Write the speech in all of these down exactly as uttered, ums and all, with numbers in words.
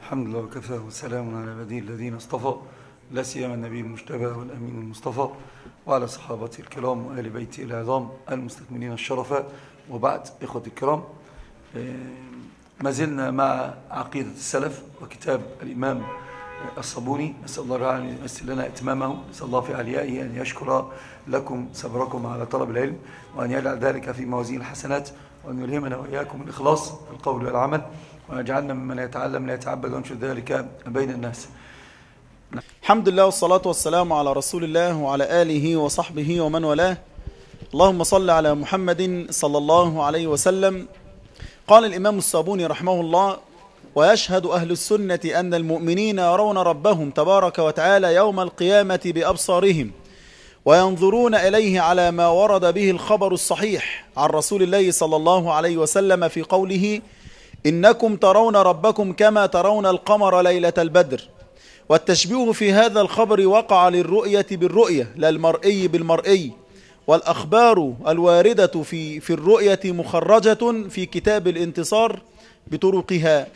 الحمد لله وكفى وسلام على عباده الذين اصطفى، لا سيما النبي المجتبى والأمين المصطفى وعلى صحابته الكرام وآل بيته العظام المستكملين الشرفاء. وبعد، إخوة الكرام، ما زلنا مع عقيدة السلف وكتاب الإمام الصابوني. نسأل الله أن ييسر لنا إتمامه، نسأل الله في عليائه أن يشكر لكم صبركم على طلب العلم، وأن يجعل ذلك في موازين الحسنات، وأن يلهمنا وإياكم الإخلاص في القول والعمل، ويجعلنا ممن يتعلم لا يتعبد وينشر ذلك بين الناس. الحمد لله والصلاة والسلام على رسول الله وعلى آله وصحبه ومن والاه. اللهم صل على محمد صلى الله عليه وسلم. قال الإمام الصابوني رحمه الله: ويشهد أهل السنة أن المؤمنين يرون ربهم تبارك وتعالى يوم القيامة بأبصارهم، وينظرون إليه على ما ورد به الخبر الصحيح عن رسول الله صلى الله عليه وسلم في قوله: إنكم ترون ربكم كما ترون القمر ليلة البدر. والتشبيه في هذا الخبر وقع للرؤية بالرؤية لا المرئي بالمرئي، والأخبار الواردة في, في الرؤية مخرجة في كتاب الانتصار بطرقها.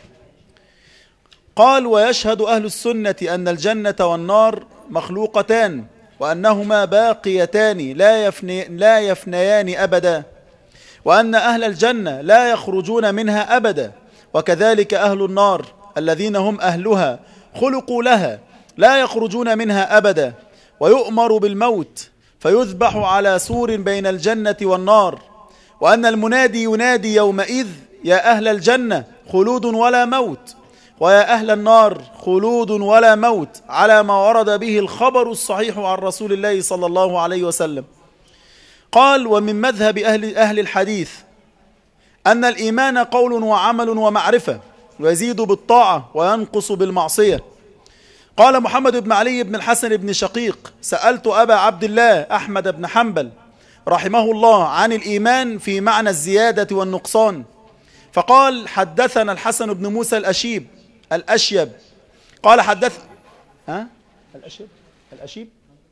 قال: ويشهد أهل السنة أن الجنة والنار مخلوقتان، وأنهما باقيتان لا, يفني لا يفنيان أبدا، وأن أهل الجنة لا يخرجون منها أبدا، وكذلك أهل النار الذين هم أهلها خلقوا لها لا يخرجون منها أبدا. ويؤمر بالموت فيذبح على سور بين الجنة والنار، وأن المنادي ينادي يومئذ: يا أهل الجنة خلود ولا موت، ويا أهل النار خلود ولا موت، على ما ورد به الخبر الصحيح عن رسول الله صلى الله عليه وسلم. قال: ومن مذهب أهل, أهل الحديث أن الإيمان قول وعمل ومعرفة، ويزيد بالطاعة وينقص بالمعصية. قال محمد بن علي بن الحسن بن شقيق: سألت أبا عبد الله أحمد بن حنبل رحمه الله عن الإيمان في معنى الزيادة والنقصان، فقال: حدثنا الحسن بن موسى الأشيب الأشيب قال حدث ها الأشيب الأشيب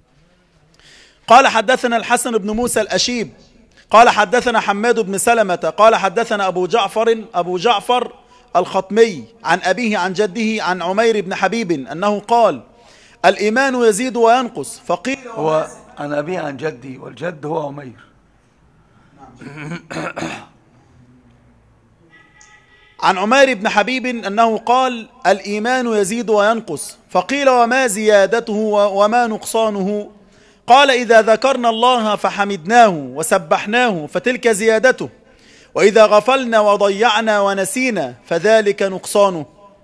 قال حدثنا الحسن بن موسى الأشيب قال حدثنا حماد بن سلمة قال حدثنا أبو جعفر أبو جعفر الخطمي عن أبيه عن جده عن عمير بن حبيب أنه قال: الإيمان يزيد وينقص. فقيل: هو عن أبيه عن جدي، والجد هو عمير. عن عمير بن حبيب أنه قال: الإيمان يزيد وينقص. فقيل: وما زيادته وما نقصانه؟ قال: إذا ذكرنا الله فحمدناه وسبحناه فتلك زيادته، وإذا غفلنا وضيعنا ونسينا فذلك نقصانه.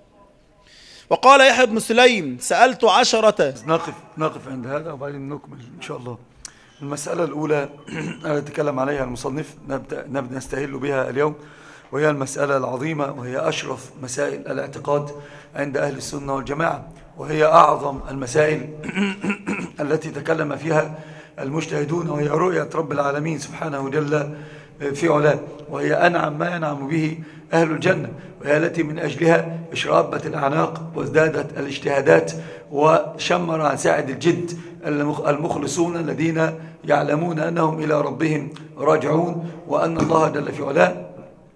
وقال يحيى بن سليم: سألت عشرة. نقف نقف عند هذا وبعدين نكمل إن شاء الله. المسألة الأولى التي تكلم عليها المصنف نبدأ, نبدأ نستهل بها اليوم، وهي المسألة العظيمة، وهي أشرف مسائل الاعتقاد عند أهل السنة والجماعة، وهي أعظم المسائل التي تكلم فيها المجتهدون، وهي رؤية رب العالمين سبحانه جل في علاه، وهي أنعم ما ينعم به أهل الجنة، وهي التي من أجلها اشرابت الأعناق وازدادت الاجتهادات وشمر عن ساعد الجد المخلصون الذين يعلمون أنهم إلى ربهم راجعون، وأن الله جل في علاه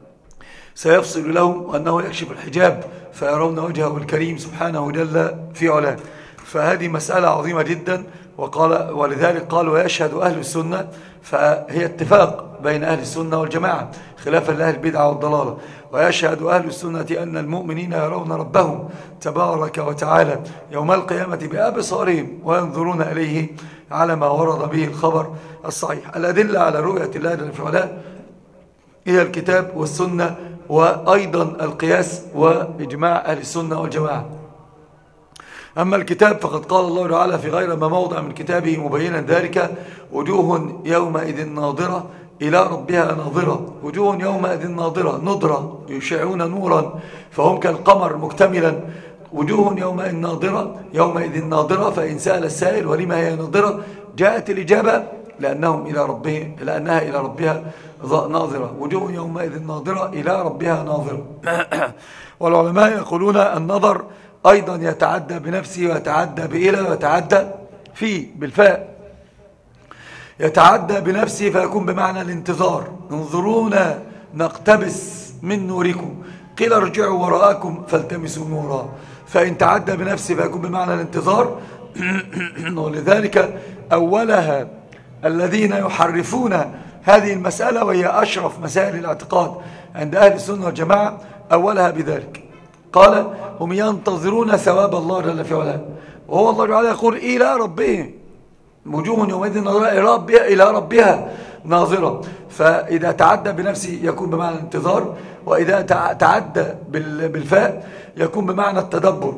سيفصل لهم، وأنه يكشف الحجاب فيرون وجهه الكريم سبحانه جل في علاه. فهذه مسألة عظيمة جدا. وقال ولذلك قال: ويشهد أهل السنة، فهي اتفاق بين أهل السنة والجماعة خلافا لأهل البدعة والضلالة. ويشهد أهل السنة أن المؤمنين يرون ربهم تبارك وتعالى يوم القيامة بأبصارهم، وينظرون إليه على ما ورد به الخبر الصحيح. الأدلة على رؤية الله جل في علاه هي الكتاب والسنة، وأيضا القياس وإجماع أهل السنة والجماعة. أما الكتاب فقد قال الله تعالى في غير ما موضع من كتابه مبينا ذلك: وجوه يومئذ ناظرة إلى ربها ناظرة. وجوه يومئذ ناظرة، نضرة، يشعون نورا فهم كالقمر مكتملا. وجوه يومئذ ناظرة يومئذ ناظرة فإن سأل السائل ولما هي ناظرة جاءت الإجابة: لأنهم إلى ربهم لأنها إلى ربها ناظرة. وجوه يومئذ ناظرة إلى ربها ناظرة. والعلماء يقولون النظر أيضا يتعدى بنفسه ويتعدى بإلى ويتعدى فيه بالفاء. يتعدى بنفسه فيكون بمعنى الانتظار: انظرونا نقتبس من نوركم. قيل ارجعوا وراءكم فالتمسوا نورا، فإن تعدى بنفسه فيكون بمعنى الانتظار. ولذلك أولها الذين يحرفون هذه المسألة، وهي أشرف مسائل الاعتقاد عند أهل السنة والجماعة، أولها بذلك. قال هم ينتظرون ثواب الله جل في علاه، وهو الله تعالى يقول إلى ربهم وجوه يومئذ ناظرة إلى ربها ناظرة. فإذا تعدى بنفسه يكون بمعنى الانتظار، وإذا تعدى بالفاء يكون بمعنى التدبر.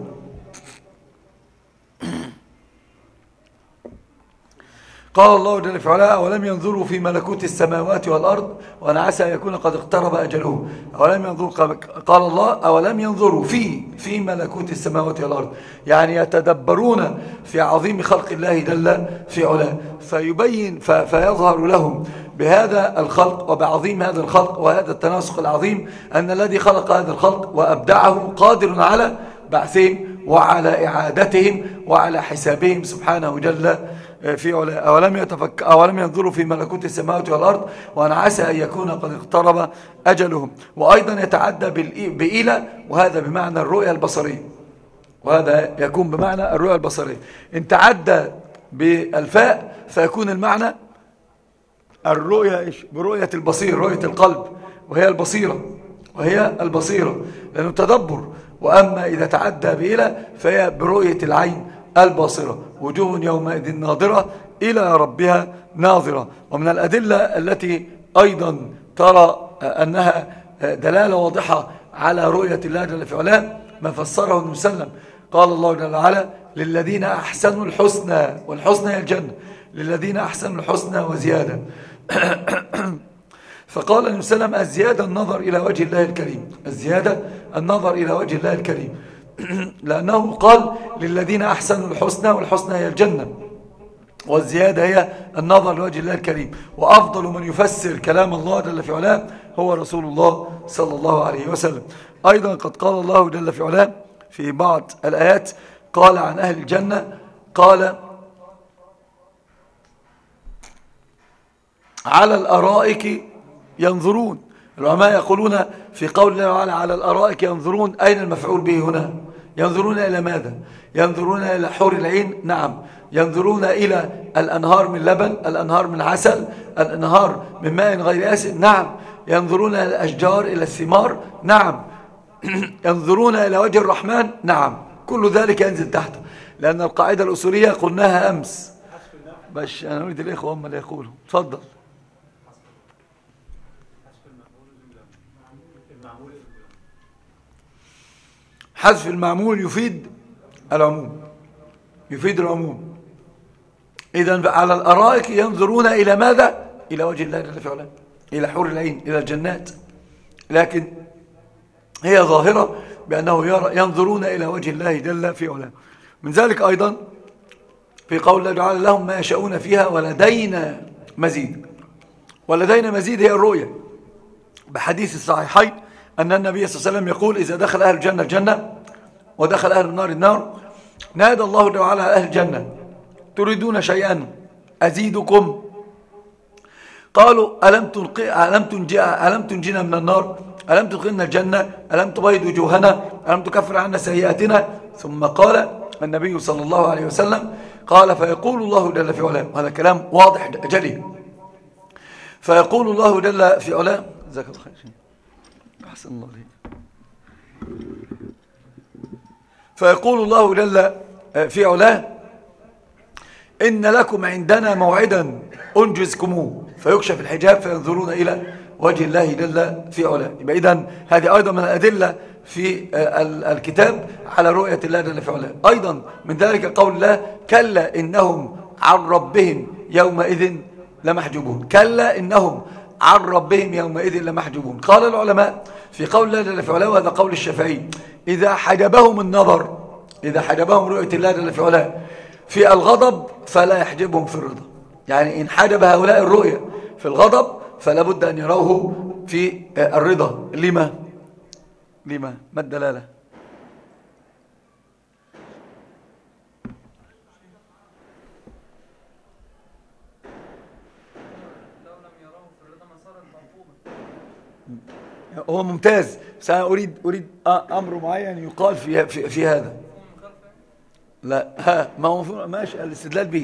قال الله جل في علاه أولم ينظروا في ملكوت السماوات والأرض وأن عسى أن يكون قد اقترب أجلهم. أولم ينظروا، قال الله أولم ينظروا في في ملكوت السماوات والأرض، يعني يتدبرون في عظيم خلق الله جل في علاه، فيبين فيظهر لهم بهذا الخلق وبعظيم هذا الخلق وهذا التناسق العظيم أن الذي خلق هذا الخلق وأبدعه قادر على بعثهم وعلى إعادتهم وعلى حسابهم سبحانه جل في علاه. أولم, يتفك... أولم ينظروا في ملكوت السماوات والأرض وأن عسى أن يكون قد اقترب أجلهم. وأيضا يتعدى بإلى، وهذا بمعنى الرؤية البصرية، وهذا يكون بمعنى الرؤية البصرية. إن تعدى بالفاء فيكون المعنى الرؤية برؤية البصير، رؤية القلب، وهي البصيرة وهي البصيرة لأنه تدبر. وأما إذا تعدى بإلى فهي برؤية العين الباصرة، وجوه يومئذ ناظرة إلى ربها ناظرة. ومن الأدلة التي أيضا ترى أنها دلالة واضحة على رؤية الله جل في علاه ما فسره النبي صلى الله عليه وسلم. قال الله جل وعلا للذين أحسنوا الحسنى، والحسنى هي الجنة، للذين أحسنوا الحسنى وزيادة. فقال النبي صلى الله عليه وسلم الزيادة النظر إلى وجه الله الكريم، الزيادة النظر إلى وجه الله الكريم، لأنه قال للذين أحسنوا الحسنى، والحسنى هي الجنة، والزيادة هي النظر لوجه الله الكريم. وأفضل من يفسر كلام الله جل في علاه هو رسول الله صلى الله عليه وسلم. أيضا قد قال الله جل في علاه في بعض الآيات، قال عن أهل الجنة، قال على الأرائك ينظرون. العلماء يقولون في قول الله تعالى على الأرائك ينظرون، أين المفعول به هنا؟ ينظرون إلى ماذا؟ ينظرون إلى حور العين؟ نعم. ينظرون إلى الأنهار من لبن، الأنهار من عسل، الأنهار من ماء غير آسن؟ نعم. ينظرون إلى الأشجار، إلى الثمار؟ نعم. ينظرون إلى وجه الرحمن؟ نعم. كل ذلك ينزل تحته، لأن القاعدة الأصولية قلناها أمس، باش أنا أريد الإخوة هم اللي يقولوا. تفضل. حذف المعمول يفيد العموم، يفيد العموم. إذن على الأرائك ينظرون إلى ماذا؟ إلى وجه الله جل في علاه، إلى حور العين، إلى الجنات. لكن هي ظاهرة بأنه يرى ينظرون إلى وجه الله جل في علاه. من ذلك أيضا في قول الله تعالى لهم ما يشاءون فيها ولدينا مزيد. ولدينا مزيد هي الرؤية، بحديث الصحيحين أن النبي صلى الله عليه وسلم يقول إذا دخل أهل الجنة الجنة ودخل أهل النار النار نادى الله تعالى على أهل الجنة تريدون شيئا أزيدكم؟ قالوا ألم تنقي ألم تنجي ألم تنجينا من النار، ألم تدخلنا الجنة، ألم تبيض وجوهنا، ألم تكفر عنا سيئاتنا؟ ثم قال النبي صلى الله عليه وسلم قال فيقول الله جل في علاه، وهذا كلام واضح جلي، فيقول الله جل في علاه جزاك الله خير أحسن الله عليك. فيقول الله جل في علاه إن لكم عندنا موعدا أنجزكموه، فيكشف الحجاب فينظرون إلى وجه الله جل في علاه. يبقى إذن هذه أيضا من الأدلة في الكتاب على رؤية الله جل في علاه. أيضا من ذلك قول الله كلا إنهم عن ربهم يومئذ لمحجوبون، كلا إنهم عن ربهم يومئذ لمحجوبون. قال العلماء في قول الله جل في علاه، وهذا قول الشافعي، إذا حجبهم النظر، إذا حجبهم رؤية الله جل في علاه في الغضب فلا يحجبهم في الرضا. يعني إن حجب هؤلاء الرؤية في الغضب فلا بد أن يروه في الرضا. لما؟ لما؟ ما الدلالة؟ هو ممتاز سأريد أريد أمر معين يقال في, في, في هذا. لا ها ما هو ماشي الاستدلال به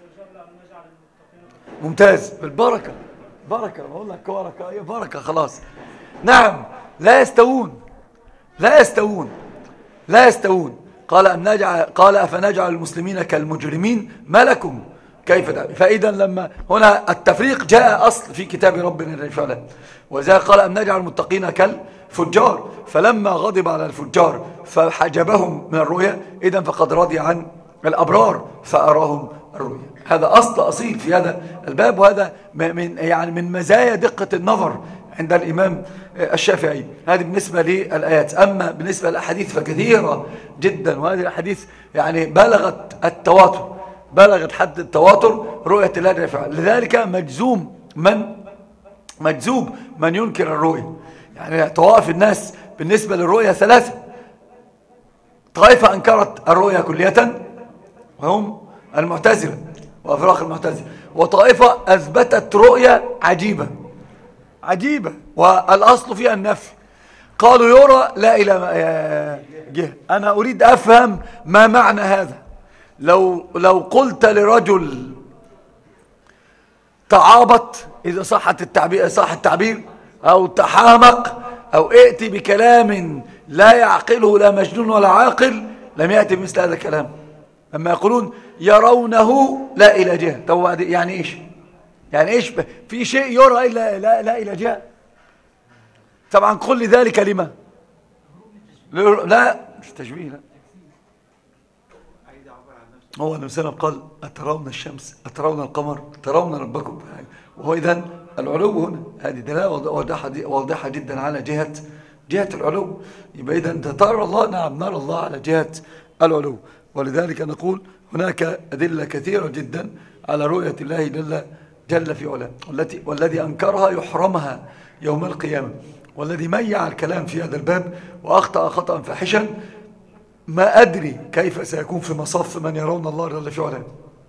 ممتاز بالبركة بركة بقول لك بركة هي بركة خلاص. نعم لا يستوون لا يستوون لا يستوون. قال أم نجعل قال أفنجعل المسلمين كالمجرمين ما لكم كيف تعمل. فإذا لما هنا التفريق جاء أصل في كتاب ربنا جل وعلا. وذلك قال أم نجعل المتقين كالفجار. فلما غضب على الفجار فحجبهم من الرؤيا إذن فقد رضي عن الأبرار فأراهم الرؤيا. هذا أصل أصيل في هذا الباب. وهذا من يعني من مزايا دقة النظر عند الإمام الشافعي. هذه بالنسبة للآيات. أما بالنسبة للأحاديث فكثيرة جدا. وهذه الأحاديث يعني بلغت التواتر بلغت حد التواتر رؤية الله جل وعلا. لذلك مجزوم من مجزوم من ينكر الرؤية. يعني طوائف الناس بالنسبة للرؤية ثلاثة. طائفة أنكرت الرؤية كلية وهم المعتزلة وأفراق المعتزلة. وطائفة أثبتت رؤية عجيبة عجيبة والأصل فيها النفي. قالوا يرى لا إلى جهة. أنا أريد أفهم ما معنى هذا. لو لو قلت لرجل تعابط إذا صحت التعبير صح التعبير أو تحامق أو ائتي بكلام لا يعقله لا مجنون ولا عاقل لم يأتي مثل هذا الكلام. لما يقولون يرونه لا إلى جهة. طب يعني إيش يعني إيش في شيء يرى إلا لا, لا إلى جهة. طبعا كل ذلك لما لا مش تشبيه. لا هو النبي صلى الله عليه وسلم قال أترون الشمس أترون القمر ترون ربكم. وهو إذن العلو هنا هذه دلالة واضحة واضحة جدا على جهة جهة العلو. يبقى إذا أنت ترى الله. نعم نرى الله على جهة العلو. ولذلك نقول هناك أدلة كثيرة جدا على رؤية الله جل جل في علاه. والتي والذي أنكرها يحرمها يوم القيامة. والذي ميع الكلام في هذا الباب وأخطأ خطأ فاحشا ما أدري كيف سيكون في مصاف من يرون الله جل في علاه.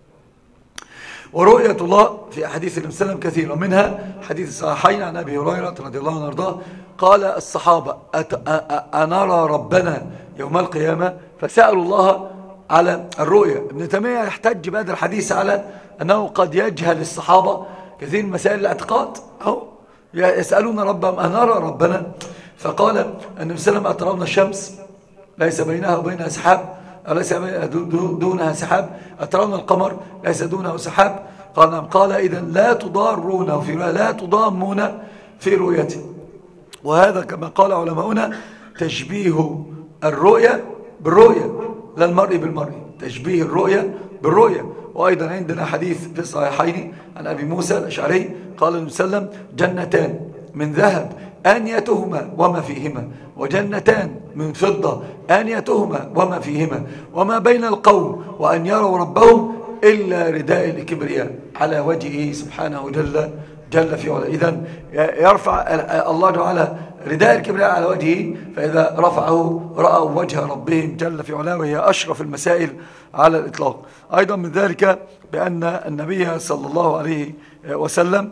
ورؤية الله في أحاديث النبي صلى الله عليه وسلم كثيرة. منها حديث الصحيحين عن أبي هريرة رضي الله عنه وارضاه قال الصحابة أنرى ربنا يوم القيامة فسألوا الله على الرؤية. ابن تيمية يحتج بهذا الحديث على أنه قد يجهل الصحابة كثير من مسائل الاعتقاد أو يسألون ربهم أنرى ربنا. فقال النبي صلى الله عليه وسلم أترون الشمس ليس بينها وبينها سحاب ليس دونها سحاب أترون القمر ليس دونه سحاب. قال نعم. قال إذن لا تضارون في لا تضامون في رؤيته. وهذا كما قال علماؤنا تشبيه الرؤية بالرؤية لا المرء بالمرء. تشبيه الرؤية بالرؤية. وأيضا عندنا حديث في الصحيحين عن أبي موسى الأشعري قال النبي صلى الله عليه وسلم جنتان من ذهب آنيتهما وما فيهما وجنتان من فضة آنيتهما وما فيهما وما بين القوم وأن يروا ربهم إلا رداء الكبرياء على وجهه سبحانه جل جل في علاه. إذن يرفع الله تعالى رداء الكبرياء على وجهه فإذا رفعه رأوا وجه ربهم جل في علاه. وهي أشرف المسائل على الإطلاق. أيضا من ذلك بأن النبي صلى الله عليه وسلم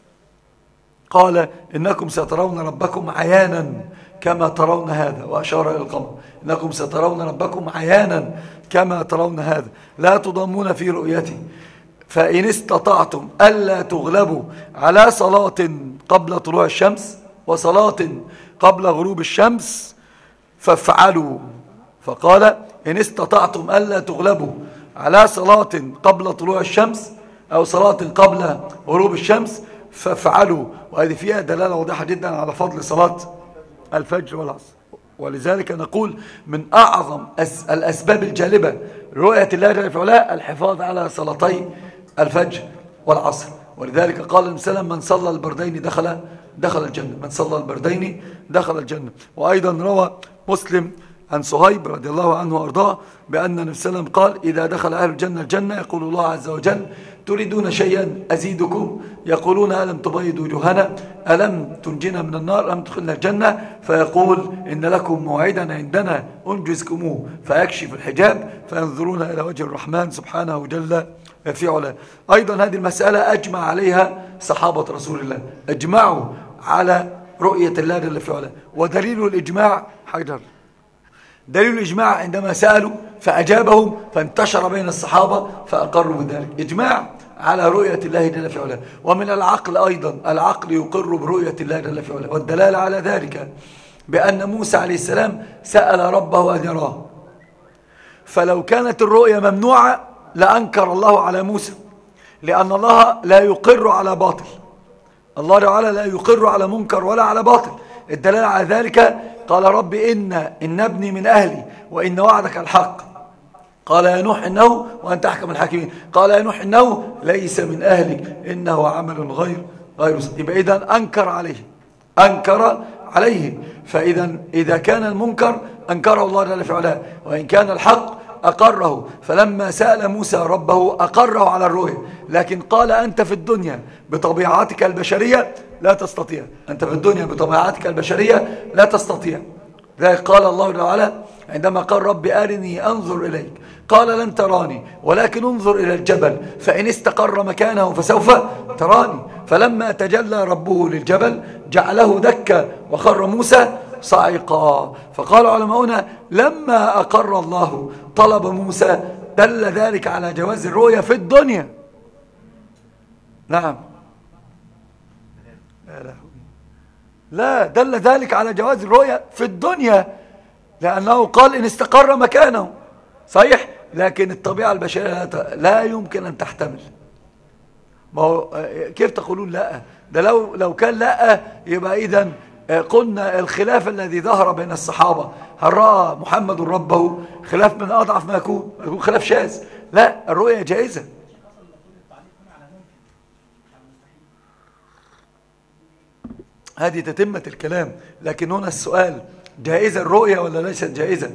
قال إنكم سترون ربكم عيانا كما ترون هذا. وأشار إلى القمر. إنكم سترون ربكم عيانا كما ترون هذا لا تضامون في رؤيته. فإن استطعتم ألا تغلبوا على صلاة قبل طلوع الشمس وصلاة قبل غروب الشمس فافعلوا. فقال إن استطعتم ألا تغلبوا على صلاة قبل طلوع الشمس أو صلاة قبل غروب الشمس فافعلوا. وهذه فيها دلالة واضحة جدا على فضل صلاة الفجر والعصر. ولذلك نقول من أعظم الأسباب الجالبة لرؤية الله جل في علاه الحفاظ على صلاتي الفجر والعصر. ولذلك قال النبي صلى الله عليه وسلم من صلى البردين دخل دخل الجنة. من صلى البردين دخل الجنة. وأيضا روى مسلم عن صهيب رضي الله عنه وأرضاه بأن النبي صلى الله عليه وسلم قال إذا دخل أهل الجنة الجنة يقول الله عز وجل تريدون شيئا أزيدكم يقولون ألم تبيض وجوهنا ألم تنجنا من النار ألم تدخلنا الجنة فيقول إن لكم موعدا عندنا أنجزكموه فيكشف الحجاب فينظرون إلى وجه الرحمن سبحانه جل في علاه. أيضا هذه المسألة أجمع عليها صحابة رسول الله. أجمعوا على رؤية الله جل في علاه. ودليل الإجماع حجر، دليل الإجماع عندما سألوا فأجابهم فانتشر بين الصحابة فأقروا بذلك. إجماع على رؤية الله جل في علاه. ومن العقل أيضا، العقل يقر برؤية الله جل في علاه، والدلالة على ذلك بأن موسى عليه السلام سأل ربه أن يراه، فلو كانت الرؤية ممنوعة لأنكر الله على موسى، لأن الله لا يقر على باطل، الله تعالى لا يقر على منكر ولا على باطل. الدلالة على ذلك قال رب إن إن ابني من أهلي وإن وعدك الحق. قال يا نوح إنه، وأنت أحكم الحاكمين، قال يا نوح إنه ليس من أهلك إنه عمل غير غير يبقى إذا أنكر عليه، أنكر عليه. فإذا إذا كان المنكر أنكره الله جل في علاه، وإن كان الحق أقره. فلما سأل موسى ربه أقره على الرؤيا، لكن قال أنت في الدنيا بطبيعتك البشرية لا تستطيع، أنت في الدنيا بطبيعتك البشرية لا تستطيع. ذلك قال الله تعالى عندما قال رب أرني أنظر إليك، قال لن تراني ولكن انظر إلى الجبل فإن استقر مكانه فسوف تراني. فلما تجلى ربه للجبل جعله دكا وخر موسى صعقا. فقال علماؤنا لما أقر الله طلب موسى دل ذلك على جواز الرؤية في الدنيا. نعم، لا، دل ذلك على جواز الرؤية في الدنيا، لأنه قال إن استقر مكانه. صحيح، لكن الطبيعة البشرية لا يمكن أن تحتمل. ما هو كيف تقولون لا؟ ده لو لو كان لا يبقى إذن قلنا الخلاف الذي ظهر بين الصحابة، هل رأى محمد ربه؟ خلاف من أضعف ما يكون، يكون خلاف شاذ. لا، الرؤية جائزة. هذه تتمة الكلام، لكن هنا السؤال جائزة الرؤية ولا ليست جائزة؟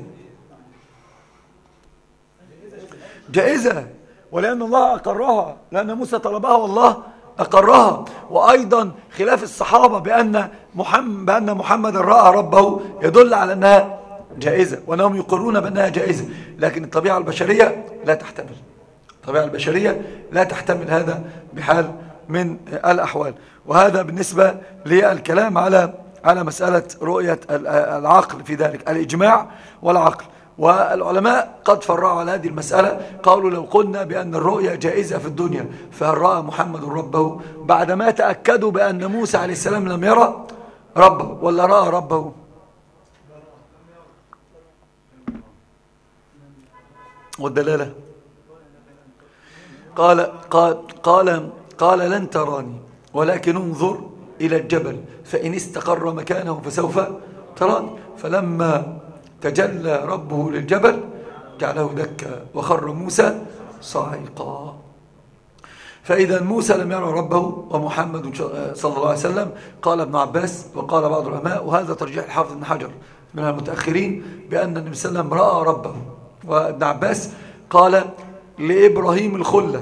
جائزة، ولأن الله أقرها، لأن موسى طلبها والله أقرها. وأيضا خلاف الصحابة بأن محمد بأن محمد رأى ربه يدل على أنها جائزة، وأنهم يقرون بأنها جائزة، لكن الطبيعة البشرية لا تحتمل، الطبيعة البشرية لا تحتمل هذا بحال من الأحوال. وهذا بالنسبة للكلام على على مسألة رؤية العقل في ذلك، الإجماع والعقل. والعلماء قد فرعوا على هذه المسألة، قالوا لو قلنا بأن الرؤية جائزة في الدنيا فهل رأى محمد ربه بعدما تأكدوا بأن موسى عليه السلام لم يرى ربه ولا رأى ربه؟ والدلالة قال قال قال قال لن تراني ولكن انظر إلى الجبل فإن استقر مكانه فسوف تراني. فلما تجلى ربه للجبل جعله دكا وخر موسى صاعقا. فإذا موسى لم يرى ربه ومحمد صلى الله عليه وسلم. قال ابن عباس وقال بعض العلماء، وهذا ترجيح الحافظ ابن حجر من المتأخرين، بأن النبي صلى الله عليه وسلم رأى ربه. وابن عباس قال لإبراهيم الخلة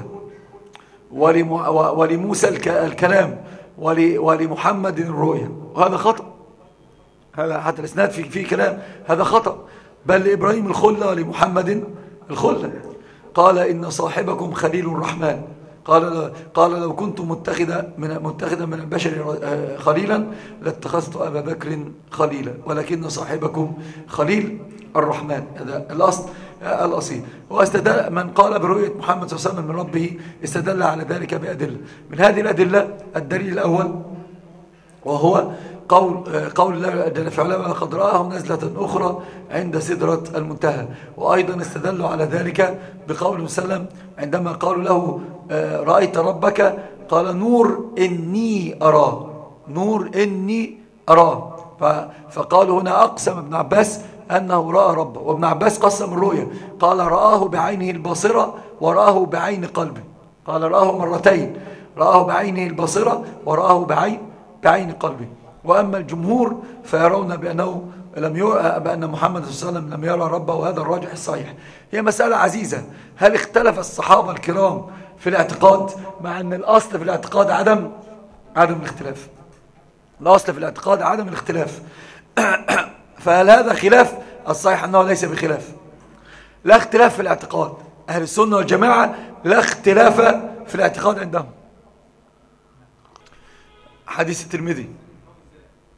ولموسى الكلام ولمحمد الرؤيا، وهذا خطأ. هذا حتى الاسناد في في كلام، هذا خطأ. بل لإبراهيم الخلة ولمحمد الخلة. قال إن صاحبكم خليل الرحمن. قال قال لو كنت متخذا من متخذا من البشر خليلا لاتخذت أبا بكر خليلا، ولكن صاحبكم خليل الرحمن. هذا الأصل الأصيل. واستدل من قال برؤية محمد صلى الله عليه وسلم من ربه استدل على ذلك بأدلة. من هذه الأدلة الدليل الأول وهو قول قول الله جل في علاه ولقد رآه نزلة أخرى عند سدرة المنتهى. وأيضا استدلوا على ذلك بقول سلم عندما قالوا له رأيت ربك قال نور إني أراه، نور إني أراه. فقالوا هنا أقسم ابن عباس أنه رأى ربه. وابن عباس قسم الرؤيا، قال رآه بعينه الباصرة ورآه بعين قلبه. قال رآه مرتين، رآه بعينه الباصرة ورآه بعين بعين قلبه. وأما الجمهور فيرون بأنه لم يرى بأن محمد صلى الله عليه وسلم لم يرى ربه، وهذا الراجح الصحيح. هي مسألة عزيزة، هل اختلف الصحابة الكرام في الاعتقاد؟ مع أن الأصل في الاعتقاد عدم عدم الاختلاف، الأصل في الاعتقاد عدم الاختلاف. فهل هذا خلاف؟ الصحيح أنه ليس بخلاف، لا اختلاف في الاعتقاد. أهل السنة والجماعة لا اختلاف في الاعتقاد عندهم. حديث الترمذي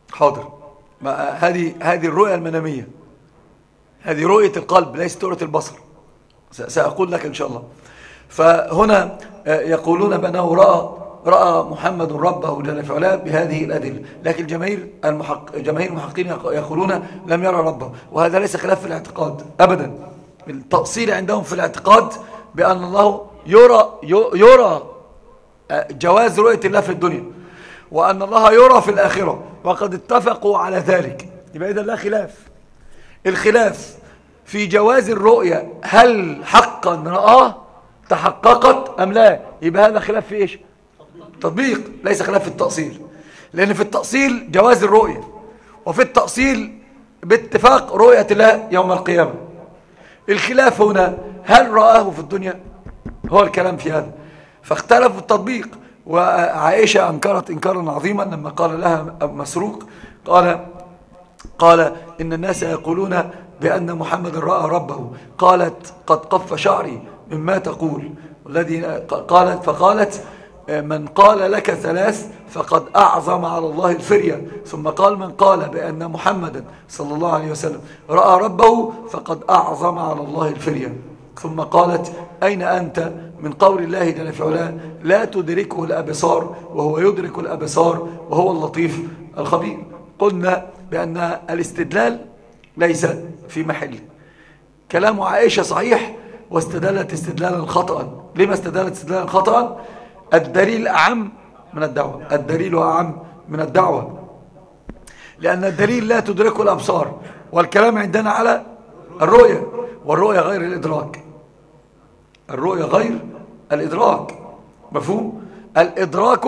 حاضر. هذه هذه الرؤية المنامية، هذه رؤية القلب ليست رؤية البصر، سأقول لك إن شاء الله. فهنا يقولون بأنه رأى رأى محمد ربه جل في علاه بهذه الأدلة، لكن جماهير المحق... جماهير المحققين يقولون لم يرى ربه، وهذا ليس خلاف في الاعتقاد أبدا. التأصيل عندهم في الاعتقاد بأن الله يرى يرى جواز رؤية الله في الدنيا، وأن الله يرى في الآخرة، وقد اتفقوا على ذلك. يبقى إذا لا خلاف. الخلاف في جواز الرؤية، هل حقا رآه تحققت أم لا؟ يبقى هذا خلاف في إيش؟ تطبيق، ليس خلاف في التأصيل. لأن في التأصيل جواز الرؤية، وفي التأصيل باتفاق رؤية الله يوم القيامة. الخلاف هنا هل رآه في الدنيا؟ هو الكلام في هذا. فاختلفوا التطبيق. وعائشة أنكرت إنكارا عظيما لما قال لها مسروق، قال قال إن الناس يقولون بأن محمد رأى ربه، قالت قد قف شعري مما تقول. والذي قالت فقالت من قال لك ثلاث فقد أعظم على الله الفرية. ثم قال من قال بأن محمدا صلى الله عليه وسلم رأى ربه فقد أعظم على الله الفرية. ثم قالت أين أنت من قول الله جل في علاه لا تدركه الأبصار وهو يدرك الأبصار وهو اللطيف الخبير. قلنا بأن الاستدلال ليس في محله. كلام عائشة صحيح، واستدلت استدلالا خطأ. لما استدلت استدلالا خطأ؟ الدليل أعم من الدعوة، الدليل أعم من الدعوة، لأن الدليل لا تدركه الأبصار، والكلام عندنا على الرؤية، والرؤية غير الإدراك، الرؤية غير الإدراك. مفهوم؟ الإدراك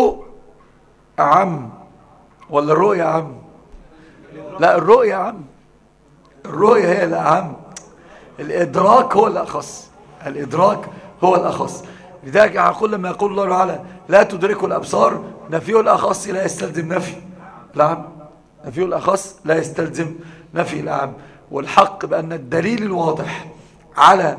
أعم ولا الرؤية أعم؟ لا، الرؤية أعم، الرؤية هي الأعم، الإدراك هو الأخص، الإدراك هو الأخص. لذلك أقول لما يقول الله تعالى لا تدركه الأبصار، نفيه الأخص لا يستلزم نفي العام، نفيه الأخص لا يستلزم نفي العام. والحق بأن الدليل الواضح على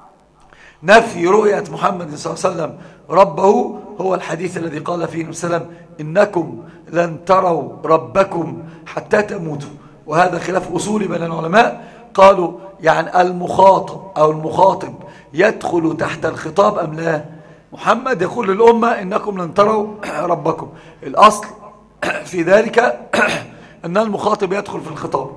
نفي رؤية محمد صلى الله عليه وسلم ربه هو الحديث الذي قال فيه وسلم إنكم لن تروا ربكم حتى تموتوا. وهذا خلاف أصولي بين العلماء، قالوا يعني المخاطب أو المخاطب يدخل تحت الخطاب أم لا؟ محمد يقول للأمة إنكم لن تروا ربكم، الأصل في ذلك أن المخاطب يدخل في الخطاب،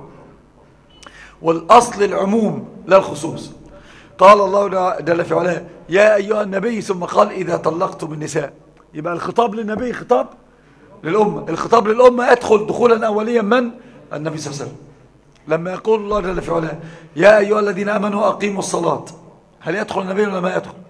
والأصل العموم لا الخصوص. قال الله جل في علاه يا أيها النبي، ثم قال إذا طلقتم النساء. يبقى الخطاب للنبي خطاب للأمة، الخطاب للأمة يدخل دخولا أوليا من؟ النبي صلى الله عليه وسلم. لما يقول الله جل في علاه يا أيها الذين آمنوا أقيموا الصلاة، هل يدخل النبي ولا ما يدخل؟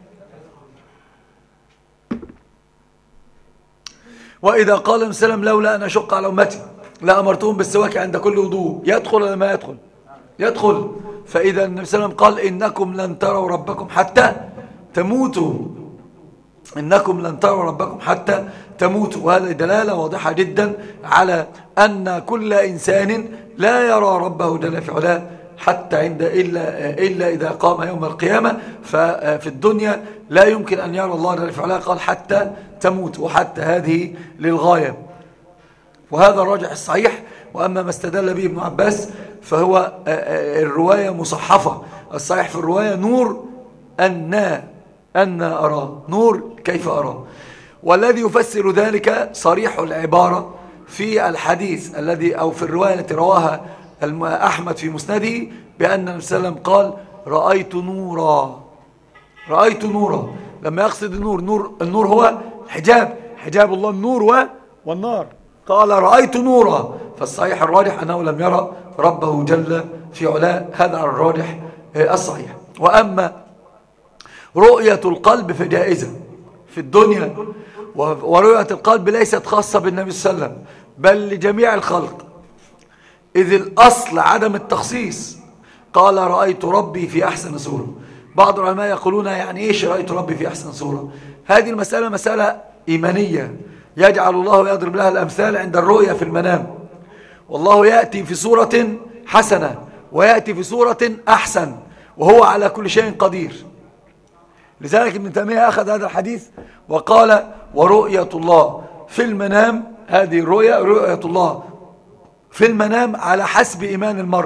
وإذا قال وسلم لولا أن أشق على أمتي لأمرتهم بالسواك عند كل وضوء، يدخل ولا ما يدخل؟ يدخل. فإذا النبي صلى الله عليه وسلم قال إنكم لن تروا ربكم حتى تموتوا، إنكم لن تروا ربكم حتى تموتوا. وهذا دلالة واضحة جدا على أن كل إنسان لا يرى ربه جل في علاه حتى عند إلا, إلا إذا قام يوم القيامة. ففي الدنيا لا يمكن أن يرى الله جل في علاه، قال حتى تموت، وحتى هذه للغاية. وهذا الراجح الصحيح. وأما ما استدل به ابن عباس فهو الرواية مصحفة، الصحيح في الرواية نور أن أن أرى، نور كيف أرى. والذي يفسر ذلك صريح العبارة في الحديث الذي أو في الرواية التي رواها أحمد في مسنده بأن النبي صلى الله عليه وسلم قال رأيت نورا، رأيت نورا. لما يقصد النور، نور النور هو حجاب، حجاب الله النور والنار، قال رأيت نورا. فالصحيح الراجح أنه لم يرى ربه جل في علاه، هذا الراجح الصحيح. وأما رؤية القلب فجائزة في الدنيا، ورؤية القلب ليست خاصة بالنبي صلى الله عليه وسلم بل لجميع الخلق، إذ الأصل عدم التخصيص. قال رأيت ربي في أحسن صورة. بعض العلماء يقولون يعني إيش رأيت ربي في أحسن صورة؟ هذه المسألة مسألة إيمانية يجعل الله يضرب لها الأمثال عند الرؤية في المنام. والله يأتي في صورة حسنة ويأتي في صورة أحسن، وهو على كل شيء قدير. لذلك ابن تيمية أخذ هذا الحديث وقال ورؤية الله في المنام، هذه الرؤية رؤية الله في المنام على حسب إيمان المرء.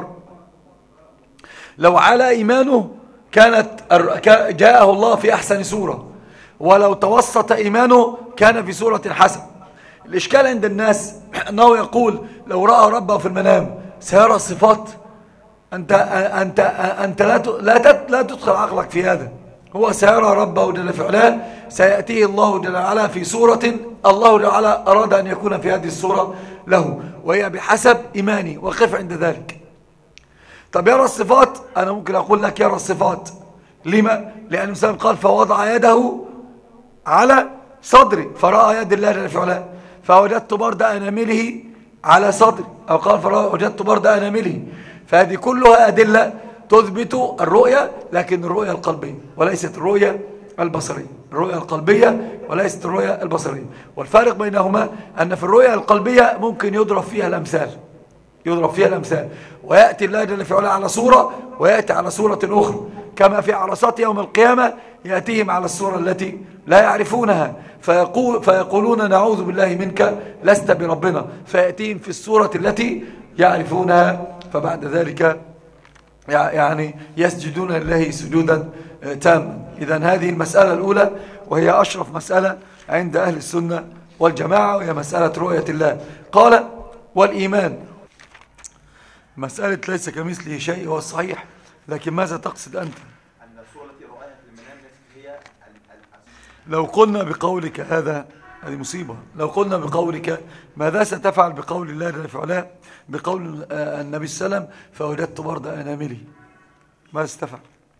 لو على إيمانه كانت جاءه الله في أحسن سورة، ولو توسط إيمانه كان في سورة حسن. الإشكال عند الناس أنه يقول لو رأى ربه في المنام سيرى الصفات. أنت, أنت, أنت لا, لا, لا تدخل عقلك في هذا. هو سيرى ربه جل في علاه، سيأتيه الله جل وعلا في سورة الله جل وعلا أراد أن يكون في هذه السورة له، وهي بحسب إيماني. وقف عند ذلك. طب يرى الصفات، أنا ممكن أقول لك يرى الصفات. لما؟ لأن الإنسان قال فوضع يده على صدري فرأى يد الله جل في علاه، فوجدت برد أنامله على صدري، أو قال فوجدت برد أنامله. فهذه كلها أدلة تثبت الرؤية، لكن الرؤية القلبية وليست الرؤية البصرية. الرؤية القلبية وليست الرؤية البصرية. والفارق بينهما أن في الرؤية القلبية ممكن يضرب فيها الأمثال يضرب فيها الأمثال ويأتي الله جل في علاه على صورة ويأتي على صورة أخرى، كما في عرصات يوم القيامة يأتيهم على الصورة التي لا يعرفونها، فيقول فيقولون نعوذ بالله منك لست بربنا، فيأتيهم في الصورة التي يعرفونها، فبعد ذلك يعني يسجدون لله سجودا تاما. إذن هذه المسألة الأولى، وهي أشرف مسألة عند أهل السنة والجماعة، وهي مسألة رؤية الله. قال والإيمان مسألة ليس كمثله شيء هو الصحيح، لكن ماذا تقصد أنت؟ أن الصورة التي رآها في المنام هي لو قلنا بقولك هذا، هذه مصيبة. لو قلنا بقولك ماذا ستفعل بقول الله جل في علاه، بقول النبي صلى الله عليه وسلم فوجدت برد أناملي، ماذا ستفعل؟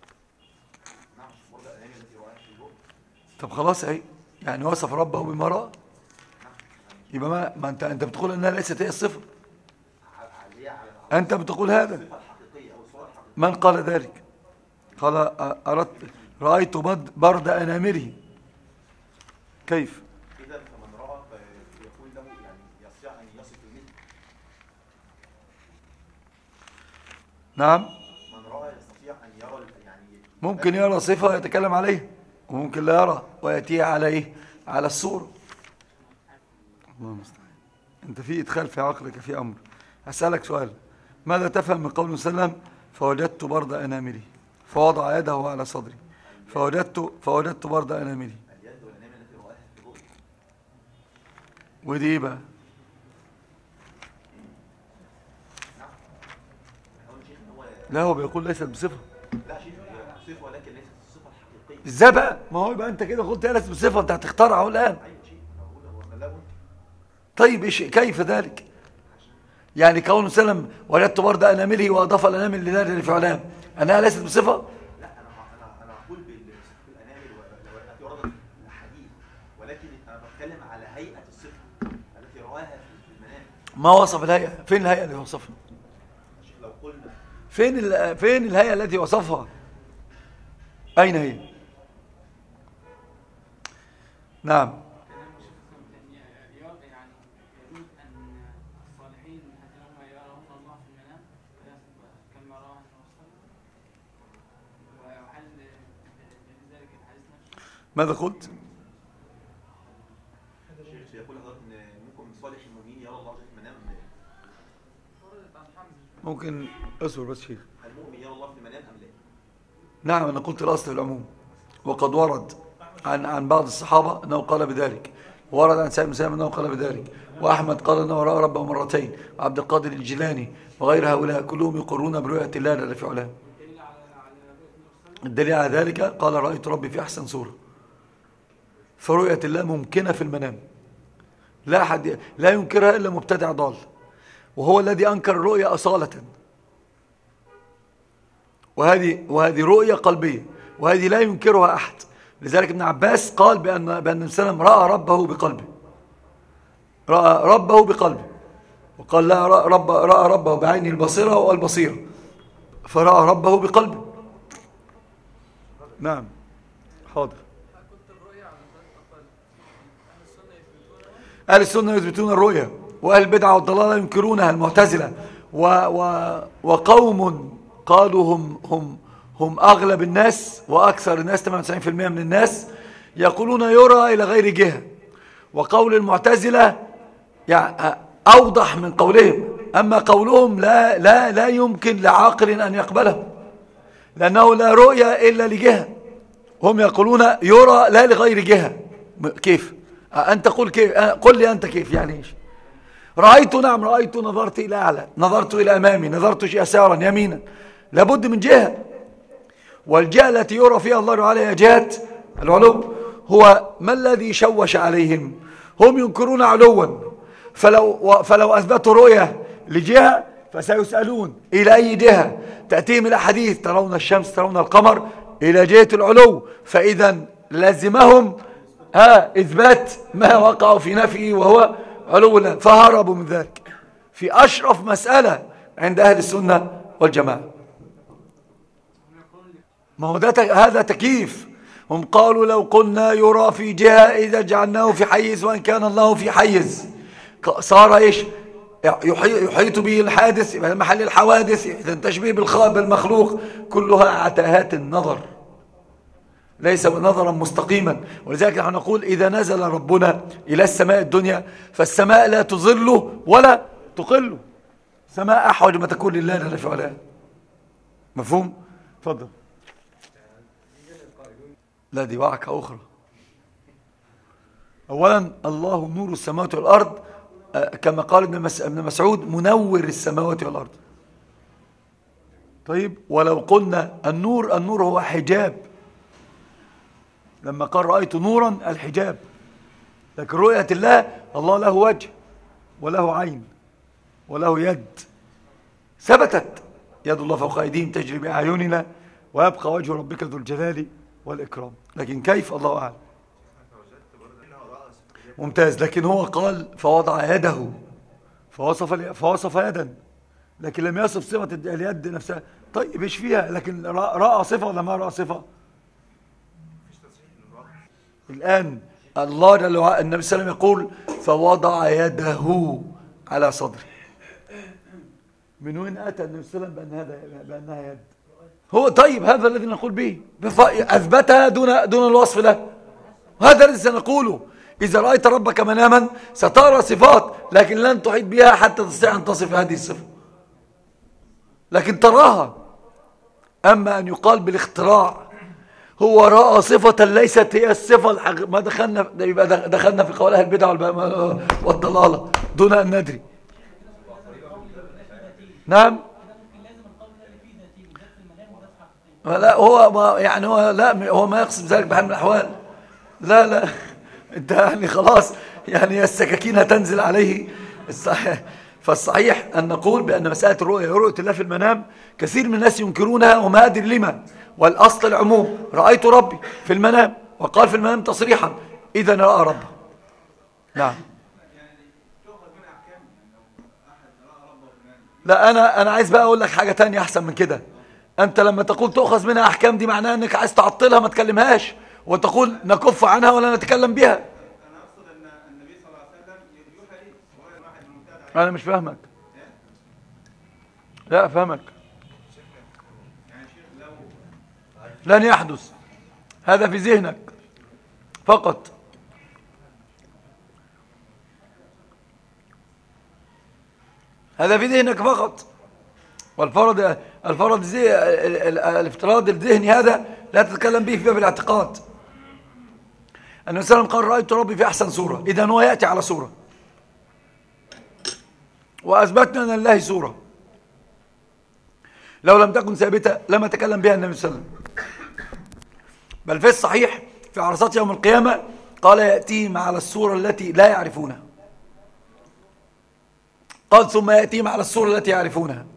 طب خلاص اهي، يعني وصف ربه بما رأى، يبقى ما, ما انت انت بتقول انها ليست هي الصفة، انت بتقول هذا. من قال ذلك؟ قال أردت رأيت برد أنامله. كيف؟ إذا فمن رأى يقول له يعني يستطيع أن يصف المثل. نعم، من رأى يستطيع أن يرى يعني ممكن يرى صفة يتكلم عليها، وممكن لا يرى ويأتيها عليه على الصورة. الله المستعان. انت في إدخال في عقلك في أمر. أسألك سؤال، ماذا تفهم من قوله صلى الله عليه وسلم فوجدت برد أناملي، فوضع يده على صدري فوجدت فوجدت برد أناملي؟ ودي ايه بقى؟ لا هو بيقول ليست بصفة. لا شيء صفة ولكن ليست الصفة الحقيقية. ازاي بقى؟ ما هو يبقى انت كده قلت ليست بصفة، انت هتخترعه الآن. طيب ايش كيف ذلك؟ يعني كونه سلم وجدت برد أنامله وأضاف الأنامل لله جل في علاه، أنها ليست بصفة؟ لا انا انا انا اقول بالانامل والتي وردت في الحديث، ولكن انا بتكلم على هيئة الصفة التي رواها في المنام. ما وصف الهيئة؟ فين الهيئة اللي وصفها؟ لو قلنا فين ال... فين الهيئة التي وصفها؟ أين هي؟ نعم. ماذا قلت؟ يقول حضرتك ان ممكن صالح المؤمنين يرى الله في المنام. ممكن اصبر بس شيخ. المؤمن يرى الله في المنام ام لا؟ نعم، انا قلت الاصل في العموم، وقد ورد عن عن بعض الصحابه انه قال بذلك، ورد عن سعيد بن مسيب انه قال بذلك، واحمد قال انه راى ربه مرتين، وعبد القادر الجيلاني وغير هؤلاء كلهم يقرون برؤيه الله جل في علاه. الدليل على ذلك قال رايت ربي في احسن صوره. فرؤية الله ممكنة في المنام، لا أحد لا ينكرها إلا مبتدع ضال، وهو الذي أنكر الرؤية أصالة. وهذه وهذه رؤية قلبية، وهذه لا ينكرها أحد. لذلك ابن عباس قال بأن بأن السلام رأى ربه بقلبه، رأى ربه بقلبه، وقال لا رأى, رب رأى ربه بعينه البصيرة والبصيرة، فرأى ربه بقلبه. نعم حاضر. أهل السنة يثبتون الرؤية، وأهل البدعة والضلالة ينكرونها، المعتزلة و و وقوم قالوا هم هم هم أغلب الناس وأكثر الناس ثمانية وتسعين بالمئة من الناس يقولون يرى إلى غير جهة. وقول المعتزلة يعني أوضح من قولهم، أما قولهم لا لا لا يمكن لعاقل أن يقبله، لأنه لا رؤية إلا لجهة. هم يقولون يرى لا لغير جهة. كيف أنت قل كيف؟ قل لي أنت كيف يعني إيش؟ رأيت، نعم رأيت، نظرت إلى أعلى، نظرت إلى أمامي، نظرت يسارا يمينا، لابد من جهة. والجهة التي يرى فيها الله عليها جهة العلو. هو ما الذي شوش عليهم؟ هم ينكرون علوا، فلو, فلو أثبتوا رؤية لجهة فسيسألون إلى أي جهة؟ تأتيهم الأحاديث ترون الشمس ترون القمر إلى جهة العلو، فإذا لازمهم ها إثبات ما وقعوا في نفيه وهو علو الله، فهربوا من ذلك في أشرف مسألة عند أهل السنة والجماعة. ما هو ده هذا تكييف. هم قالوا لو قلنا يرى في جهة إذا جعلناه في حيز وإن كان الله في حيز صار إيش؟ يحيط به الحادث محل الحوادث، إذا تشبيه بالمخلوق، كلها عتاهات النظر ليس نظرا مستقيما. ولذلك نحن نقول إذا نزل ربنا إلى السماء الدنيا فالسماء لا تظله ولا تقله، سماء أحوج ما تكون لله جل في علاه. مفهوم؟ تفضل. لا دي وعكة أخرى. أولا الله نور السماوات والأرض، كما قال ابن مسعود منور السماوات والأرض. طيب ولو قلنا النور، النور هو حجاب، لما قال رأيت نورا الحجاب، لكن رؤية الله الله له وجه وله عين وله يد، ثبتت يد الله فوق أيديهم تجري بأعيننا ويبقى وجه ربك ذو الجلال والإكرام. لكن كيف الله أعلم. ممتاز. لكن هو قال فوضع يده فوصف فوصف يدا، لكن لم يصف صفة اليد نفسها. طيب ايش فيها؟ لكن رأى صفة ولا ما رأى صفة؟ الآن الله جل وعلا النبي صلى الله عليه وسلم يقول فوضع يده على صدره. من وين أتى النبي صلى الله عليه وسلم بأن هذا بأنها يد؟ هو طيب هذا الذي نقول به، أثبتها دون دون الوصف له. هذا الذي سنقوله. إذا رأيت ربك مناما سترى صفات، لكن لن تحيط بها حتى تستطيع أن تصف هذه الصفة، لكن تراها. أما أن يقال بالاختراع هو رأى صفة ليست هي الصفة الحق، ما دخلنا يبقى دخلنا في قول أهل البدع والضلالة دون أن ندري. نعم. لا هو ما يعني هو لا هو ما يقصد ذلك بحال من الأحوال. لا لا انت يعني خلاص يعني السكاكين هتنزل عليه. الصحيح فالصحيح أن نقول بأن مسألة الرؤية رؤية الله في المنام كثير من الناس ينكرونها وما أدري لما، والأصل العموم. رأيت ربي في المنام، وقال في المنام تصريحا إذا رأى ربه. نعم. لا أنا أنا عايز بقى أقول لك حاجة تانية أحسن من كده. أنت لما تقول تؤخذ منها أحكام دي معناها أنك عايز تعطلها ما تكلمهاش، وتقول نكف عنها ولا نتكلم بها. انا اقصد ان النبي صلى الله عليه وسلم يوحى لي وهو واحد من المبتدع. انا مش فاهمك. لا فاهمك. يعني شيخ لو لن يحدث هذا في ذهنك فقط. هذا في ذهنك فقط. والفرض الفرض زي الافتراض الذهني هذا لا تتكلم به في باب الاعتقاد. النبي صلى الله عليه وسلم قال رأيت ربي في أحسن صورة، إذا هو يأتي على صورة، وأثبتنا أن لله صورة لو لم تكن ثابتة لما تكلم بها النبي صلى الله عليه وسلم. بل في الصحيح في عرصات يوم القيامة قال يأتيهم على الصورة التي لا يعرفونها، قال ثم يأتيهم على الصورة التي يعرفونها.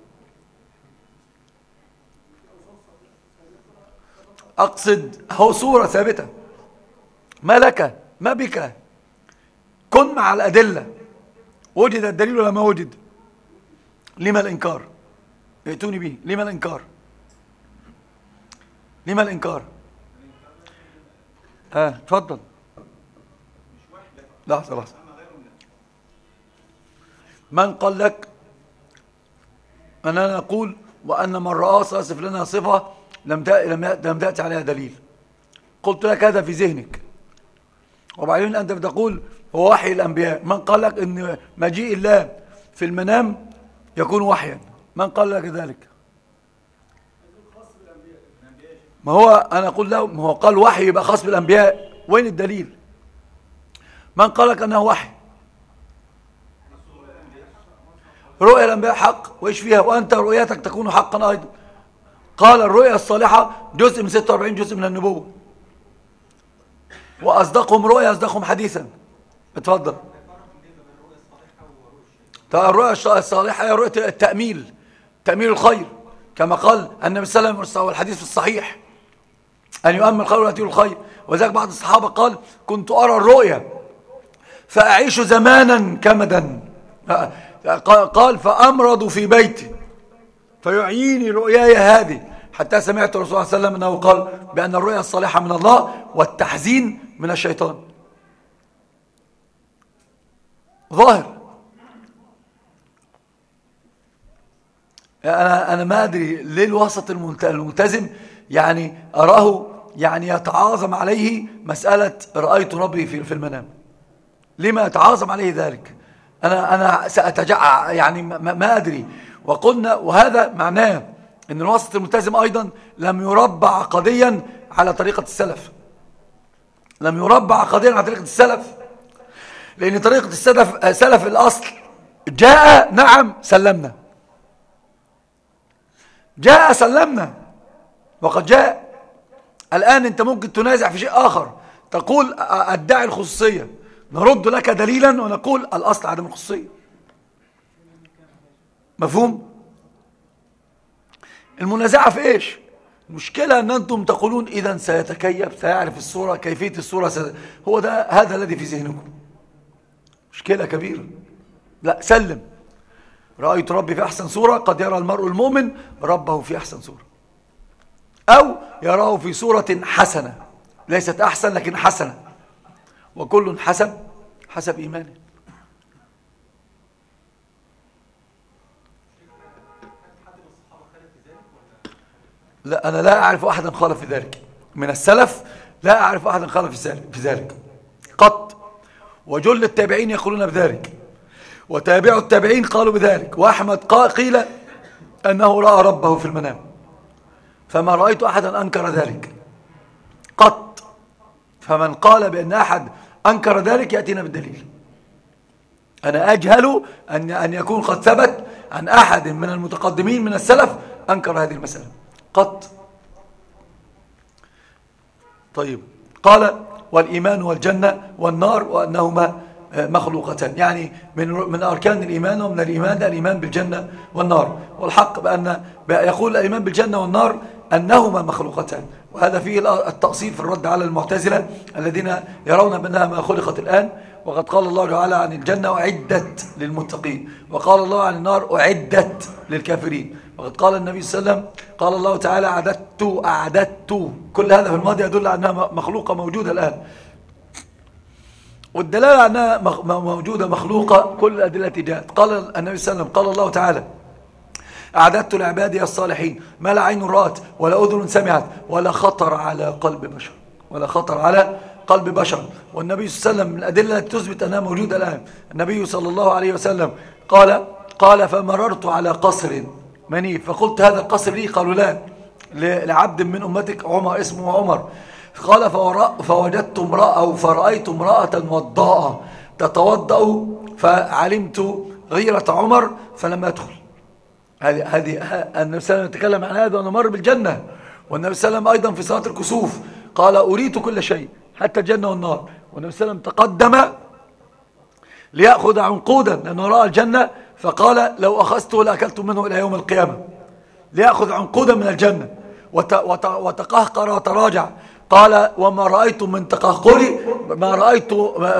أقصد هو صورة ثابتة، ما لك ما بك، كن مع الأدلة. وجد الدليل ولا ما وجد؟ لما الإنكار؟ ائتوني به. لما الإنكار؟ لما الإنكار؟ ها تفضل. لحظة لحظة. من قال لك أننا نقول وأن من رأى سيصف لنا صفة لم لم تأتي عليها دليل؟ قلت لك هذا في ذهنك، وبعدين أنت بتقول هو وحي الأنبياء. من قال لك أن مجيء الله في المنام يكون وحيا. من قال لك ذلك؟ ما هو أنا أقول له ما هو قال وحي يبقى خاص بالأنبياء، وين الدليل؟ من قال لك أنه وحي؟ رؤيا الأنبياء حق، وإيش فيها؟ وأنت رؤيتك تكون حقا أيضا. قال الرؤيا الصالحة جزء من ستة وأربعين جزء من النبوة، وأصدقهم رؤيا أصدقهم حديثا. اتفضل. الرؤيا الصالحة هي رؤية التأميل، تأميل الخير، كما قال النبي صلى الله عليه وسلم والحديث في الصحيح أن يؤمل الخير ويأتيه الخير. وذلك بعض الصحابة قال كنت أرى الرؤيا فأعيش زمانا كمدا، قال فأمرض في بيتي فيعيني رؤياي هذه، حتى سمعت الرسول صلى الله عليه وسلم أنه قال بأن الرؤيا الصالحة من الله والتحزين من الشيطان. ظاهر. أنا أنا ما أدري ليه الوسط الملتزم يعني أراه يعني يتعاظم عليه مسألة رأيت ربي في في المنام. لما يتعاظم عليه ذلك؟ أنا أنا سأتجع يعني ما, ما أدري. وقلنا وهذا معناه أن الوسط الملتزم أيضا لم يربى عقديا على طريقة السلف، لم يربى عقديا على طريقة السلف، لأن طريقة السلف سلف الأصل جاء نعم سلمنا، جاء سلمنا وقد جاء. الآن أنت ممكن تنازع في شيء آخر، تقول أدعي الخصوصية، نرد لك دليلا ونقول الأصل عدم الخصوصية. مفهوم؟ المنازعة في إيش؟ المشكلة أن أنتم تقولون إذا سيتكيف، سيعرف الصورة، كيفية الصورة سي... هو ده هذا الذي في ذهنكم. مشكلة كبيرة. لا، سلم. رأيت ربي في أحسن صورة، قد يرى المرء المؤمن ربه في أحسن صورة، أو يراه في صورة حسنة، ليست أحسن لكن حسنة، وكل حسب حسب إيمانه. لا، أنا لا أعرف أحدا خالف في ذلك من السلف، لا أعرف أحدا خالف في ذلك قط. وجل التابعين يقولون بذلك، وتابعوا التابعين قالوا بذلك، وأحمد قيل أنه رأى ربه في المنام، فما رأيت أحدا أنكر ذلك قط. فمن قال بأن أحد أنكر ذلك يأتينا بالدليل. أنا أجهل أن أن يكون قد ثبت عن أحد من المتقدمين من السلف أنكر هذه المسألة قط. طيب، قال والإيمان والجنة والنار وأنهما مخلوقتان، يعني من من أركان الإيمان ومن الإيمان الإيمان بالجنة والنار. والحق بأن يقول الإيمان بالجنة والنار أنهما مخلوقتان، وهذا فيه التأصيل في الرد على المعتزلة الذين يرون بأنها ما خلقت الآن. وقد قال الله تعالى عن الجنة أعدت للمتقين، وقال الله عن النار أعدت للكافرين. وقد قال النبي صلى الله عليه وسلم قال الله تعالى أعددت أعددت. كل هذا في الماضي يدل على أنها مخلوقة موجودة الآن، والدلالة أنها موجودة مخلوقة كل الأدلة جاءت. قال النبي صلى الله عليه وسلم قال الله تعالى أعددت لعبادي الصالحين ما لا عين رأت ولا أذن سمعت ولا خطر على قلب بشر، ولا خطر على قلب بشر. والنبي صلى الله عليه وسلم من الأدلة التي تثبت أنها موجودة الآن، النبي صلى الله عليه وسلم قال قال فمررت على قصر منيف فقلت هذا القصر لي؟ قالوا لا، لعبد من أمتك عمر اسمه عمر. قال فوجدت امرأة أو فرأيت امرأة وضاء تتوضأ فعلمت غيرة عمر فلم أدخل. هذه هذه النبي صلى الله عليه وسلم يتكلم عن هذا وأنه مر بالجنة. والنبي صلى الله عليه وسلم أيضا في صلاة الكسوف قال أريت كل شيء حتى الجنة والنار. والنبي صلى الله عليه وسلم تقدم ليأخذ عنقودا لأنه رأى الجنة، فقال لو أخذته لأكلت منه إلى يوم القيامة، ليأخذ عنقودا من الجنة. وتقهقر وتراجع قال وما رأيت من تقهقري ما رأيت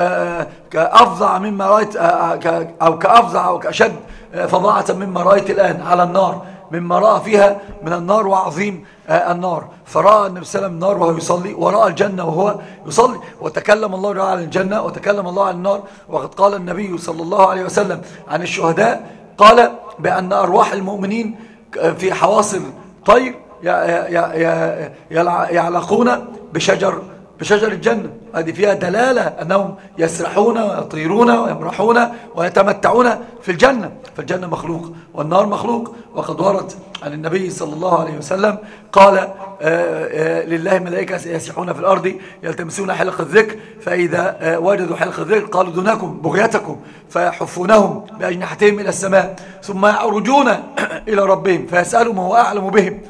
كأفظع مما رأيت أو كأفظع أو كأشد فظاعة مما رأيت الآن على النار، مما رأى فيها من النار وعظيم النار. فرأى النبي صلى الله عليه وسلم النار وهو يصلي، ورأى الجنة وهو يصلي، وتكلم الله تعالى عن الجنة وتكلم الله عن النار. وقد قال النبي صلى الله عليه وسلم عن الشهداء قال بأن أرواح المؤمنين في حواصل طير يعلقون بشجر بشجر الجنة. هذه فيها دلالة أنهم يسرحون ويطيرون ويمرحون ويتمتعون في الجنة. فالجنة مخلوق والنار مخلوق. وقد ورد عن النبي صلى الله عليه وسلم قال آآ آآ لله ملائكة يسيحون في الأرض يلتمسون حلق الذكر، فإذا وجدوا حلق الذكر قالوا دونكم بغيتكم، فيحفونهم بأجنحتهم إلى السماء، ثم يعرجون إلى ربهم فيسألهم وهو أعلم بهم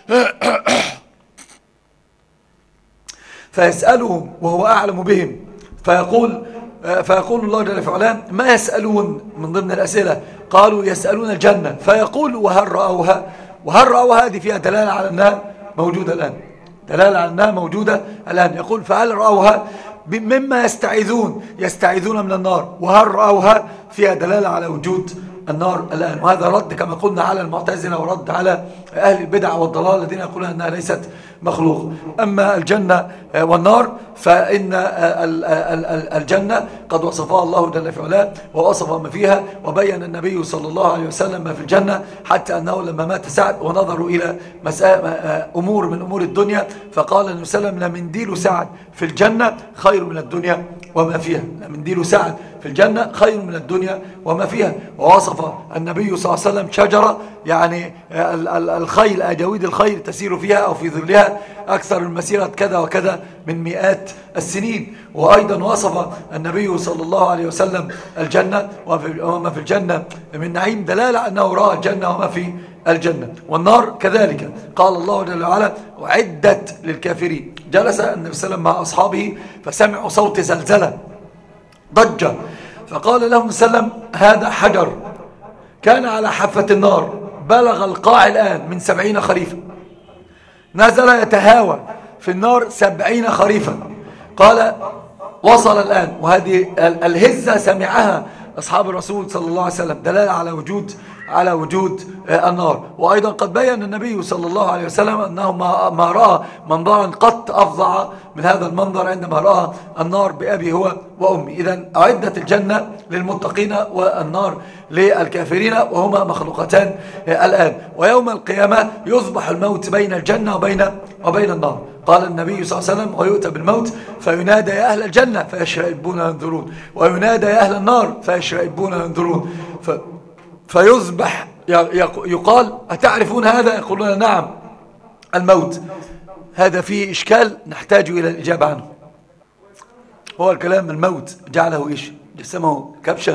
فيسألهم وهو أعلم بهم فيقول فيقول الله جل وعلا ما يسألون من ضمن الأسئلة؟ قالوا يسألون الجنة، فيقول وهل رأوها؟ وهل رأوها هذه فيها دلالة على أنها موجودة الآن، دلالة على أنها موجودة الآن. يقول فهل رأوها؟ مما يستعيذون يستعيذون من النار، وهل رأوها؟ فيها دلالة على وجود النار الآن. وهذا رد كما قلنا على المعتزلة ورد على أهل البدع والضلال الذين يقولون أنها ليست مخلوق. أما الجنة والنار فإن الجنة قد وصفها الله جل وعلا ووصف ما فيها، وبين النبي صلى الله عليه وسلم ما في الجنة، حتى أنه لما مات سعد ونظروا إلى أمور من أمور الدنيا فقال النبي صلى الله عليه وسلم لمنديل سعد في الجنة خير من الدنيا وما فيها. لمنديل سعد في الجنة خير من الدنيا وما فيها. ووصف النبي صلى الله عليه وسلم شجرة يعني الخيل أجاويد الخيل تسير فيها أو في ظلها أكثر من مسيرة كذا وكذا من مئات السنين. وأيضا وصف النبي صلى الله عليه وسلم الجنة وما في الجنة من نعيم دلالة أنه رأى الجنة وما في الجنة. والنار كذلك قال الله جل وعلا وعدت للكافرين. جلس النبي صلى الله عليه وسلم مع أصحابه فسمعوا صوت زلزلة ضجة، فقال لهم صلى الله عليه وسلم هذا حجر كان على حافة النار بلغ القاع الآن من سبعين خريفا، نزل يتهاوى في النار سبعين خريفا، قال وصل الآن. وهذه الهزة سمعها أصحاب الرسول صلى الله عليه وسلم دلالة على وجود على وجود النار. وأيضا قد بيّن النبي صلى الله عليه وسلم أنه ما رأى منظرا قط أفظع من هذا المنظر عندما رأى النار بأبي هو وأمي. إذن أعدت الجنة للمتقين والنار للكافرين، وهما مخلوقتان الآن. ويوم القيامة يصبح الموت بين الجنة وبين وبين النار. قال النبي صلى الله عليه وسلم ويؤتى بالموت فينادى يا أهل الجنة فيشرئبون ينظرون، وينادى يا أهل النار فيشرئبون ينظرون، ف فيصبح يقال أتعرفون هذا؟ يقولون نعم الموت. هذا فيه إشكال نحتاج إلى الإجابة عنه. هو الكلام الموت جعله إيش؟ جسمه كبشا،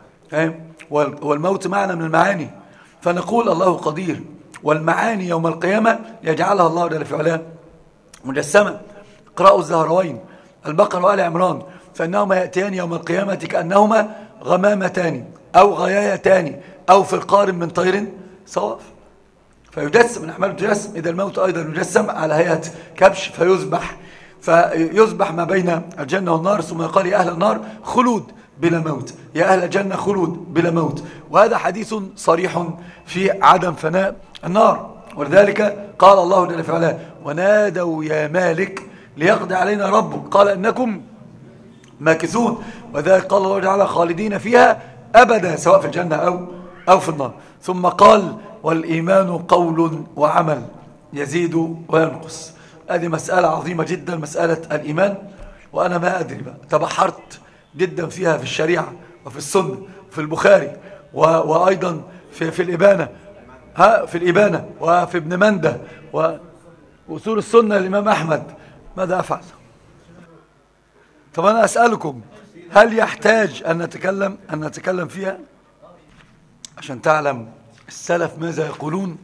والموت معنى من المعاني، فنقول الله قدير، والمعاني يوم القيامة يجعلها الله جل وعلا مجسمة. اقرأوا الزهروين البقرة وآل عمران فإنهما يأتيان يوم القيامة كأنهما غمامتان أو غيايتان أو فرقار من طير صواف، فيجسم من أحمال الجسم. إذا الموت أيضا يجسم على هيئة كبش فيذبح فيذبح ما بين الجنة والنار، ثم يقال يا أهل النار خلود بلا موت، يا أهل الجنة خلود بلا موت. وهذا حديث صريح في عدم فناء النار. ولذلك قال الله جل وعلا ونادوا يا مالك ليقضي علينا ربك قال إنكم ماكثون. وذلك قال الله تعالى خالدين فيها أبدا سواء في الجنة أو أو في النار. ثم قال والإيمان قول وعمل يزيد وينقص. هذه مسألة عظيمة جدا، مسألة الإيمان، وأنا ما أدري بقى تبحرت جدا فيها في الشريعة وفي السنة وفي البخاري وأيضا في, في الإبانة ها في الإبانة وفي ابن منده وأصول السنة الإمام أحمد. ماذا أفعل؟ طب أنا أسألكم هل يحتاج أن نتكلم أن نتكلم فيها عشان تعلم السلف ماذا يقولون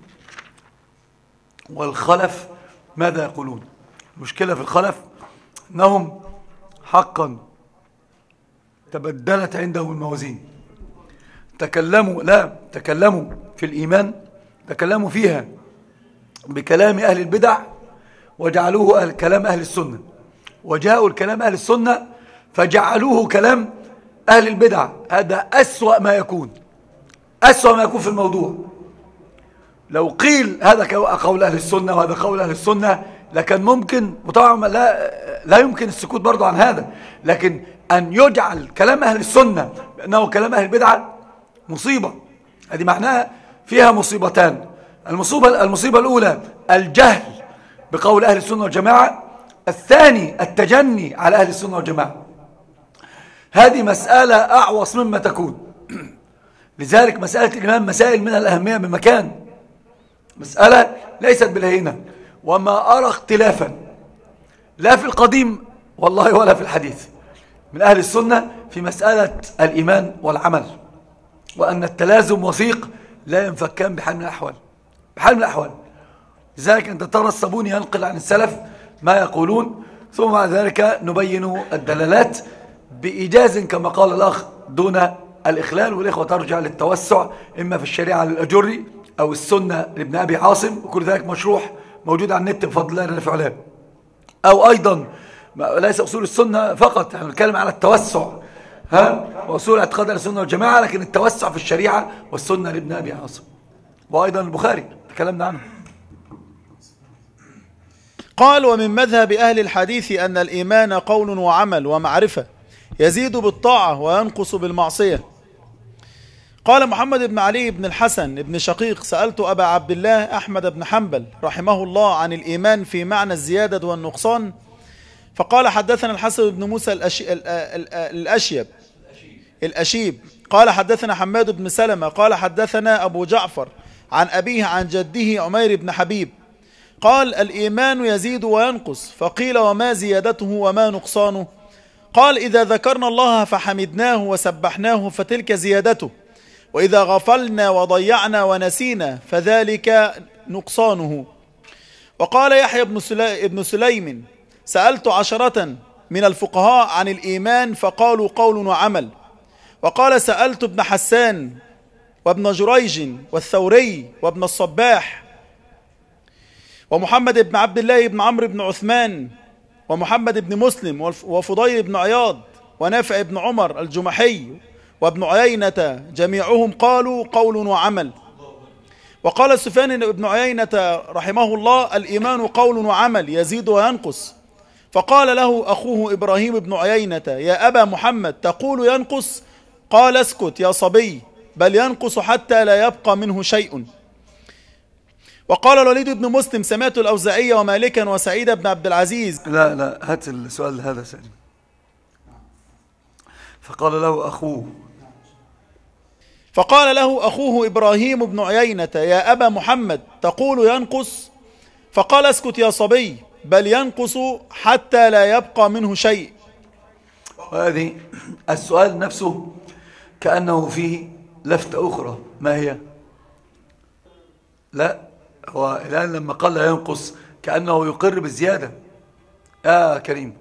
والخلف ماذا يقولون؟ المشكلة في الخلف أنهم حقا تبدلت عندهم الموازين. تكلموا لا تكلموا في الإيمان، تكلموا فيها بكلام أهل البدع وجعلوه كلام أهل السنة، وجاءوا الكلام أهل السنة فجعلوه كلام أهل البدع. هذا أسوأ ما يكون، أسوأ ما يكون في الموضوع. لو قيل هذا قول أهل السنة وهذا قول أهل السنة لكن ممكن، وطبعا لا, لا يمكن السكوت برضو عن هذا، لكن أن يجعل كلام أهل السنة بأنه كلام أهل البدعة مصيبة. هذه معناها فيها مصيبتان. المصيبة, المصيبة الأولى الجهل بقول أهل السنة والجماعة، الثاني التجني على أهل السنة والجماعة. هذه مسألة أعوص مما تكون. لذلك مسألة الإمام مسائل من الأهمية بمكان، مسألة ليست بالهينة، وما أرى اختلافا لا في القديم والله ولا في الحديث من أهل السنة في مسألة الإيمان والعمل، وأن التلازم وثيق لا ينفكان بحال من الأحوال، بحال من الأحوال. لذلك أنت ترى الصابوني ينقل عن السلف ما يقولون، ثم بعد ذلك نبين الدلالات بإيجاز كما قال الأخ دون الإخلال. والإخوة ترجع للتوسع إما في الشريعة للأجري أو السنة لابن أبي عاصم، وكل ذلك مشروح موجود على النت بفضل الله جل وعلا. أو أيضا ليس أصول السنة فقط، يعني نتكلم على التوسع ها وأصول اعتقاد السنة والجماعة، لكن التوسع في الشريعة والسنة لابن أبي عاصم، وأيضا البخاري تكلمنا عنه. قال: ومن مذهب أهل الحديث أن الإيمان قول وعمل ومعرفة، يزيد بالطاعة وينقص بالمعصية. قال محمد بن علي بن الحسن بن شقيق: سألت أبا عبد الله أحمد بن حنبل رحمه الله عن الإيمان في معنى الزيادة والنقصان، فقال: حدثنا الحسن بن موسى الأشي... الأشيب الأشيب قال: حدثنا حماد بن سلمة قال: حدثنا أبو جعفر عن أبيه عن جده عمير بن حبيب قال: الإيمان يزيد وينقص. فقيل: وما زيادته وما نقصانه؟ قال: إذا ذكرنا الله فحمدناه وسبحناه فتلك زيادته، وإذا غفلنا وضيعنا ونسينا فذلك نقصانه. وقال يحيى بن, سلي... بن سليم: سألت عشرة من الفقهاء عن الإيمان فقالوا قول وعمل. وقال: سألت ابن حسان وابن جريج والثوري وابن الصباح ومحمد بن عبد الله بن عمرو بن عثمان ومحمد بن مسلم وفضيل بن عياض ونافع بن عمر الجمحي وابن عيينة، جميعهم قالوا قول وعمل. وقال سفيان بن عيينة رحمه الله: الإيمان قول وعمل يزيد وينقص. فقال له أخوه إبراهيم بن عيينة: يا أبا محمد تقول ينقص؟ قال: اسكت يا صبي، بل ينقص حتى لا يبقى منه شيء. وقال الوليد بن مسلم: سمعت الأوزاعي ومالكا وسعيد بن عبد العزيز. لا لا هات السؤال هذا سأل. فقال له أخوه فقال له أخوه إبراهيم بن عيينة: يا أبا محمد تقول ينقص؟ فقال: اسكت يا صبي، بل ينقص حتى لا يبقى منه شيء. وهذه السؤال نفسه كأنه فيه لفتة أخرى، ما هي؟ لا، هو الآن لما قال لا ينقص كأنه يقر بالزيادة. يا كريم،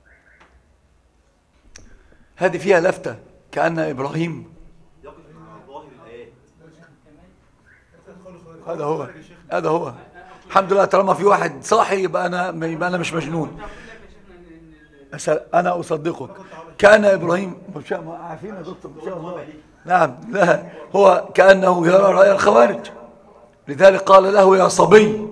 هذه فيها لفتة كأن إبراهيم هذا هو هذا هو الحمد لله، طالما في واحد صاحي يبقى أنا يبقى أنا مش مجنون. أنا أصدقك. كان إبراهيم عارفين يا دكتور إن شاء الله. نعم، لا هو كأنه يرى رأي الخوارج، لذلك قال له يا صبي.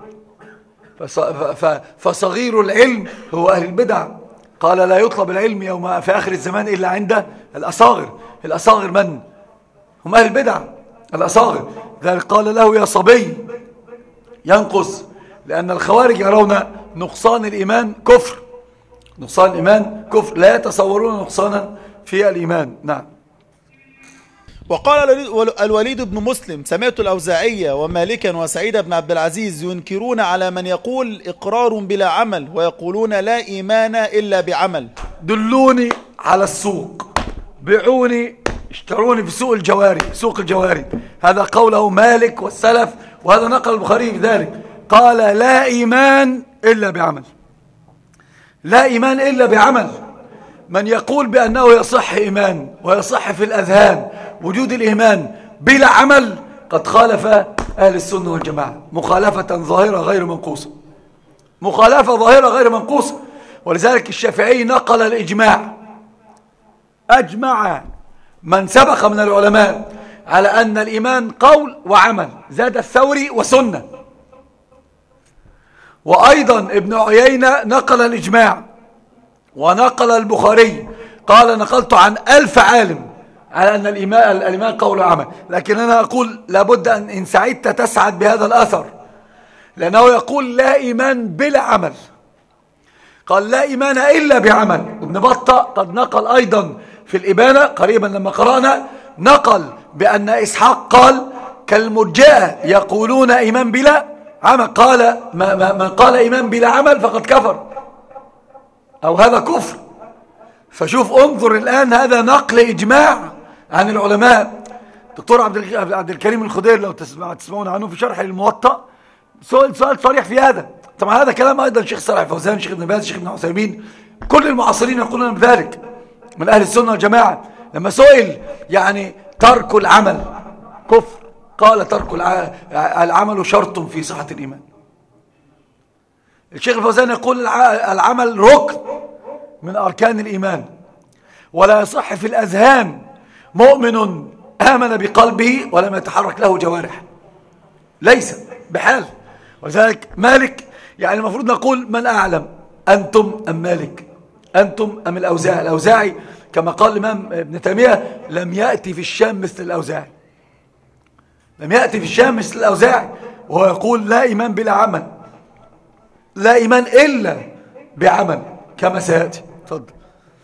فصغير العلم هو أهل البدع. قال: لا يطلب العلم يوم في آخر الزمان إلا عند الأصاغر. الأصاغر من؟ هم أهل البدع الأصاغر. ذلك قال له يا صبي ينقص، لأن الخوارج يرون نقصان الإيمان كفر، نقصان الإيمان كفر، لا يتصورون نقصانا في الإيمان. نعم. وقال الوليد بن مسلم: سمعت الأوزاعي ومالكا وسعيد بن عبد العزيز ينكرون على من يقول إقرار بلا عمل، ويقولون لا إيمان إلا بعمل. دلوني على السوق، بيعوني، اشتروني في سوق الجواري، سوق الجواري. هذا قوله مالك والسلف، وهذا نقل البخاري في ذلك. قال: لا إيمان إلا بعمل، لا إيمان إلا بعمل. من يقول بأنه يصح إيمان ويصح في الأذهان وجود الإيمان بلا عمل قد خالف أهل السنة والجماعة مخالفة ظاهرة غير منقوصة، مخالفة ظاهرة غير منقوصة. ولذلك الشافعي نقل الإجماع، أجمع من سبق من العلماء على أن الإيمان قول وعمل، زاد الثوري وسنة. وأيضا ابن عيينة نقل الإجماع، ونقل البخاري قال: نقلت عن ألف عالم على أن الإيمان, الإيمان قول وعمل. لكن أنا أقول لابد أن إن سعدت تسعد بهذا الأثر، لأنه يقول لا إيمان بلا عمل. قال لا إيمان إلا بعمل. ابن بطة قد نقل أيضا في الإبانة قريبا لما قرأنا، نقل بأن إسحاق قال كالمرجئة يقولون إيمان بلا عمل، قال من قال إيمان بلا عمل فقد كفر، أو هذا كفر. فشوف انظر الآن، هذا نقل إجماع عن العلماء. دكتور عبد الكريم الخضير لو تسمعون عنه في شرح الموطأ سؤال سؤال صريح في هذا. طبعا هذا كلام أيضا شيخ صالح فوزان، شيخ ابن باز، شيخ ابن عثيمين، كل المعاصرين يقولون بذلك من أهل السنة والجماعة. لما سئل يعني ترك العمل كفر، قال ترك العمل شرط في صحة الإيمان. الشيخ الفوزان يقول العمل ركن من أركان الإيمان، ولا يصح في الأذهان مؤمن آمن بقلبه ولم يتحرك له جوارح، ليس بحال. وذلك مالك يعني المفروض نقول من أعلم، أنتم أم مالك، أنتم أم الأوزاعي. الأوزاعي كما قال الإمام ابن تيمية لم يأتي في الشام مثل الأوزاعي، لم يأتي في الشام مثل الأوزاعي، وهو يقول لا إيمان بلا عمل، لا إيمان إلا بعمل كما سيأتي. تفضل.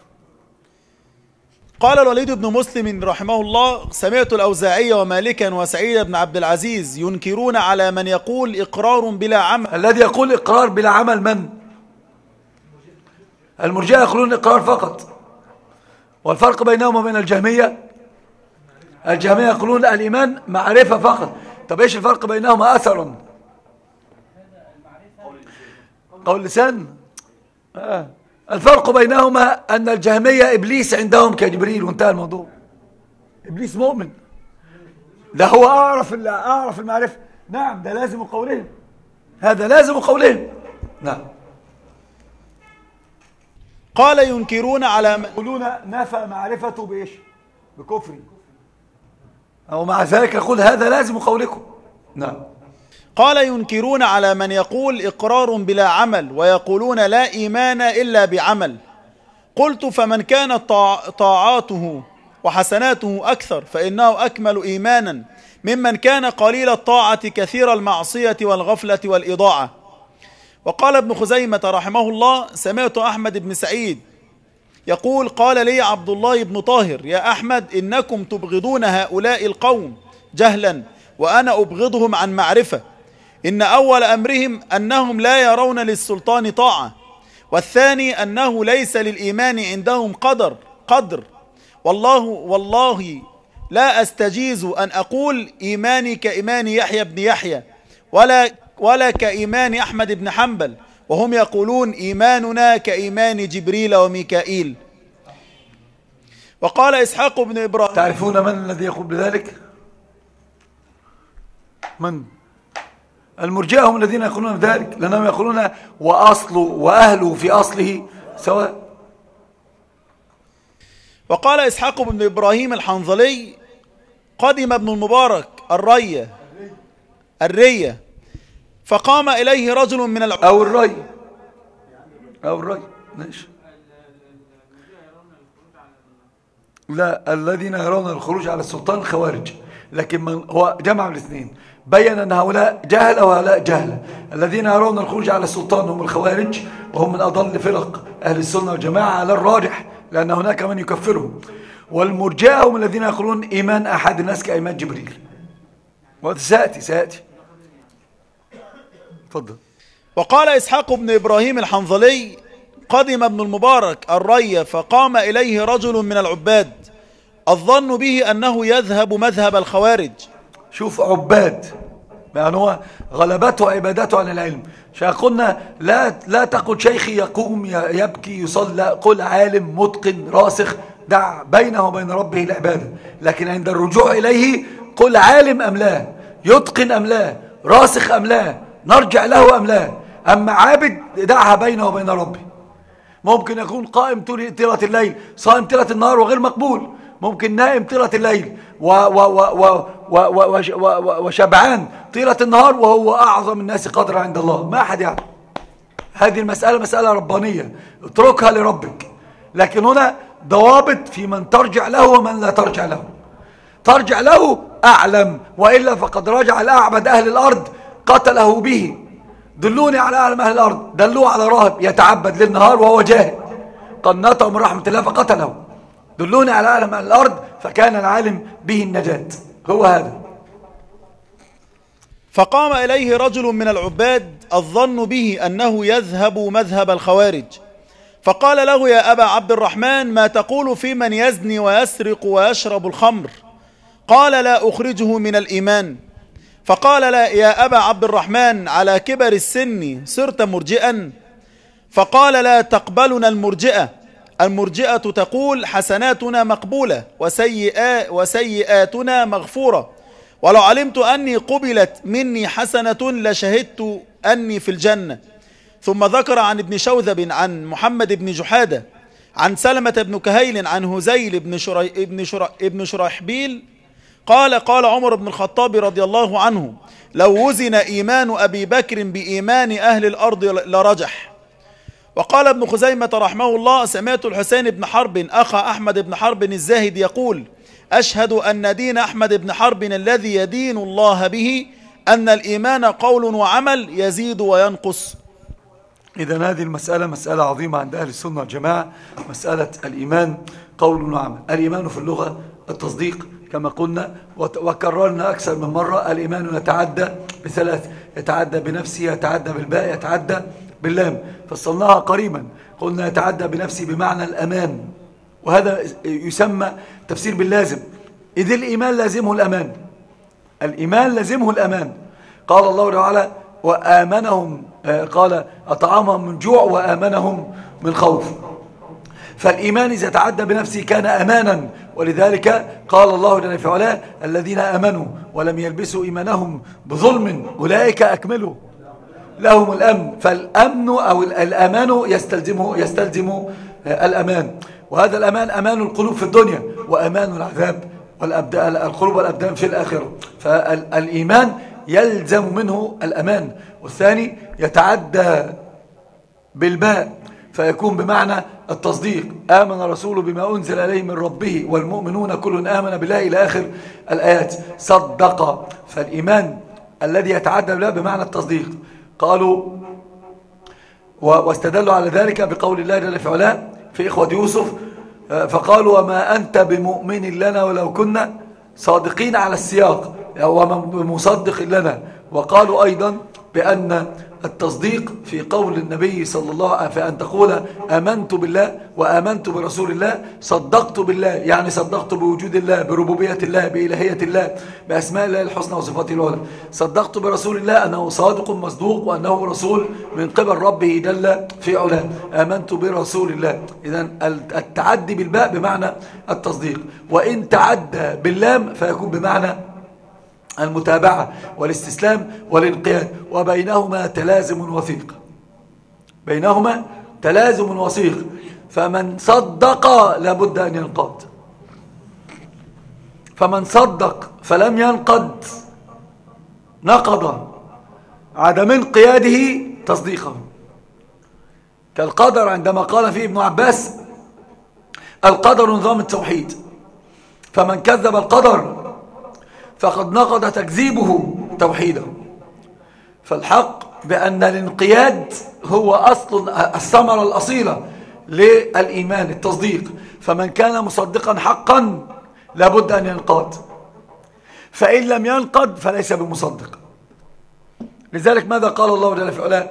قال الوليد بن مسلم رحمه الله سمعت الأوزاعي ومالكا وسعيد بن عبد العزيز ينكرون على من يقول إقرار بلا عمل. الذي يقول إقرار بلا عمل من؟ المرجئة يقولون إقرار فقط. والفرق بينهم وبين الجهمية، الجهمية يقولون الإيمان معرفة فقط. طب إيش الفرق بينهما أثرا؟ قول لسان. آه. الفرق بينهما أن الجهمية إبليس عندهم كجبريل وانتهى الموضوع. إبليس مؤمن، ده هو أعرف أعرف المعرفة. نعم، ده لازم قولهم، هذا لازم قولهم. نعم. قال ينكرون على من يقولون نفى معرفته بإيش؟ بكفر، أو مع ذلك يقول هذا لازم قولكم. نعم. قال ينكرون على من يقول إقرار بلا عمل ويقولون لا إيمان إلا بعمل. قلت فمن كانت طاعاته وحسناته أكثر فإنه أكمل إيمانا ممن كان قليل الطاعة كثير المعصية والغفلة والإضاعة. وقال ابن خزيمة رحمه الله سمعت أحمد بن سعيد يقول قال لي عبد الله بن طاهر يا أحمد إنكم تبغضون هؤلاء القوم جهلا وأنا أبغضهم عن معرفة. إن أول أمرهم أنهم لا يرون للسلطان طاعة، والثاني أنه ليس للإيمان عندهم قدر قدر والله والله لا أستجيز أن أقول إيماني كإيمان يحيى بن يحيى ولا ولا كإيمان أحمد بن حنبل، وهم يقولون إيماننا كإيمان جبريل وميكائيل. وقال إسحاق بن إبراهيم. تعرفون من الذي يقول بذلك؟ من؟ المرجئة هم الذين يقولون بذلك، لأنهم يقولون وأصله وأهله في أصله سواء. وقال إسحاق بن إبراهيم الحنظلي قدم ابن المبارك الرية الرية فقام إليه رجل من العلماء أو الري أو الري ماشي. لا، الذين يرون الخروج على السلطان خوارج، لكن من هو جمع الاثنين، بين أن هؤلاء جهل وهؤلاء جهل. الذين يرون الخروج على السلطان هم الخوارج، وهم من أضل فرق أهل السنة والجماعة على الراجح، لأن هناك من يكفرهم. والمرجئة هم الذين يقولون إيمان أحد الناس كإيمان جبريل، وسيأتي سيأتي. تفضل. وقال إسحاق بن إبراهيم الحنظلي قدم ابن المبارك الرية فقام إليه رجل من العباد الظن به أنه يذهب مذهب الخوارج. شوف عباد، يعني هو غلبته عبادته عن العلم. قلنا لا لا تقل شيخي يقوم يبكي يصلي، قل عالم متقن راسخ دع بينه وبين ربه العبادة. لكن عند الرجوع إليه قل عالم أم لا، يتقن أم لا، راسخ أم لا، نرجع له أم لا. أما عابد دعها بينه وبين ربه. ممكن يكون قائم طيلة الليل صائم طيلة النهار وغير مقبول، ممكن نائم طيلة الليل و و و و و وشبعان طيلة النهار وهو أعظم الناس قدرا عند الله، ما أحد يعلم. هذه المسألة مسألة ربانية، اتركها لربك. لكن هنا ضوابط في من ترجع له ومن لا ترجع له. ترجع له أعلم، وإلا فقد رجع الأعبد أهل الأرض قتله به دلوني على أعلم أهل الأرض، دلوه على راهب يتعبد ليل نهار وهو جاهل قنطه من رحمة الله فقتله. دلوني على أعلم أهل الأرض فكان العالم به النجاة. هو هذا. فقام إليه رجل من العباد الظن به أنه يذهب مذهب الخوارج، فقال له: يا أبا عبد الرحمن، ما تقول في من يزني ويسرق ويشرب الخمر؟ قال: لا أخرجه من الإيمان. فقال: لا يا أبا عبد الرحمن، على كبر السن صرت مرجئا؟ فقال: لا تقبلنا المرجئة، المرجئة تقول حسناتنا مقبولة وسيئات وسيئاتنا مغفورة، ولو علمت أني قبلت مني حسنة لشهدت أني في الجنة. ثم ذكر عن ابن شوذب عن محمد بن جحادة عن سلمة بن كهيل عن هزيل بن, شري ابن, شر ابن شرحبيل قال: قال عمر بن الخطاب رضي الله عنه: لو وزن إيمان أبي بكر بإيمان أهل الأرض لرجح. وقال ابن خزيمة رحمه الله: سمعت الحسين بن حرب أخا أحمد بن حرب الزاهد يقول: أشهد أن دين أحمد بن حرب الذي يدين الله به أن الإيمان قول وعمل يزيد وينقص. إذن هذه المسألة مسألة عظيمة عند أهل السنة والجماعة، مسألة الإيمان قول وعمل. الإيمان في اللغة التصديق كما قلنا وكررنا أكثر من مرة. الإيمان يتعدى بثلاث: يتعدى بنفسه، يتعدى بالباء، يتعدى باللام. فصلناها قريبا، قلنا يتعدى بنفسه بمعنى الأمان، وهذا يسمى تفسير باللازم، إذ الإيمان لازمه الأمان. الإيمان لازمه الأمان. قال الله تعالى: وآمنهم، قال أطعمهم من جوع وآمنهم من خوف. فالإيمان إذا تعدى بنفسه كان أمانا، ولذلك قال الله جل في علاه: الذين آمنوا ولم يلبسوا إيمانهم بظلم أولئك أكملوا لهم الأمن. فالأمن أو الأمان يستلزمه يستلزم الأمان، وهذا الأمان أمان القلوب في الدنيا وأمان العذاب والأبدان القلوب والأبدان في الآخرة. فالإيمان يلزم منه الأمان. والثاني يتعدى بالباء فيكون بمعنى التصديق: آمن الرسول بما أنزل إليه من ربه والمؤمنون كل آمن بالله إلى آخر الآيات. صدق. فالإيمان الذي يتعدى بالله بمعنى التصديق. قالوا واستدلوا على ذلك بقول الله جل في علاه في إخوة يوسف: فقالوا: وما أنت بمؤمن لنا ولو كنا صادقين، على السياق ومصدق لنا. وقالوا أيضا بأن التصديق في قول النبي صلى الله عليه وسلم، فأن تقول آمنت بالله وآمنت برسول الله، صدقت بالله يعني صدقت بوجود الله، بربوبية الله، بإلهية الله، بأسماء الله الحسنى وصفاته العلى. صدقت برسول الله أنه صادق مصدوق وأنه رسول من قبل ربه جل في علاه. آمنت برسول الله. إذن التعدي بالباء بمعنى التصديق، وإن تعدى باللام فيكون بمعنى المتابعة والاستسلام والانقياد، وبينهما تلازم وثيق. بينهما تلازم وثيق. فمن صدق لابد أن ينقاد، فمن صدق فلم ينقد نقض عدم انقياده تصديقه. كالقدر عندما قال فيه ابن عباس: القدر نظام التوحيد، فمن كذب القدر فقد نقض تكذيبه توحيده. فالحق بأن الانقياد هو أصل الثمرة الأصيلة للإيمان، التصديق. فمن كان مصدقا حقا لابد أن ينقاد، فإن لم ينقد فليس بمصدق. لذلك ماذا قال الله جل في علاه: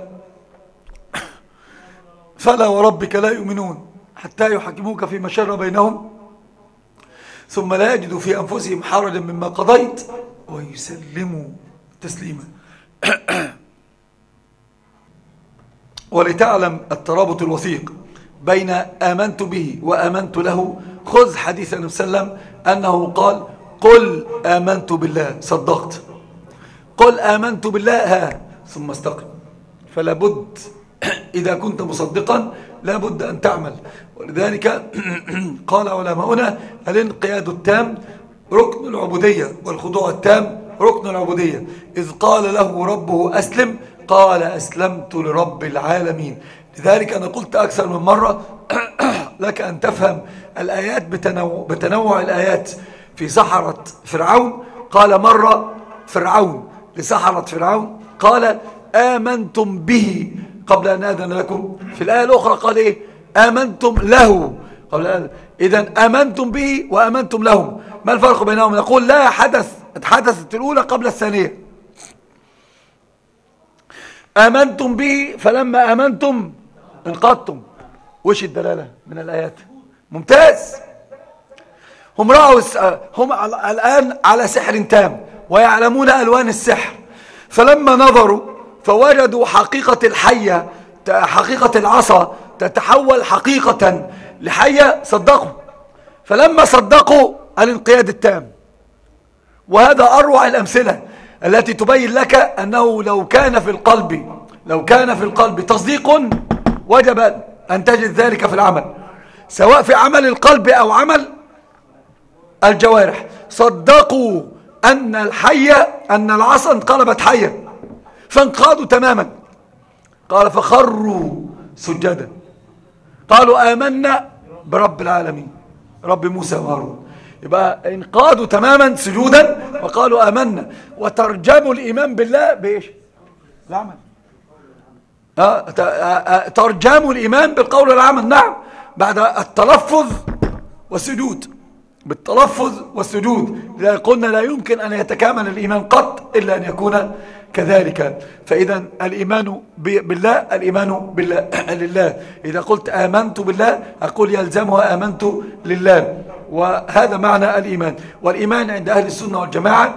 فلا وربك لا يؤمنون حتى يحكموك فيما شجر بينهم ثم لا يجدوا في أنفسهم حرجا مما قضيت ويسلموا تسليما. ولتعلم الترابط الوثيق بين آمنت به وآمنت له، خذ حديث النبي صلى الله عليه وسلم أنه قال: قل آمنت بالله، صدقت. قل آمنت بالله ها ثم استقم. فلا بد إذا كنت مصدقا لا بد أن تعمل. ولذلك قال علماؤنا: الانقياد التام ركن العبودية، والخضوع التام ركن العبودية. إذ قال له ربه أسلم قال: أسلمت لرب العالمين. لذلك أنا قلت أكثر من مرة لك أن تفهم الآيات بتنوع, بتنوع الآيات. في سحرة فرعون قال مرة فرعون لسحرة فرعون، قال: آمنتم به قبل أن آذن لكم. في الآية الأخرى قال إيه؟ آمنتم له قبل أن. إذن آمنتم به وآمنتم لهم، ما الفرق بينهم؟ نقول لا حدث، حدثت الأولى قبل الثانية. آمنتم به فلما آمنتم انقضتم. وش الدلالة من الآيات؟ ممتاز. هم رأوا هم الآن على سحر تام ويعلمون ألوان السحر، فلما نظروا فوجدوا حقيقة الحية، حقيقة العصا تتحول حقيقة لحية، صدقوا. فلما صدقوا الانقياد التام. وهذا أروع الأمثلة التي تبين لك أنه لو كان في القلب لو كان في القلب تصديق وجب أن تجد ذلك في العمل، سواء في عمل القلب أو عمل الجوارح. صدقوا أن الحية أن العصا انقلبت حية فانقادوا تماما. قال فخروا سجدا قالوا آمنا برب العالمين، رب موسى وهارون. يبقى انقادوا تماما سجودا وقالوا آمنا. وترجموا الإيمان بالله بإيش؟ العمل. أه ترجموا الإيمان بالقول والعمل. نعم، بعد التلفظ والسجود، بالتلفظ والسجود. لذلك قلنا لا يمكن أن يتكامل الإيمان قط إلا أن يكون كذلك. فإذا الإيمان بالله الإيمان بالله لله. إذا قلت آمنت بالله أقول يلزمها آمنت لله، وهذا معنى الإيمان. والإيمان عند أهل السنة والجماعة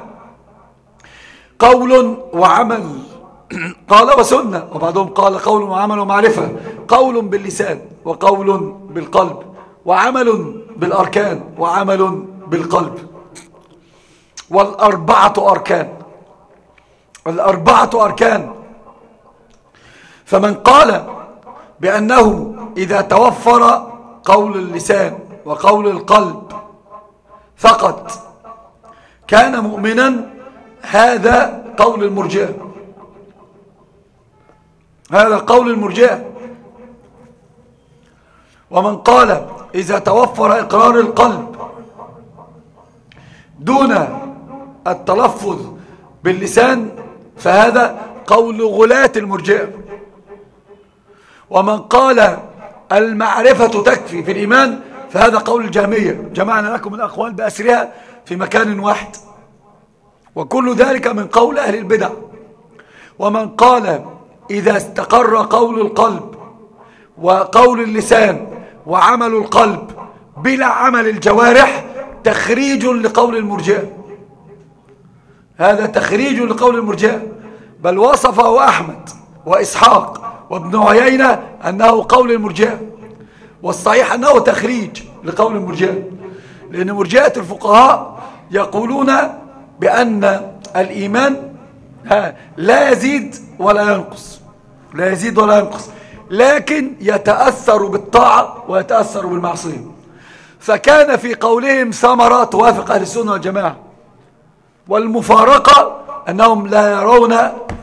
قول وعمل، قال وسنة، وبعضهم قال قول وعمل ومعرفة. قول باللسان وقول بالقلب وعمل بالأركان وعمل بالقلب. والأربعة أركان، الأربعة أركان. فمن قال بأنه إذا توفر قول اللسان وقول القلب فقط كان مؤمنا، هذا قول المرجئة، هذا قول المرجئة. ومن قال إذا توفر إقرار القلب دون التلفظ باللسان فهذا قول غلاة المرجئة. ومن قال المعرفة تكفي في الإيمان فهذا قول الجهمية. جمعنا لكم الأقوال بأسرها في مكان واحد، وكل ذلك من قول أهل البدع. ومن قال إذا استقر قول القلب وقول اللسان وعمل القلب بلا عمل الجوارح تخريج لقول المرجئة، هذا تخريج لقول المرجئة. بل وصفه أحمد وإسحاق وابن عيينة أنه قول المرجئة، والصحيح أنه تخريج لقول المرجئة، لأن مرجئة الفقهاء يقولون بأن الإيمان لا يزيد ولا ينقص، لا يزيد ولا ينقص، لكن يتأثر بالطاعة ويتأثر بالمعصية. فكان في قولهم ثمرة توافق أهل السنة والجماعة. والمفارقة أنهم لا يرون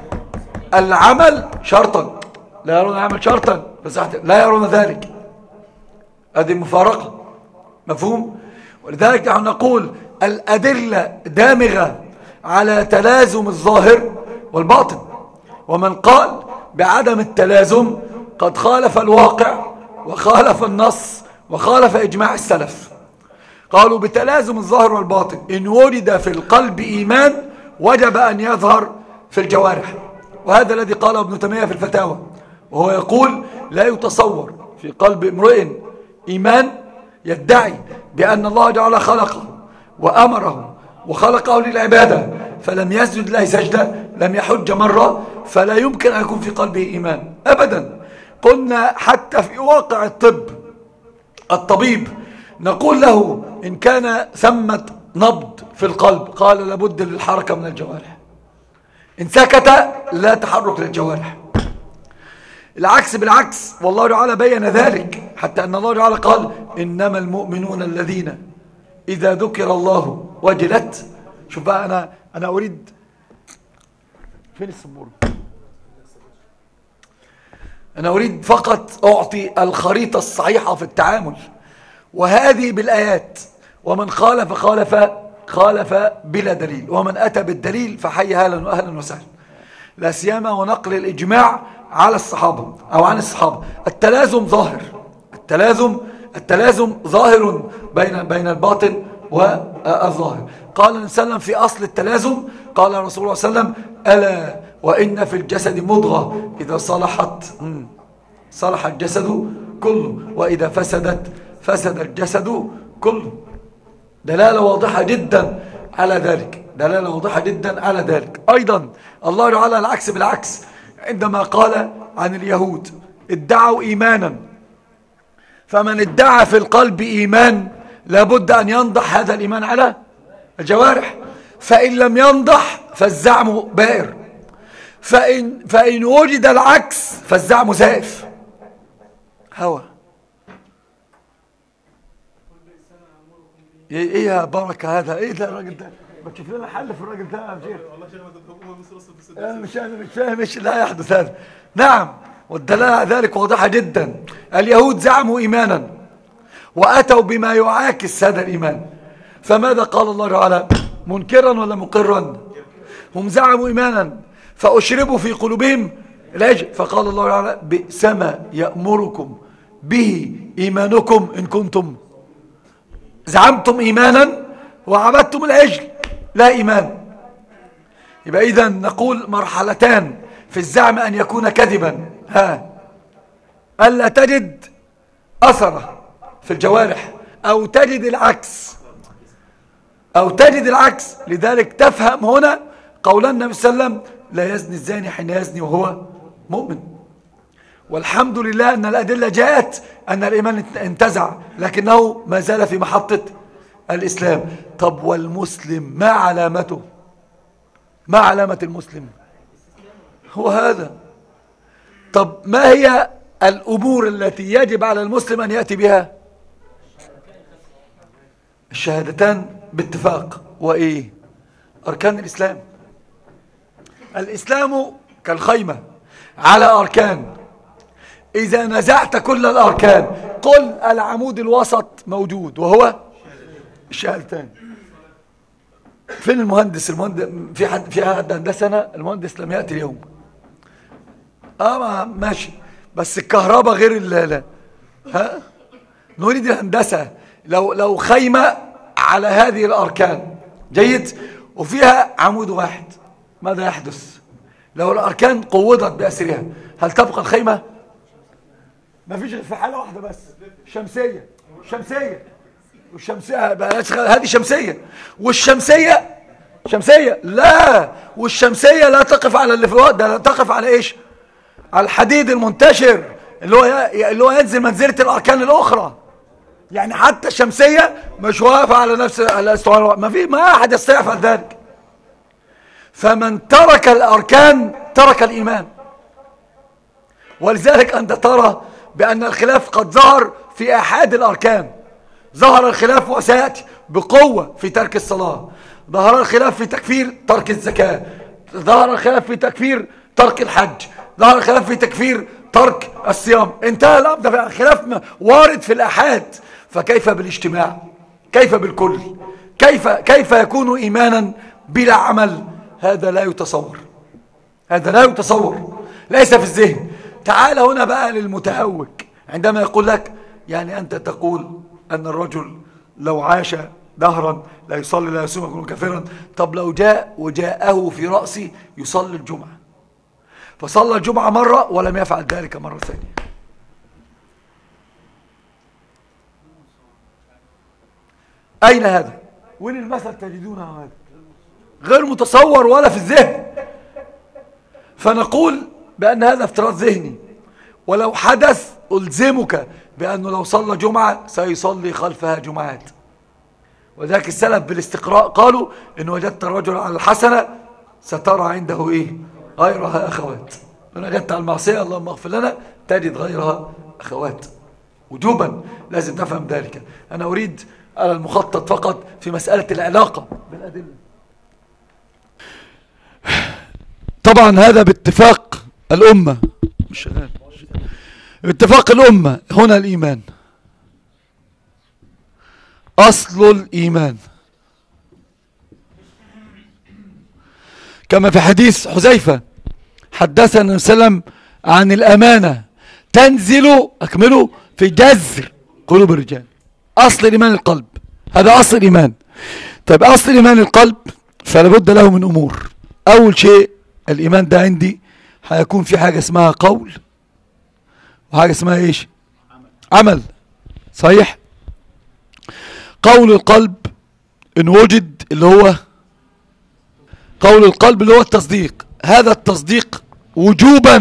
العمل شرطا، لا يرون العمل شرطا، لا يرون ذلك. هذه مفارقة، مفهوم؟ ولذلك نحن نقول الأدلة دامغة على تلازم الظاهر والباطن. ومن قال بعدم التلازم قد خالف الواقع وخالف النص وخالف إجماع السلف. قالوا بتلازم الظاهر والباطن، إن وجد في القلب إيمان وجب أن يظهر في الجوارح. وهذا الذي قاله ابن تيمية في الفتاوى، وهو يقول لا يتصور في قلب امرئ إيمان يدعي بأن الله جعل خلقه وأمره وخلقه للعبادة فلم يسجد له سجدة، لم يحج مرة، فلا يمكن أن يكون في قلبه إيمان أبدا. قلنا حتى في واقع الطب، الطبيب نقول له إن كان ثمة نبض في القلب قال لابد للحركة من الجوارح، إن سكت لا تحرك للجوارح. العكس بالعكس، والله تعالى بين ذلك، حتى أن الله تعالى قال إنما المؤمنون الذين إذا ذكر الله وجلت. شوف بقى، أنا أنا أريد فين السبورة؟ أنا أريد فقط أعطي الخريطة الصحيحة في التعامل، وهذه بالآيات. ومن خالف خالف خالف بلا دليل، ومن أتى بالدليل فحي هلا وأهلا وسهلا. لا سيما ونقل الإجماع على الصحابة أو عن الصحابة. التلازم ظاهر، التلازم التلازم ظاهر بين بين الباطن والظاهر. قال النبي صلى الله عليه وسلم في أصل التلازم، قال رسول الله صلى الله عليه وسلم: ألا وإن في الجسد مضغة إذا صلحت صلح الجسد كله وإذا فسدت فسد الجسد كله. دلالة واضحة جدا على ذلك، دلالة واضحة جدا على ذلك. أيضا الله تعالى العكس بالعكس عندما قال عن اليهود: ادعوا إيمانا، فمن ادعى في القلب إيمان لابد أن ينضح هذا الإيمان على الجوارح، فإن لم ينضح فالزعم بائر، فإن, فإن وجد العكس فالزعم زائف هوى. ايه يا بركة هذا؟ ايه ده الراجل ده؟ ما تشوف لنا حل في الراجل ده يا شيخ. والله شيخ انا مش انا مش فاهم ايش اللي هيحدث هذا. نعم، والدلاله على ذلك واضحه جدا. اليهود زعموا ايمانا واتوا بما يعاكس هذا الايمان، فماذا قال الله تعالى؟ منكرا ولا مقرا؟ هم زعموا ايمانا فاشربوا في قلوبهم العجل، فقال الله تعالى: بئس ما يأمركم به ايمانكم ان كنتم زعمتم ايمانا وعبدتم العجل لا ايمان. يبقى اذا نقول مرحلتان في الزعم: ان يكون كذبا، ها الا تجد اثره في الجوارح، او تجد العكس او تجد العكس. لذلك تفهم هنا قول النبي صلى الله عليه وسلم: لا يزني الزاني حين يزني وهو مؤمن. والحمد لله أن الأدلة جاءت أن الإيمان انتزع، لكنه ما زال في محطة الإسلام. طب والمسلم ما علامته؟ ما علامة المسلم؟ هو هذا. طب ما هي الأمور التي يجب على المسلم أن يأتي بها؟ الشهادتان باتفاق. وإيه؟ أركان الإسلام. الإسلام كالخيمة على أركان، إذا نزعت كل الأركان قل العمود الوسط موجود وهو الشهادتان. فين المهندس؟ المهندس في حد في حد هندسنا؟ المهندس لم يأتي اليوم. اه ماشي، بس الكهرباء غير ال ها نريد الهندسة. لو لو خيمة على هذه الأركان جيد وفيها عمود واحد، ماذا يحدث؟ لو الأركان قوضت بأسرها هل تبقى الخيمة؟ ما فيش غير في حالة واحدة بس، شمسية. شمسية والشمسية هذه شمسية، والشمسية شمسية لا والشمسية لا تقف على اللي في الوقت ده، لا تقف على ايش؟ على الحديد المنتشر اللي هو اللي هو ينزل منزلة الأركان الأخرى. يعني حتى الشمسية مش واقفة على نفس الاستواء، ما في ما أحد يستطيع يفعل ذلك. فمن ترك الأركان ترك الإيمان. ولذلك أنت ترى بأن الخلاف قد ظهر في أحد الأركان. ظهر الخلاف وسيأتي بقوة في ترك الصلاة، ظهر الخلاف في تكفير ترك الزكاة، ظهر الخلاف في تكفير ترك الحج، ظهر الخلاف في تكفير ترك الصيام. انتهى الأمر، ده خلاف وارد في الأحاد، فكيف بالاجتماع؟ كيف بالكل؟ كيف كيف يكون إيمانا بلا عمل؟ هذا لا يتصور، هذا لا يتصور، ليس في الذهن. تعال هنا بقى للمتهوك عندما يقول لك، يعني أنت تقول أن الرجل لو عاش دهرا لا يصلي لا يصوم يكون كافرا. طب لو جاء وجاءه في رأسي يصلي الجمعة، فصلى الجمعة مرة ولم يفعل ذلك مرة ثانية، أين هذا؟ وين المثل تجدونه هذا؟ غير متصور ولا في الذهن. فنقول بأن هذا افتراض ذهني، ولو حدث ألزمك بأنه لو صلى جمعة سيصلي خلفها جمعات. وذلك السلف بالاستقراء قالوا إن وجدت الرجل على الحسنة سترى عنده إيه؟ غيرها أخوات. إن وجدت على المعصية اللهم اغفر لنا تجد غيرها أخوات. وجوبا لازم تفهم ذلك. أنا أريد على المخطط فقط في مسألة العلاقة بالأدلة. طبعا هذا باتفاق الأمة، مش شغال، اتفاق الأمة هنا الإيمان أصل الإيمان، كما في حديث حذيفة حدثنا النبي صلى الله عليه وسلم عن الأمانة تنزل أكمله في جذر قلوب الرجال. أصل الإيمان القلب، هذا أصل الإيمان. طيب أصل الإيمان القلب فلا بد له من أمور. أول شيء الإيمان ده عندي هيكون في حاجة اسمها قول وحاجة اسمها إيش؟ عمل. صحيح؟ قول القلب إن وجد اللي هو قول القلب اللي هو التصديق، هذا التصديق وجوبا.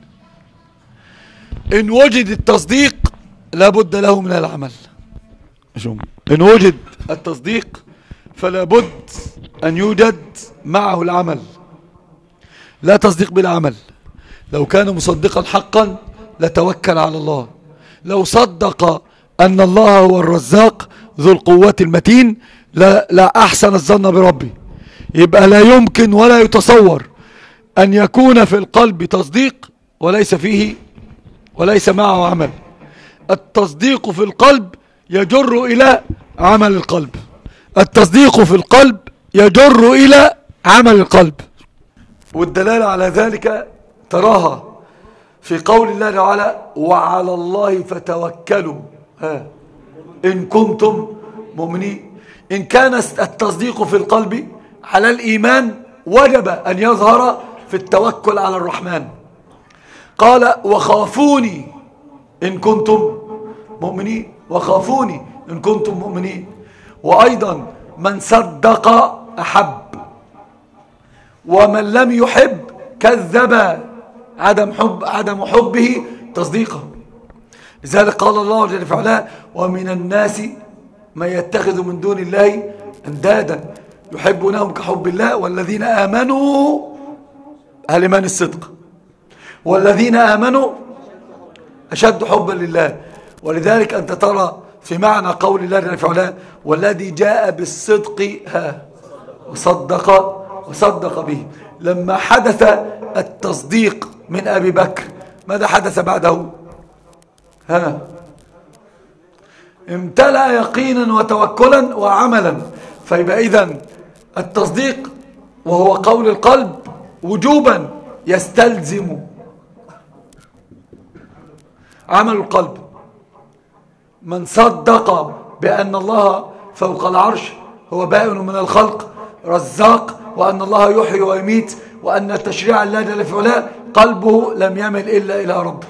إن وجد التصديق لابد له من العمل. إن وجد التصديق فلا بد أن يوجد معه العمل. لا تصديق بلا عمل. لو كان مصدقا حقا لتوكل على الله. لو صدق أن الله هو الرزاق ذو القوة المتين لا, لا أحسن الظن بربي. يبقى لا يمكن ولا يتصور أن يكون في القلب تصديق وليس فيه وليس معه عمل. التصديق في القلب يجر إلى عمل القلب. التصديق في القلب يجر إلى عمل القلب. والدلالة على ذلك تراها في قول الله تعالى وعلى الله فتوكلوا ها إن كنتم مؤمنين. إن كان التصديق في القلب على الإيمان وجب أن يظهر في التوكل على الرحمن. قال وخافوني إن كنتم مؤمنين، وخافوني إن كنتم مؤمنين. وأيضا من صدق أحب، ومن لم يحب كذب، عدم حب عدم حبه تصديقا. لذلك قال الله جل وعلا ومن الناس من يتخذ من دون الله اندادا يحبونهم كحب الله والذين آمنوا الإيمان الصدق والذين آمنوا أشد حبا لله. ولذلك أنت ترى في معنى قول الله جل وعلا والذي جاء بالصدق ها وصدق وصدق به. لما حدث التصديق من أبي بكر ماذا حدث بعده؟ ها امتلأ يقينا وتوكلا وعملا. فيبقى إذن التصديق وهو قول القلب وجوبا يستلزم عمل القلب. من صدق بأن الله فوق العرش هو بائن من الخلق رزاق، وأن الله يحيي ويميت، وأن تشريع الله جل وعلا قلبه لم يمل إلا إلى ربه.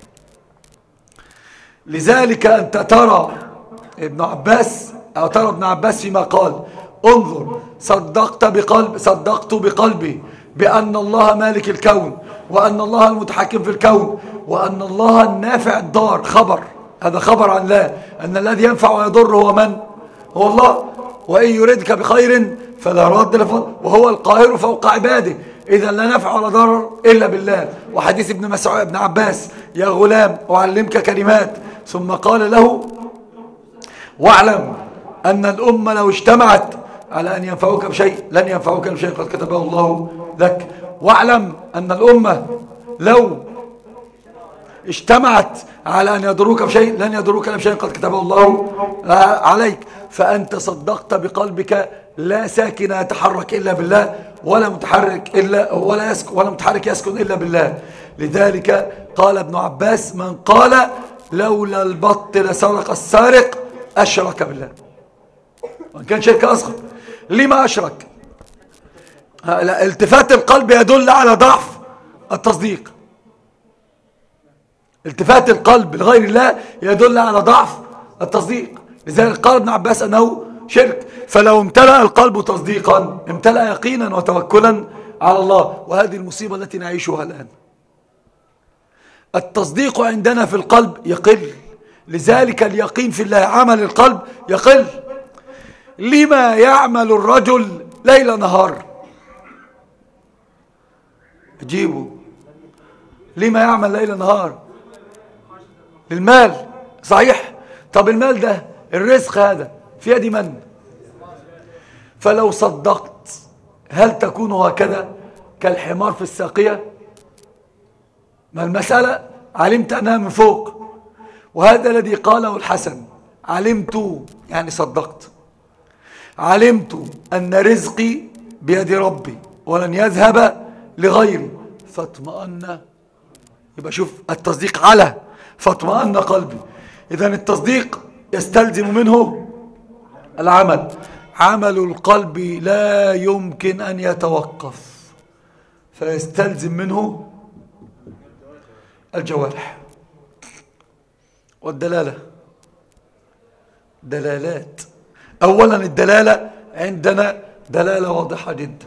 لذلك أنت ترى ابن عباس أو ترى ابن عباس فيما قال انظر صدقت بقلب صدقت بقلبي بأن الله مالك الكون، وأن الله المتحكم في الكون، وأن الله النافع الضار. خبر، هذا خبر عن الله أن الذي ينفع ويضر هو من؟ هو الله. وإن يردك بخير فلا راد لفضله وهو القاهر فوق عباده. إذا لا نفع ولا ضرر إلا بالله. وحديث ابن مسعود ابن عباس يا غلام أعلمك كلمات، ثم قال له واعلم أن الأمة لو اجتمعت على أن ينفعوك بشيء لن ينفعوك بشيء قد كتبه الله لك. واعلم أن الأمة لو اجتمعت على أن يضروك بشيء لن يضروك بشيء قد كتبه الله عليك. فأنت صدقت بقلبك لا ساكن يتحرك إلا بالله، ولا متحرك إلا ولا يسكن ولا متحرك يسكن إلا بالله. لذلك قال ابن عباس من قال لولا البط لسرق السارق أشرك بالله، وإن كان شرك أصغر. لما أشرك؟ التفات القلب يدل على ضعف التصديق. التفات القلب لغير الله يدل على ضعف التصديق. لذلك قال ابن عباس أنه شرك. فلو امتلأ القلب تصديقا امتلأ يقينا وتوكلا على الله. وهذه المصيبة التي نعيشها الآن. التصديق عندنا في القلب يقل، لذلك اليقين في الله عمل القلب يقل. لما يعمل الرجل ليل نهار؟ اجيبوا. لما يعمل ليل نهار؟ للمال، صحيح. طب المال ده الرزق هذا في يد من؟ فلو صدقت هل تكون هكذا كالحمار في الساقية؟ ما المسألة علمت أنها من فوق. وهذا الذي قاله الحسن علمت يعني صدقت، علمت أن رزقي بيد ربي ولن يذهب لغيري، فاطمأن، يبقى شوف التصديق على فاطمأن قلبي، إذا التصديق يستلزم منه العمل. عمل القلب لا يمكن أن يتوقف، فيستلزم منه الجوارح. والدلالة دلالات، أولا الدلالة عندنا دلالة واضحة جدا،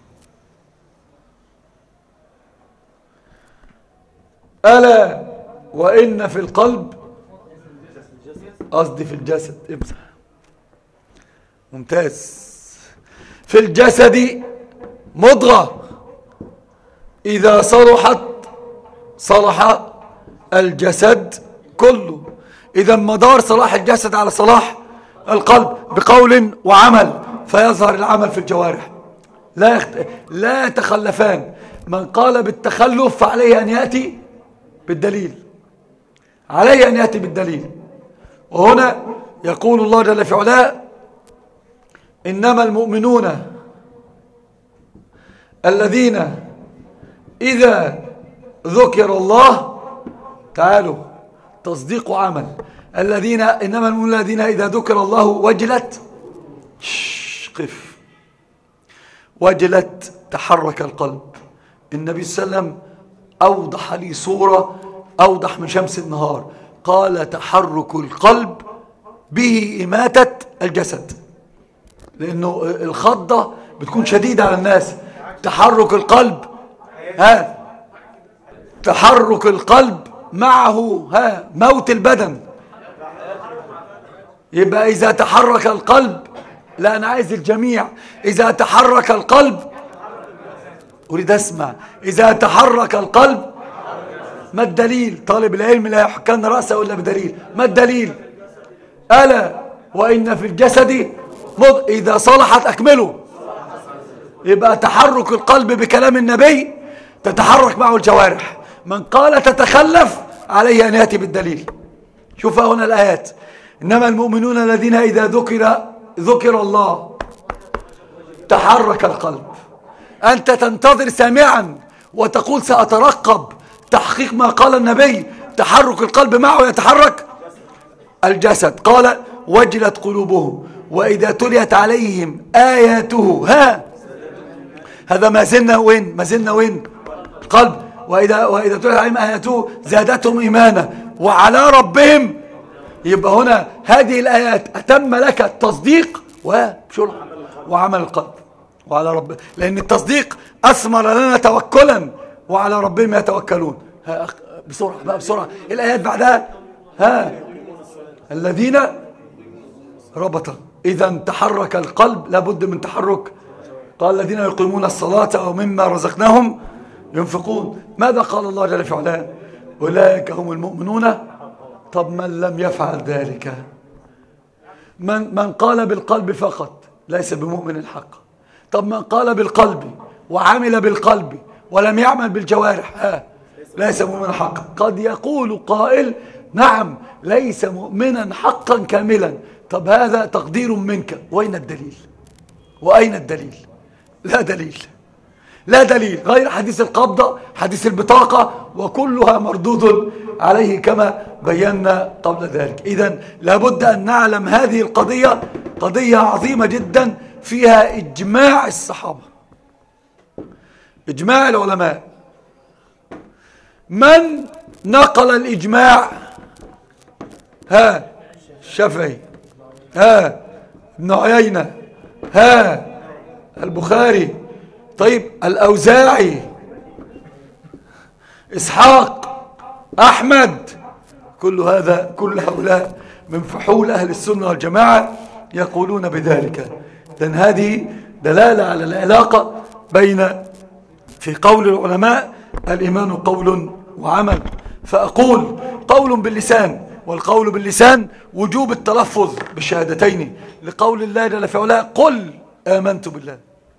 ألا وإن في القلب، قصدي في الجسد، امسح ممتاز، في الجسد مضغة إذا صلحت صلح الجسد كله. إذا مدار صلاح الجسد على صلاح القلب بقول وعمل، فيظهر العمل في الجوارح، لا يخت... لا يتخلفان. من قال بالتخلف فعليه أن يأتي بالدليل، عليه أن يأتي بالدليل. وهنا يقول الله جل في علاه: إنما المؤمنون الذين إذا ذكر الله، تعالوا تصديق وعمل، الذين إنما المؤمنون الذين إذا ذكر الله وجلت، قف، وجلت تحرك القلب. النبي صلى الله عليه وسلم أوضح لي صورة أوضح من شمس النهار، قال: تحرك القلب به إماتة الجسد، لأنه الخضة بتكون شديدة على الناس. تحرك القلب، ها تحرك القلب معه ها موت البدن. يبقى إذا تحرك القلب، لا أنا عايز الجميع، إذا تحرك القلب، أريد أسمع، إذا تحرك القلب ما الدليل؟ طالب العلم لا يحكن رأسه إلا بدليل. ما الدليل؟ ألا وإن في الجسد مض... إذا صلحت أكمله. يبقى تحرك القلب بكلام النبي تتحرك معه الجوارح. من قال تتخلف عليه أن يأتي بالدليل. شوف هنا الآيات: إنما المؤمنون الذين إذا ذكر ذكر الله تحرك القلب. أنت تنتظر سامعا وتقول سأترقب تحقيق ما قال النبي، تحرك القلب معه يتحرك الجسد. قال: وجلت قلوبهم وإذا تليت عليهم آياته، ها هذا ما زلنا وين؟ ما زلنا وين؟ قلب. وإذا, وإذا تليت عليهم آياته زادتهم إيمانا وعلى ربهم. يبقى هنا هذه الآيات أتم لك التصديق وشرع وعمل القلب وعلى رب، لأن التصديق أثمر لنا توكلا وعلى ربهم يتوكلون. بسرعة بقى بسرعة الآيات بعدها: ها الذين ربط. إذا تحرك القلب لابد من تحرك. قال: الذين يقيمون الصلاة ومما رزقناهم ينفقون. ماذا قال الله جل في علاه؟ أولئك هم المؤمنون. طب من لم يفعل ذلك، من, من قال بالقلب فقط ليس بمؤمن حقا. طب من قال بالقلب وعمل بالقلب ولم يعمل بالجوارح، ها ليس مؤمنا حقا. قد يقول قائل: نعم ليس مؤمنا حقا كاملا. طب هذا تقدير منك، وين الدليل؟ وأين الدليل؟ لا دليل، لا دليل غير حديث القبضة، حديث البطاقة، وكلها مردود عليه كما بينا قبل ذلك. إذن لابد أن نعلم هذه القضية قضية عظيمة جدا فيها إجماع الصحابة، إجماع العلماء. من نقل الإجماع؟ ها الشافعي، ها ابن عيينة، ها البخاري، طيب الأوزاعي، إسحاق، أحمد، كل هذا كل هؤلاء من فحول أهل السنة والجماعة يقولون بذلك. لأن هذه دلالة على العلاقة بين في قول العلماء الإيمان قول وعمل. فأقول قول باللسان، والقول باللسان وجوب التلفظ بالشهادتين لقول الله جل في علاه: قل آمنت بالله.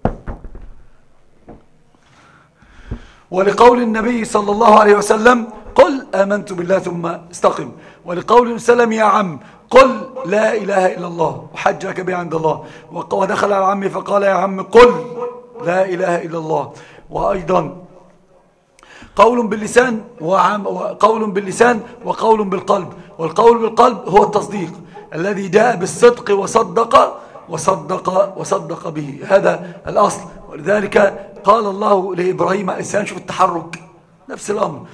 ولقول النبي صلى الله عليه وسلم: قل آمنت بالله ثم استقم. ولقول وسلم: يا عم قل لا إله إلا الله وحجك به عند الله. ودخل على عمي فقال: يا عم قل لا إله إلا الله. وأيضا قول باللسان وقول باللسان وقول بالقلب. والقول بالقلب هو التصديق الذي جاء بالصدق وصدق وصدق وصدق به، هذا الأصل. ولذلك قال الله لإبراهيم عليه السلام، شوف التحرك، نفس الأمر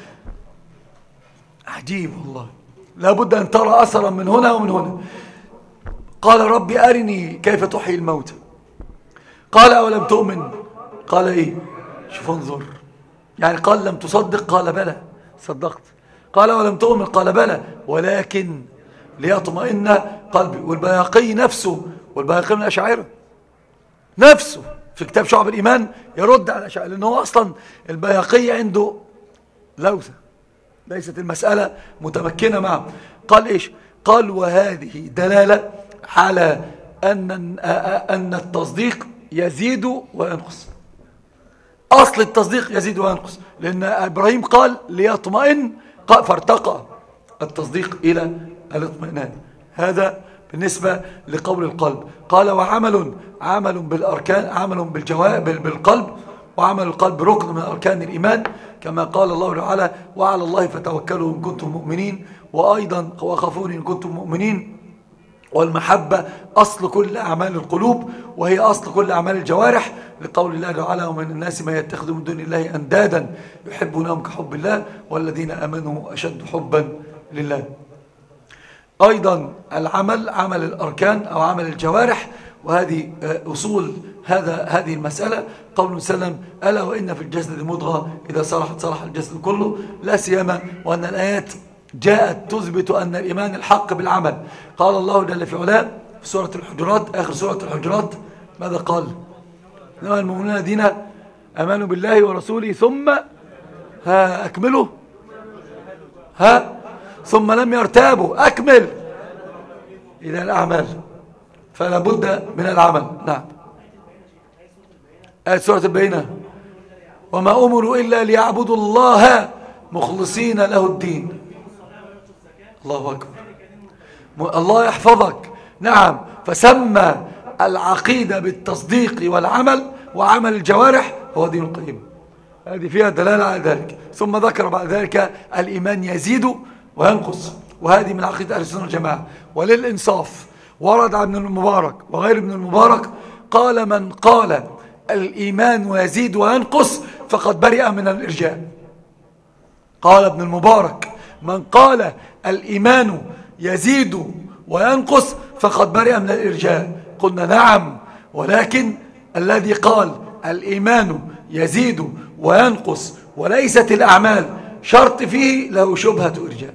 عجيب والله، لابد أن ترى أثرا من هنا ومن هنا. قال ربي أرني كيف تحيي الموتى، قال أولم تؤمن، قال إيه، شوف انظر، يعني قال لم تصدق، قال بلى صدقت، قال ولم تؤمن، قال بلى ولكن ليطمئن قلبي. والبيهقي نفسه، والبيهقي من الأشاعرة نفسه في كتاب شعب الإيمان يرد على الأشاعرة، لأنه أصلا البيهقي عنده لوثة، ليست المسألة متمكنة معه. قال إيش؟ قال وهذه دلالة على أن أن التصديق يزيد وينقص. أصل التصديق يزيد وينقص، لأن إبراهيم قال ليطمئن فارتقى التصديق إلى الاطمئنان. هذا بالنسبة لقول القلب. قال وعمل عمل بالأركان، عمل بالجواب بالقلب، وعمل القلب ركن من أركان الإيمان، كما قال الله تعالى وعلى الله فتوكلوا إن كنتم مؤمنين، وأيضا وخافون إن كنتم مؤمنين. والمحبة أصل كل أعمال القلوب، وهي أصل كل أعمال الجوارح، لقول الله تعالى ومن الناس ما يتخذ من دون الله أندادا يحبونهم كحب الله والذين آمنوا أشد حبا لله. أيضا العمل عمل الأركان أو عمل الجوارح، وهذه أصول هذا هذه المسألة. قول سلم ألا وإن في الجسد مضغة إذا صلحت صلح الجسد كله، لا سيما وأن الآيات جاءت تثبت أن الإيمان الحق بالعمل. قال الله جل في علاه في سورة الحجرات، آخر سورة الحجرات، ماذا قال؟ إنما المؤمنون الذين آمنوا بالله ورسوله ثم ها أكملوا ها ثم لم يرتابوا، أكمل إلى الأعمال، فلا بد من العمل. نعم. آية سورة البينة وما أمروا إلا ليعبدوا الله مخلصين له الدين. الله أكبر، الله يحفظك. نعم، فسمى العقيدة بالتصديق والعمل وعمل الجوارح هو دين القيم، هذه فيها دلالة على ذلك. ثم ذكر بعد ذلك الإيمان يزيد وينقص، وهذه من عقيدة أهل السنة والجماعة. وللإنصاف ورد عن ابن المبارك وغير ابن المبارك قال من قال الإيمان يزيد وينقص فقد برئ من الإرجاء. قال ابن المبارك من قال الإيمان يزيد وينقص فقد برئ من الإرجاء. قلنا نعم، ولكن الذي قال الإيمان يزيد وينقص وليست الأعمال شرط فيه له شبهة إرجاء،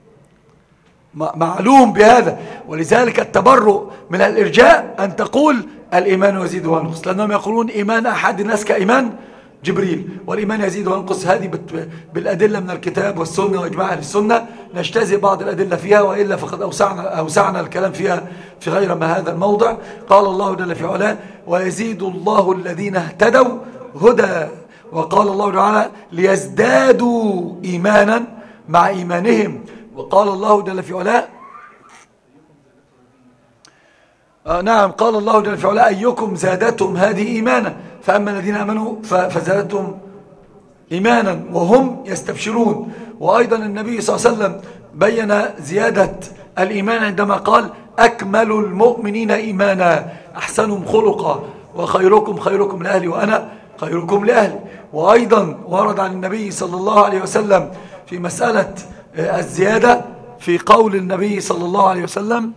معلوم بهذا. ولذلك التبرؤ من الإرجاء أن تقول الإيمان يزيد وينقص، لأنهم يقولون إيمان أحد الناس كإيمان جبريل، والإيمان يزيد وينقص هذه بالأدلة من الكتاب والسنة وإجماع أهل السنة، نجتزئ بعض الأدلة فيها، وإلا فقد أوسعنا, أوسعنا الكلام فيها في غير ما هذا الموضع. قال الله جل في علاه ويزيد الله الذين اهتدوا هدى، وقال الله تعالى ليزدادوا إيمانا مع إيمانهم. وقال الله جل في علاه آه نعم قال الله جل في علاه أيكم زادتهم هذه إيمانا، فأما الذين آمنوا فزادتهم إيمانا وهم يستبشرون. وأيضا النبي صلى الله عليه وسلم بين زيادة الإيمان عندما قال أكمل المؤمنين إيمانا أحسنهم خلقا وخيركم خيركم لأهلي وأنا خيركم لأهلي. وأيضا ورد عن النبي صلى الله عليه وسلم في مسألة الزيادة في قول النبي صلى الله عليه وسلم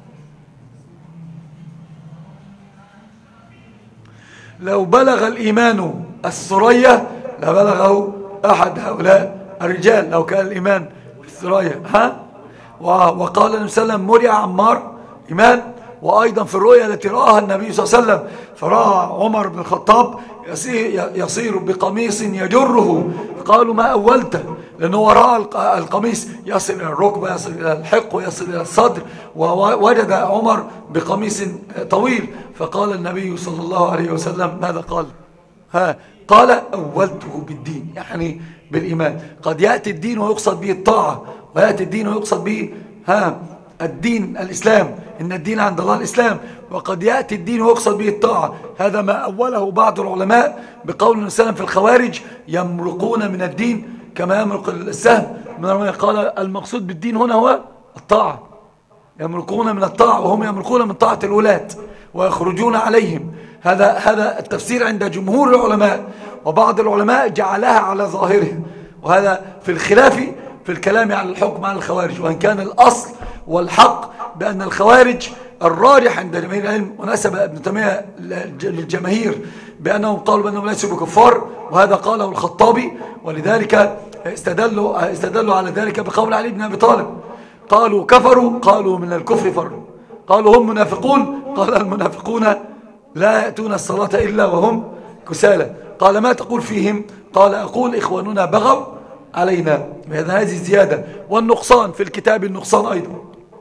لو بلغ الإيمان الثريا لبلغه أحد هؤلاء الرجال، لو كان الإيمان في الثريا. ها وقال النبي صلى الله عليه وسلم مرع عمار إيمان. وأيضا في الرؤيا التي رآها النبي صلى الله عليه وسلم فرأى عمر بن الخطاب يصير بقميص يجره، قالوا ما أولته، لأنه رأى القميص يصل إلى الركبة يصل إلى الحق ويصل إلى الصدر، ووجد عمر بقميص طويل، فقال النبي صلى الله عليه وسلم ماذا قال؟ ها قال أولته بالدين، يعني بالإيمان. قد يأتي الدين ويقصد به الطاعة، ويأتي الدين ويقصد به ها الدين الإسلام، إن الدين عند الله الإسلام. وقد يأتي الدين ويقصد به الطاعة، هذا ما أوله بعض العلماء بقول النبي صلى الله عليه وسلم في الخوارج يمرقون من الدين كما يمرق السهم من الرمية. قال المقصود بالدين هنا هو الطاعة، يمرقون من الطاعة وهم يمرقون من طاعة الولاة ويخرجون عليهم. هذا هذا التفسير عند جمهور العلماء، وبعض العلماء جعلها على ظاهره، وهذا في الخلاف في الكلام على الحكم على الخوارج، وإن كان الأصل والحق بأن الخوارج الراجح عند جماهير العلم، ونسب ابن تيمية للجماهير بأنهم قالوا بأنهم ليسوا بكفار، وهذا قاله الخطابي، ولذلك استدلوا استدلوا على ذلك بقول علي بن أبي طالب، قالوا كفروا، قالوا من الكفر فروا، قالوا هم منافقون، قال المنافقون لا يأتون الصلاة إلا وهم كسالى، قال ما تقول فيهم؟ قال أقول إخواننا بغوا علينا. هذه الزيادة والنقصان في الكتاب، النقصان أيضا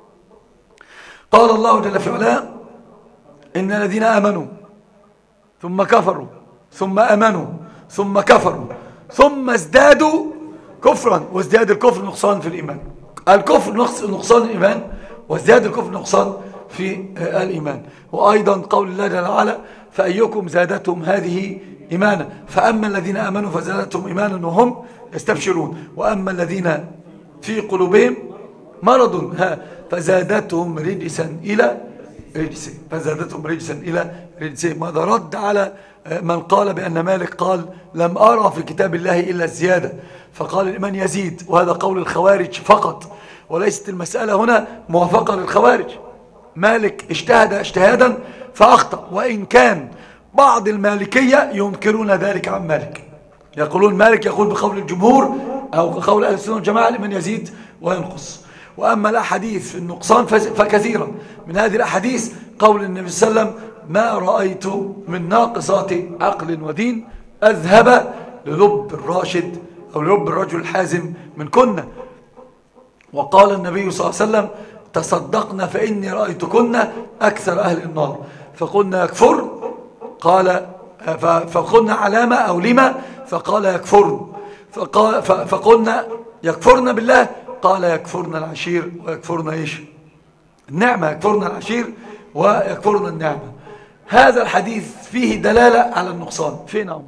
قال الله جل في علاه إن الذين آمنوا ثم كفروا ثم آمنوا ثم كفروا ثم ازدادوا كفرا، وازداد الكفر نقصان في الإيمان، الكفر نقصان الإيمان، وازداد الكفر نقصان في الإيمان. وأيضا قول الله جل وعلا فأيكم زادتهم هذه إيمانا، فأما الذين آمنوا فزادتهم إيمانا وهم يستبشرون، وأما الذين في قلوبهم مرض ها فزادتهم رجسا إلى رجسهم، فزادتهم رجسا إلى رجسهم. هذا رد على من قال بأن مالك قال لم أرى في كتاب الله إلا الزيادة، فقال الإيمان يزيد، وهذا قول الخوارج فقط، وليست المسألة هنا موافقة للخوارج. مالك اجتهد اجتهادا فأخطأ، وإن كان بعض المالكية ينكرون ذلك عن مالك، يقولون مالك يقول بقول الجمهور أو قول أهل السنة والجماعة لمن يزيد وينقص. وأما الأحاديث في النقصان فكثيرا، من هذه الأحاديث قول النبي صلى الله عليه وسلم ما رأيت من ناقصات عقل ودين أذهب للب الراشد أو للب الرجل الحازم من كنا. وقال النبي صلى الله عليه وسلم تصدقنا فإني رأيتكن أكثر أهل النار، فقلنا يكفر، قال فقلنا علامة أو لما، فقال يكفرن، فقال فقلنا يكفرن بالله، قال يكفرن العشير ويكفرن ايش النعمة، يكفرن العشير ويكفرن النعمة. هذا الحديث فيه دلالة على النقصان. فين هم؟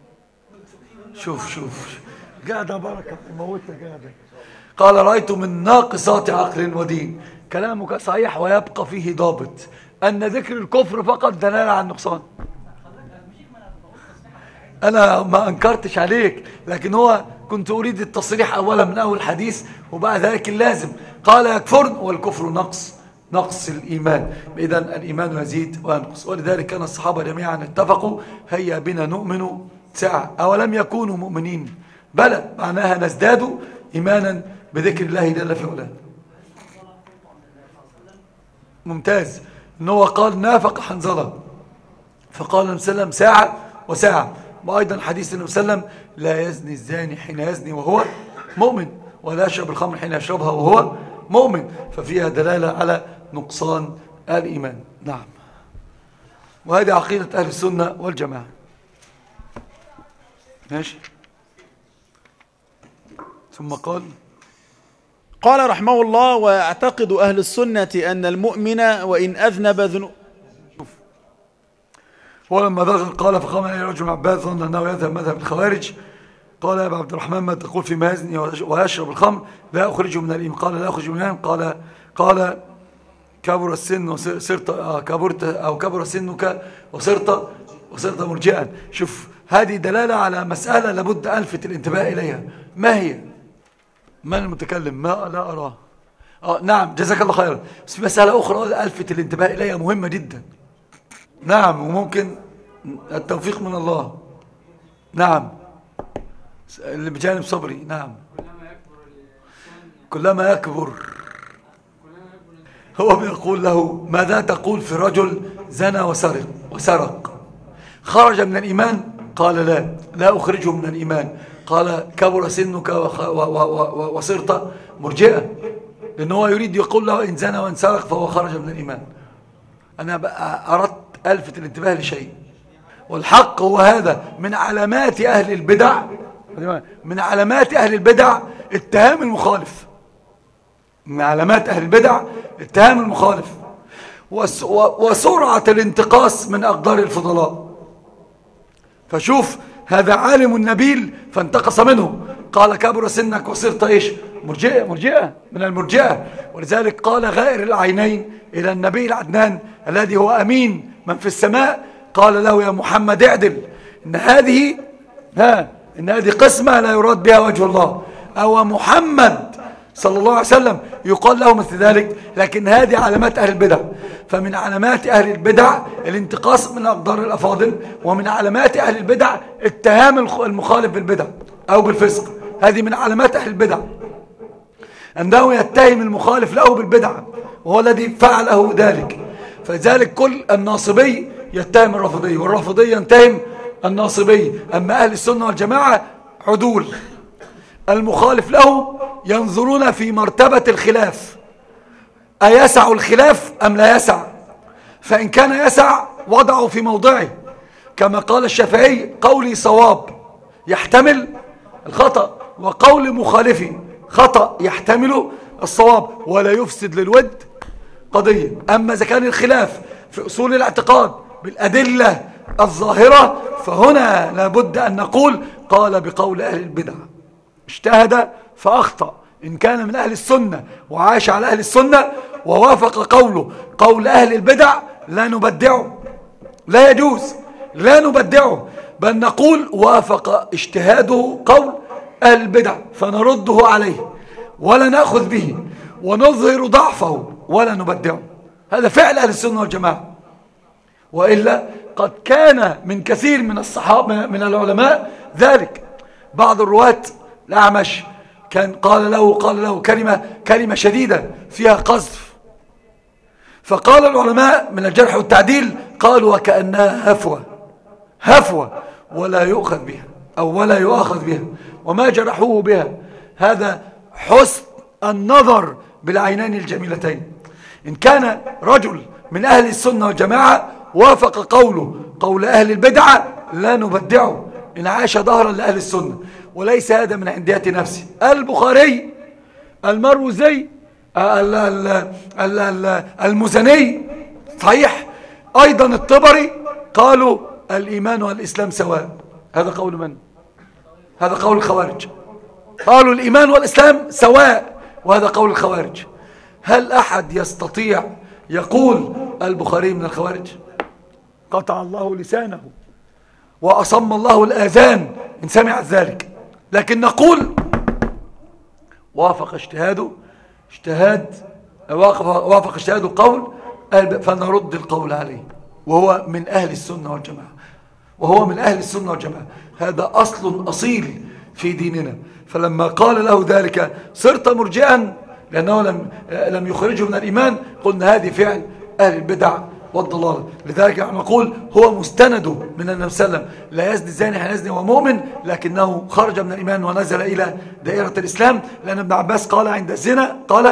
شوف شوف قاعدة بركة موتنا قاعدة. قال رأيت من ناقصات عقل ودين، كلامك صحيح ويبقى فيه ضابط أن ذكر الكفر فقط دلالة على النقصان. أنا ما أنكرتش عليك، لكن هو كنت أريد التصريح أولا من أول حديث وبعد ذلك اللازم. قال يكفرن، والكفر نقص نقص الإيمان، إذن الإيمان يزيد وينقص. ولذلك كان الصحابة جميعا اتفقوا هيا بنا نؤمن ساعة، أولم يكونوا مؤمنين؟ بلى، معناها نزداد إيمانا بذكر الله جل في علاه. ممتاز. إنه قال نافق حنظلة، فقال النبي صلى الله عليه وسلم ساعة وساعة. وأيضا حديث النبي صلى الله عليه وسلم لا يزني الزاني حين يزني وهو مؤمن، ولا يشرب الخمر حين يشربها وهو مؤمن، ففيها دلالة على نقصان الإيمان. نعم، وهذه عقيدة أهل السنة والجماعة. ماشي. ثم قال قال رحمه الله ويعتقد أهل السنة أن المؤمن وإن أذنب ذنوب. ولما دخل قال فقام إليه رجل من عباس ظن أنه يذهب مذهب الخوارج، قال يا أبا عبد الرحمن ما تقول فيما يزني ويشرب الخمر؟ لا أخرجه من الإيمان. قال لا أخرجه من الإيمان. قال قال كبر السن وصرت آه كبرت أو كبر سنك وصرت وصرت مرجئا. شوف، هذه دلالة على مسألة لابد ألفت الانتباه إليها. ما هي؟ من المتكلم؟ ما لا أراه. آه نعم، جزاك الله خيرا. بس في مسألة أخرى ألفت الانتباه إليها مهمة جدا. نعم، وممكن التوفيق من الله. نعم، اللي بجانب صبري. نعم، كلما يكبر هو بيقول له ماذا تقول في رجل زنى وسرق وسرق خرج من الإيمان؟ قال لا لا أخرجه من الإيمان. قال كبر سنك وصرت مرجئا، لأنه هو يريد يقول له إن زنى وإن سرق فهو خرج من الإيمان. أنا أردت ألفت الانتباه لشيء، والحق هو هذا. من علامات أهل البدع من علامات أهل البدع اتهام المخالف. من علامات أهل البدع اتهام المخالف وسرعة الانتقاص من أقدار الفضلاء. فشوف هذا عالم نبيل فانتقص منه، قال كبر سنك وصرت إيش؟ مرجئة مرجئة من المرجئة. ولذلك قال غائر العينين إلى النبي العدنان الذي هو أمين من في السماء، قال له يا محمد اعدل، إن هذه ها إن هذه قسمة لا يراد بها وجه الله، أو محمد صلى الله عليه وسلم يقال له مثل ذلك. لكن هذه علامات أهل البدع، فمن علامات أهل البدع الانتقاص من أقدار الأفاضل، ومن علامات أهل البدع اتهام المخالف بالبدع أو بالفسق. هذه من علامات أهل البدع، أنه يتهم المخالف له بالبدع وهو الذي فعله ذلك. فذلك كل الناصبي يتهم الرافضي، والرافضي يتهم الناصبي. أما أهل السنة والجماعة عدول، المخالف له ينظرون في مرتبة الخلاف، أيسع الخلاف أم لا يسع؟ فإن كان يسع وضعه في موضعه، كما قال الشافعي قولي صواب يحتمل الخطأ، وقول مخالفي خطأ يحتمل الصواب، ولا يفسد للود قضية. أما إذا كان الخلاف في أصول الاعتقاد بالأدلة الظاهرة، فهنا لابد أن نقول قال بقول أهل البدع، اجتهد فأخطأ. إن كان من أهل السنة وعاش على أهل السنة ووافق قوله قول أهل البدع لا نبدعه، لا يجوز، لا نبدعه، بل نقول وافق اجتهاده قول أهل البدع فنرده عليه ولا نأخذ به ونظهر ضعفه ولا نبدعه. هذا فعل أهل السنة والجماعة. وإلا قد كان من كثير من الصحابة من العلماء ذلك. بعض الرواة الأعمش كان قال له قال له كلمة كلمة شديدة فيها قذف، فقال العلماء من الجرح والتعديل قالوا وكأنها هفوة هفوة ولا يؤخذ بها أو ولا يؤخذ بها، وما جرحوه بها. هذا حسن النظر بالعينين الجميلتين. إن كان رجل من أهل السنة والجماعة وافق قوله قول أهل البدعة لا نبدعه إن عاش ظهرا لأهل السنة، وليس هذا من عندية نفسه. البخاري، المروزي، المزني صحيح، أيضا الطبري قالوا الإيمان والإسلام سواء. هذا قول من؟ هذا قول الخوارج. قالوا الإيمان والإسلام سواء، وهذا قول الخوارج. هل أحد يستطيع يقول البخاري من الخوارج؟ قطع الله لسانه وأصم الله الآذان إن سمعت ذلك. لكن نقول وافق اجتهاده اجتهاد وافق اجتهاده قول فنرد القول عليه، وهو من أهل السنة والجماعة، وهو من أهل السنة والجماعة. هذا أصل أصيل في ديننا. فلما قال له ذلك صرت مرجئا لأنه لم لم يخرجه من الإيمان، قلنا هذه فعل أهل البدع والضلال. لذلك نقول هو مستنده من النبي صلى الله عليه وسلم، لا يزني الزاني حين يزني وهو مؤمن، لكنه خرج من الإيمان ونزل إلى دائرة الإسلام. لأن ابن عباس قال عند الزنا قال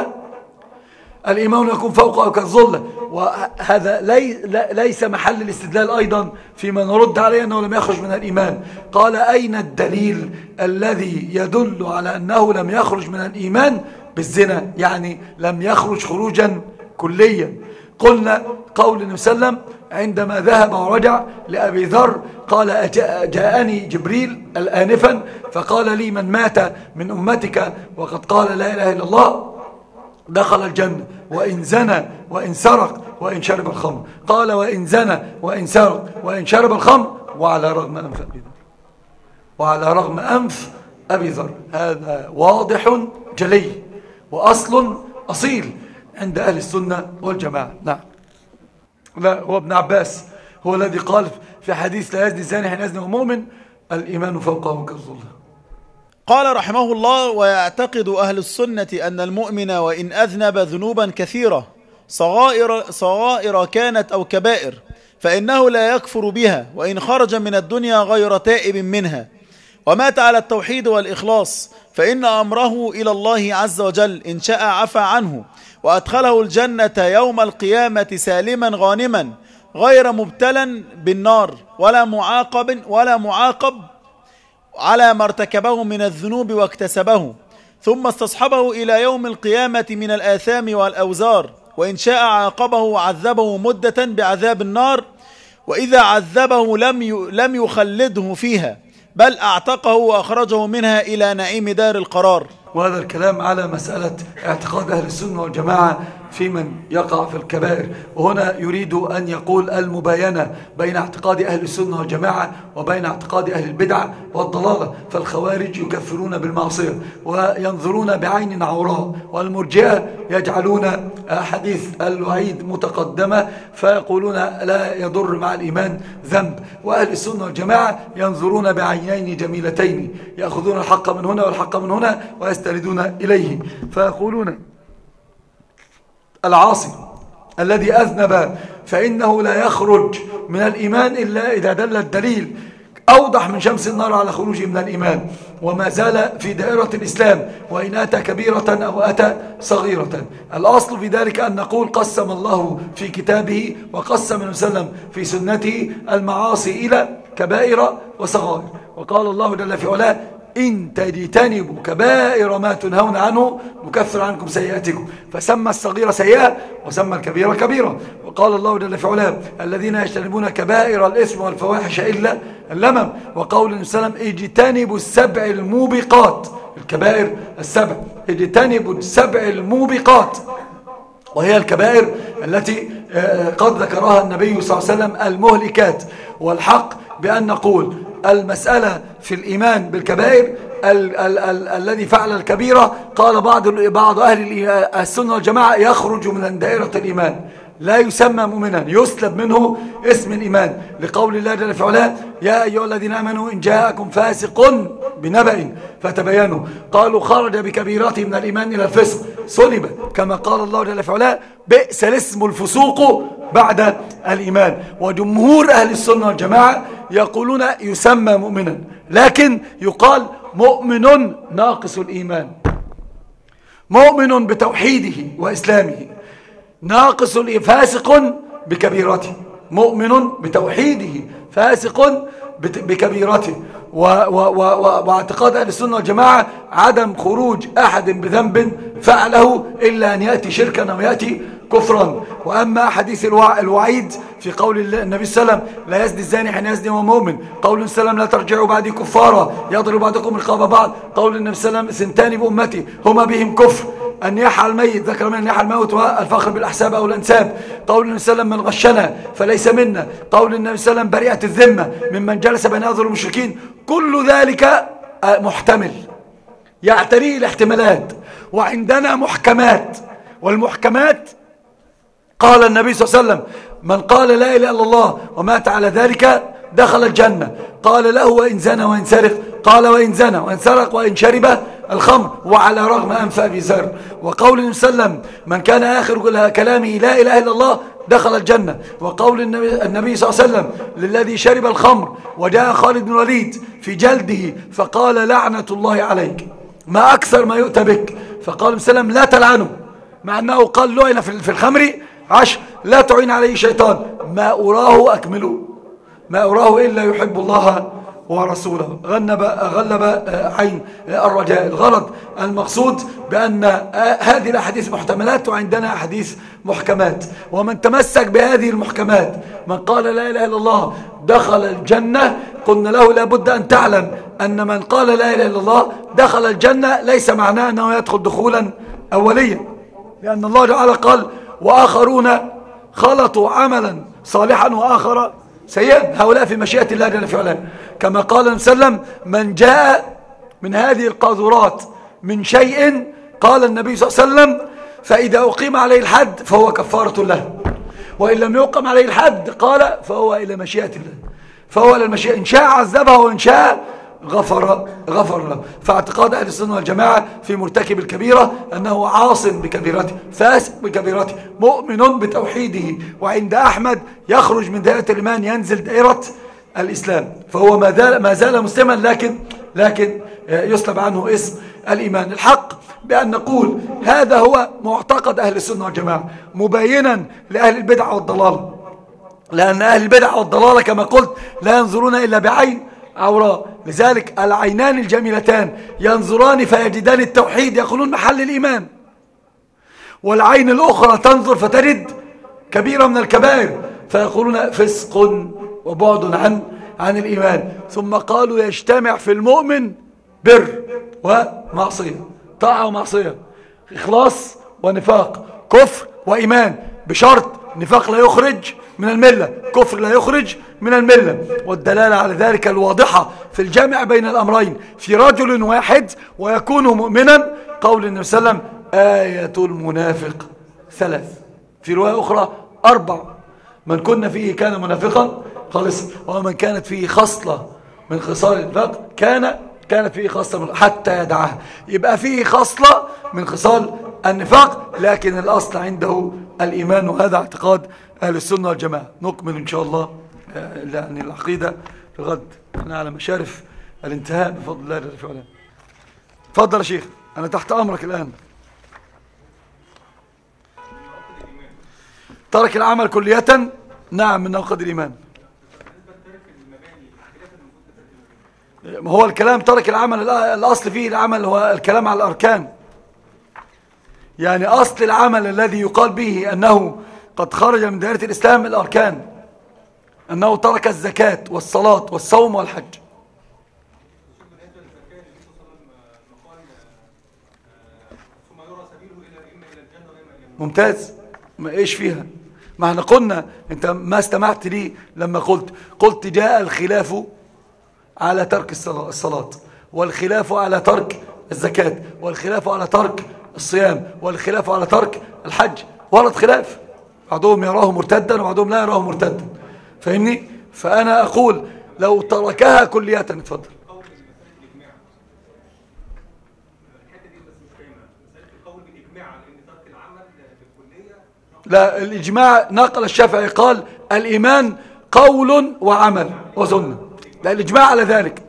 الإيمان يكون فوق أو كالظل. وهذا لي ليس محل الاستدلال أيضا فيما نرد عليه أنه لم يخرج من الإيمان. قال أين الدليل الذي يدل على أنه لم يخرج من الإيمان بالزنا، يعني لم يخرج خروجا كليا؟ قلنا قول النبي صلى الله عليه وسلم عندما ذهب ورجع لأبي ذر قال جاءني جبريل آنفا فقال لي من مات من أمتك وقد قال لا إله إلا الله دخل الجنة وإن زنى وإن سرق وإن شرب الخمر. قال وإن زنى وإن سرق وإن شرب الخمر وعلى رغم أنف أبي ذر، وعلى رغم أنف أبي ذر. هذا واضح جلي وأصل أصيل عند أهل السنة والجماعة. نعم، لا هو ابن عباس هو الذي قال في حديث لا يزني الزاني حين يزني وهو مؤمن الإيمان فوقه كالظل. قال رحمه الله: ويعتقد أهل السنة أن المؤمن وإن أذنب ذنوبا كثيرة صغائر, صغائر كانت أو كبائر فإنه لا يكفر بها وإن خرج من الدنيا غير تائب منها، ومات على التوحيد والإخلاص فإن أمره إلى الله عز وجل إن شاء عفى عنه وأدخله الجنة يوم القيامة سالما غانما غير مبتلا بالنار ولا معاقب ولا معاقب على ما ارتكبه من الذنوب واكتسبه، ثم استصحبه إلى يوم القيامة من الآثام والأوزار، وإن شاء عاقبه وعذبه مدة بعذاب النار، وإذا عذبه لم لم يخلده فيها بل أعتقه وأخرجه منها إلى نعيم دار القرار. وهذا الكلام على مسألة اعتقاد أهل السنة والجماعة في من يقع في الكبائر. وهنا يريد أن يقول المباينة بين اعتقاد أهل السنة والجماعة وبين اعتقاد أهل البدع والضلالة. فالخوارج يكفرون بالمعصية وينظرون بعين عوراء، والمرجئة يجعلون حديث الوعيد متقدمة فيقولون لا يضر مع الإيمان ذنب. وأهل السنة والجماعة ينظرون بعينين جميلتين، يأخذون الحق من هنا والحق من هنا ويستندون إليه، فيقولون العاصي الذي أذنب فإنه لا يخرج من الإيمان إلا إذا دل الدليل أوضح من شمس النار على خروجه من الإيمان، وما زال في دائرة الإسلام وإن أتى كبيرة أو أتى صغيرة. الأصل في ذلك أن نقول قسم الله في كتابه وقسم النبي صلى الله عليه وسلم في سنته المعاصي إلى كبائر وصغائر. وقال الله جل في علاه إن تجتنبوا كبائر ما تنهون عنه نكفر عنكم سيئاتكم، فسمى الصغيرة سيئة وسمى الكبيرة كبيرة. وقال الله جل في علاه الذين يجتنبون كبائر الإثم والفواحش إلا اللمم. وقول النبي صلى الله عليه وسلم اجتنبوا السبع الموبقات، الكبائر السبع، اجتنبوا السبع الموبقات، وهي الكبائر التي قد ذكرها النبي صلى الله عليه وسلم المهلكات. والحق بأن نقول المسألة في الإيمان بالكبائر ال ال ال الذي فعل الكبيرة قال بعض بعض أهل السنة والجماعة يخرج من دائرة الإيمان، لا يسمى مؤمنا، يسلب منه اسم الإيمان، لقول الله جل في علاه يا أيها الذين آمنوا إن جاءكم فاسق بنبأ فتبينوا. قالوا خرج بكبيرته من الإيمان إلى الفسق سلب، كما قال الله جل في علاه بئس الاسم الفسوق بعد الإيمان. وجمهور أهل السنة والجماعة يقولون يسمى مؤمنا، لكن يقال مؤمن ناقص الإيمان، مؤمن بتوحيده وإسلامه، ناقص فاسق بكبيرته، مؤمن بتوحيده فاسق بكبيرته. واعتقاد أهل السنة والجماعة عدم خروج أحد بذنب فعله إلا أن يأتي شركا أو يأتي كفرا. وأما حديث الوعيد في قول النبي صلى الله عليه وسلم لا يزني الزاني حين يزني وهو مؤمن، قول النبي صلى الله عليه وسلم لا ترجعوا بعدي كفارا يضرب بعضكم رقاب بعض، قول النبي صلى الله عليه وسلم سنتان بأمتي هما بهم كفر أن يحى الميت، ذكر من يحى الموت والفخر بالأحساب أو الأنساب، قول النبي صلى الله عليه وسلم من غشنا فليس منا، قول النبي صلى الله عليه وسلم بريئة الذمة ممن جلس بين أظهر المشركين. كل ذلك محتمل يعتريه الاحتمالات، وعندنا محكمات، والمحكمات قال النبي صلى الله عليه وسلم من قال لا إله إلا الله ومات على ذلك دخل الجنة. قال له وإن زنى وإن سرق، قال وإن زنى وإن سرق وإن شرب الخمر وعلى رغم أنف أبي ذر. وقول النبي صلى الله عليه وسلم من كان آخر كلامه لا إله إلا الله دخل الجنة. وقول النبي, النبي صلى الله عليه وسلم للذي شرب الخمر وجاء خالد بن الوليد في جلده فقال لعنة الله عليك ما أكثر ما يؤتى بك، فقال النبي صلى الله عليه وسلم لا تلعنه، مع أنه قال لعن في الخمر عشر لا تعين عليه شيطان ما أراه أكمله ما أراه إلا يحب الله ورسوله. غلب, غلب عين الرجاء. الغرض المقصود بأن هذه الأحاديث محتملات وعندنا أحاديث محكمات، ومن تمسك بهذه المحكمات من قال لا إله إلا الله دخل الجنة، قلنا له لابد أن تعلم أن من قال لا إله إلا الله دخل الجنة ليس معناه أنه يدخل دخولا أوليا، لأن الله تعالى قال وآخرون خلطوا عملا صالحا وآخر سيئا، هؤلاء في مشيئة الله جل في علاه، كما قال النبي صلى الله عليه وسلم من جاء من هذه القاذورات من شيء قال النبي صلى الله عليه وسلم فإذا أقيم عليه الحد فهو كفارة له، وإن لم يقم عليه الحد قال فهو إلى مشيئة الله، فهو إلى المشيئة، إن شاء عذبه وإن شاء غفر غفر له. فاعتقاد أهل السنة والجماعة في مرتكب الكبيرة أنه عاص بكبيرته فاسق بكبيرته مؤمن بتوحيده، وعند أحمد يخرج من دائرة الإيمان ينزل دائرة الإسلام، فهو ما زال ما زال مسلما لكن لكن يسلب عنه اسم الإيمان. الحق بأن نقول هذا هو معتقد أهل السنة والجماعة مبينا لأهل البدع والضلال، لأن أهل البدع والضلال كما قلت لا ينظرون إلا بعين عوراء، لذلك العينان الجميلتان ينظران فيجدان التوحيد يقولون محل الإيمان، والعين الأخرى تنظر فتجد كبيرة من الكبائر فيقولون فسق وبعد عن عن الإيمان. ثم قالوا يجتمع في المؤمن بر ومعصية، طاعة ومعصية، إخلاص ونفاق، كفر وإيمان، بشرط نفاق لا يخرج من الملة، كفر لا يخرج من الملة. والدلالة على ذلك الواضحة في الجامع بين الأمرين في رجل واحد ويكون مؤمنا قول النبي صلى الله عليه وسلم آية المنافق ثلاث، في رواية أخرى أربع: من كنا فيه كان منافقا خالصا، ومن كانت فيه خصلة من خصال النفاق كان كانت فيه خصلة من حتى يدعها. يبقى فيه خصلة من خصال النفاق، لكن الأصل عنده الإيمان، وهذا اعتقاد أهل السنة والجماعة. نكمل إن شاء الله يعني العقيدة الغد، أنا على مشارف الانتهاء بفضل الله جل وعلا. تفضل يا شيخ، أنا تحت أمرك الآن. ترك العمل كلية، نعم، من نواقض الإيمان. هو الكلام ترك العمل الأصل فيه العمل هو الكلام على الأركان، يعني أصل العمل الذي يقال به أنه قد خرج من دائرة الإسلام الأركان، أنه ترك الزكاة والصلاة والصوم والحج. ممتاز، ما إيش فيها؟ ما احنا قلنا، انت ما استمعت لي لما قلت قلت جاء الخلاف على ترك الصلاة، والخلاف على ترك الزكاة، والخلاف على ترك الصيام، والخلاف على ترك الحج. ورد خلاف، بعضهم يراه مرتدا وبعضهم لا يراه مرتدا، فاهمني؟ فأنا أقول لو تركها كلية. اتفضل. لا، الإجماع نقل الشافعي قال الإيمان قول وعمل وسنة، لا الإجماع على ذلك،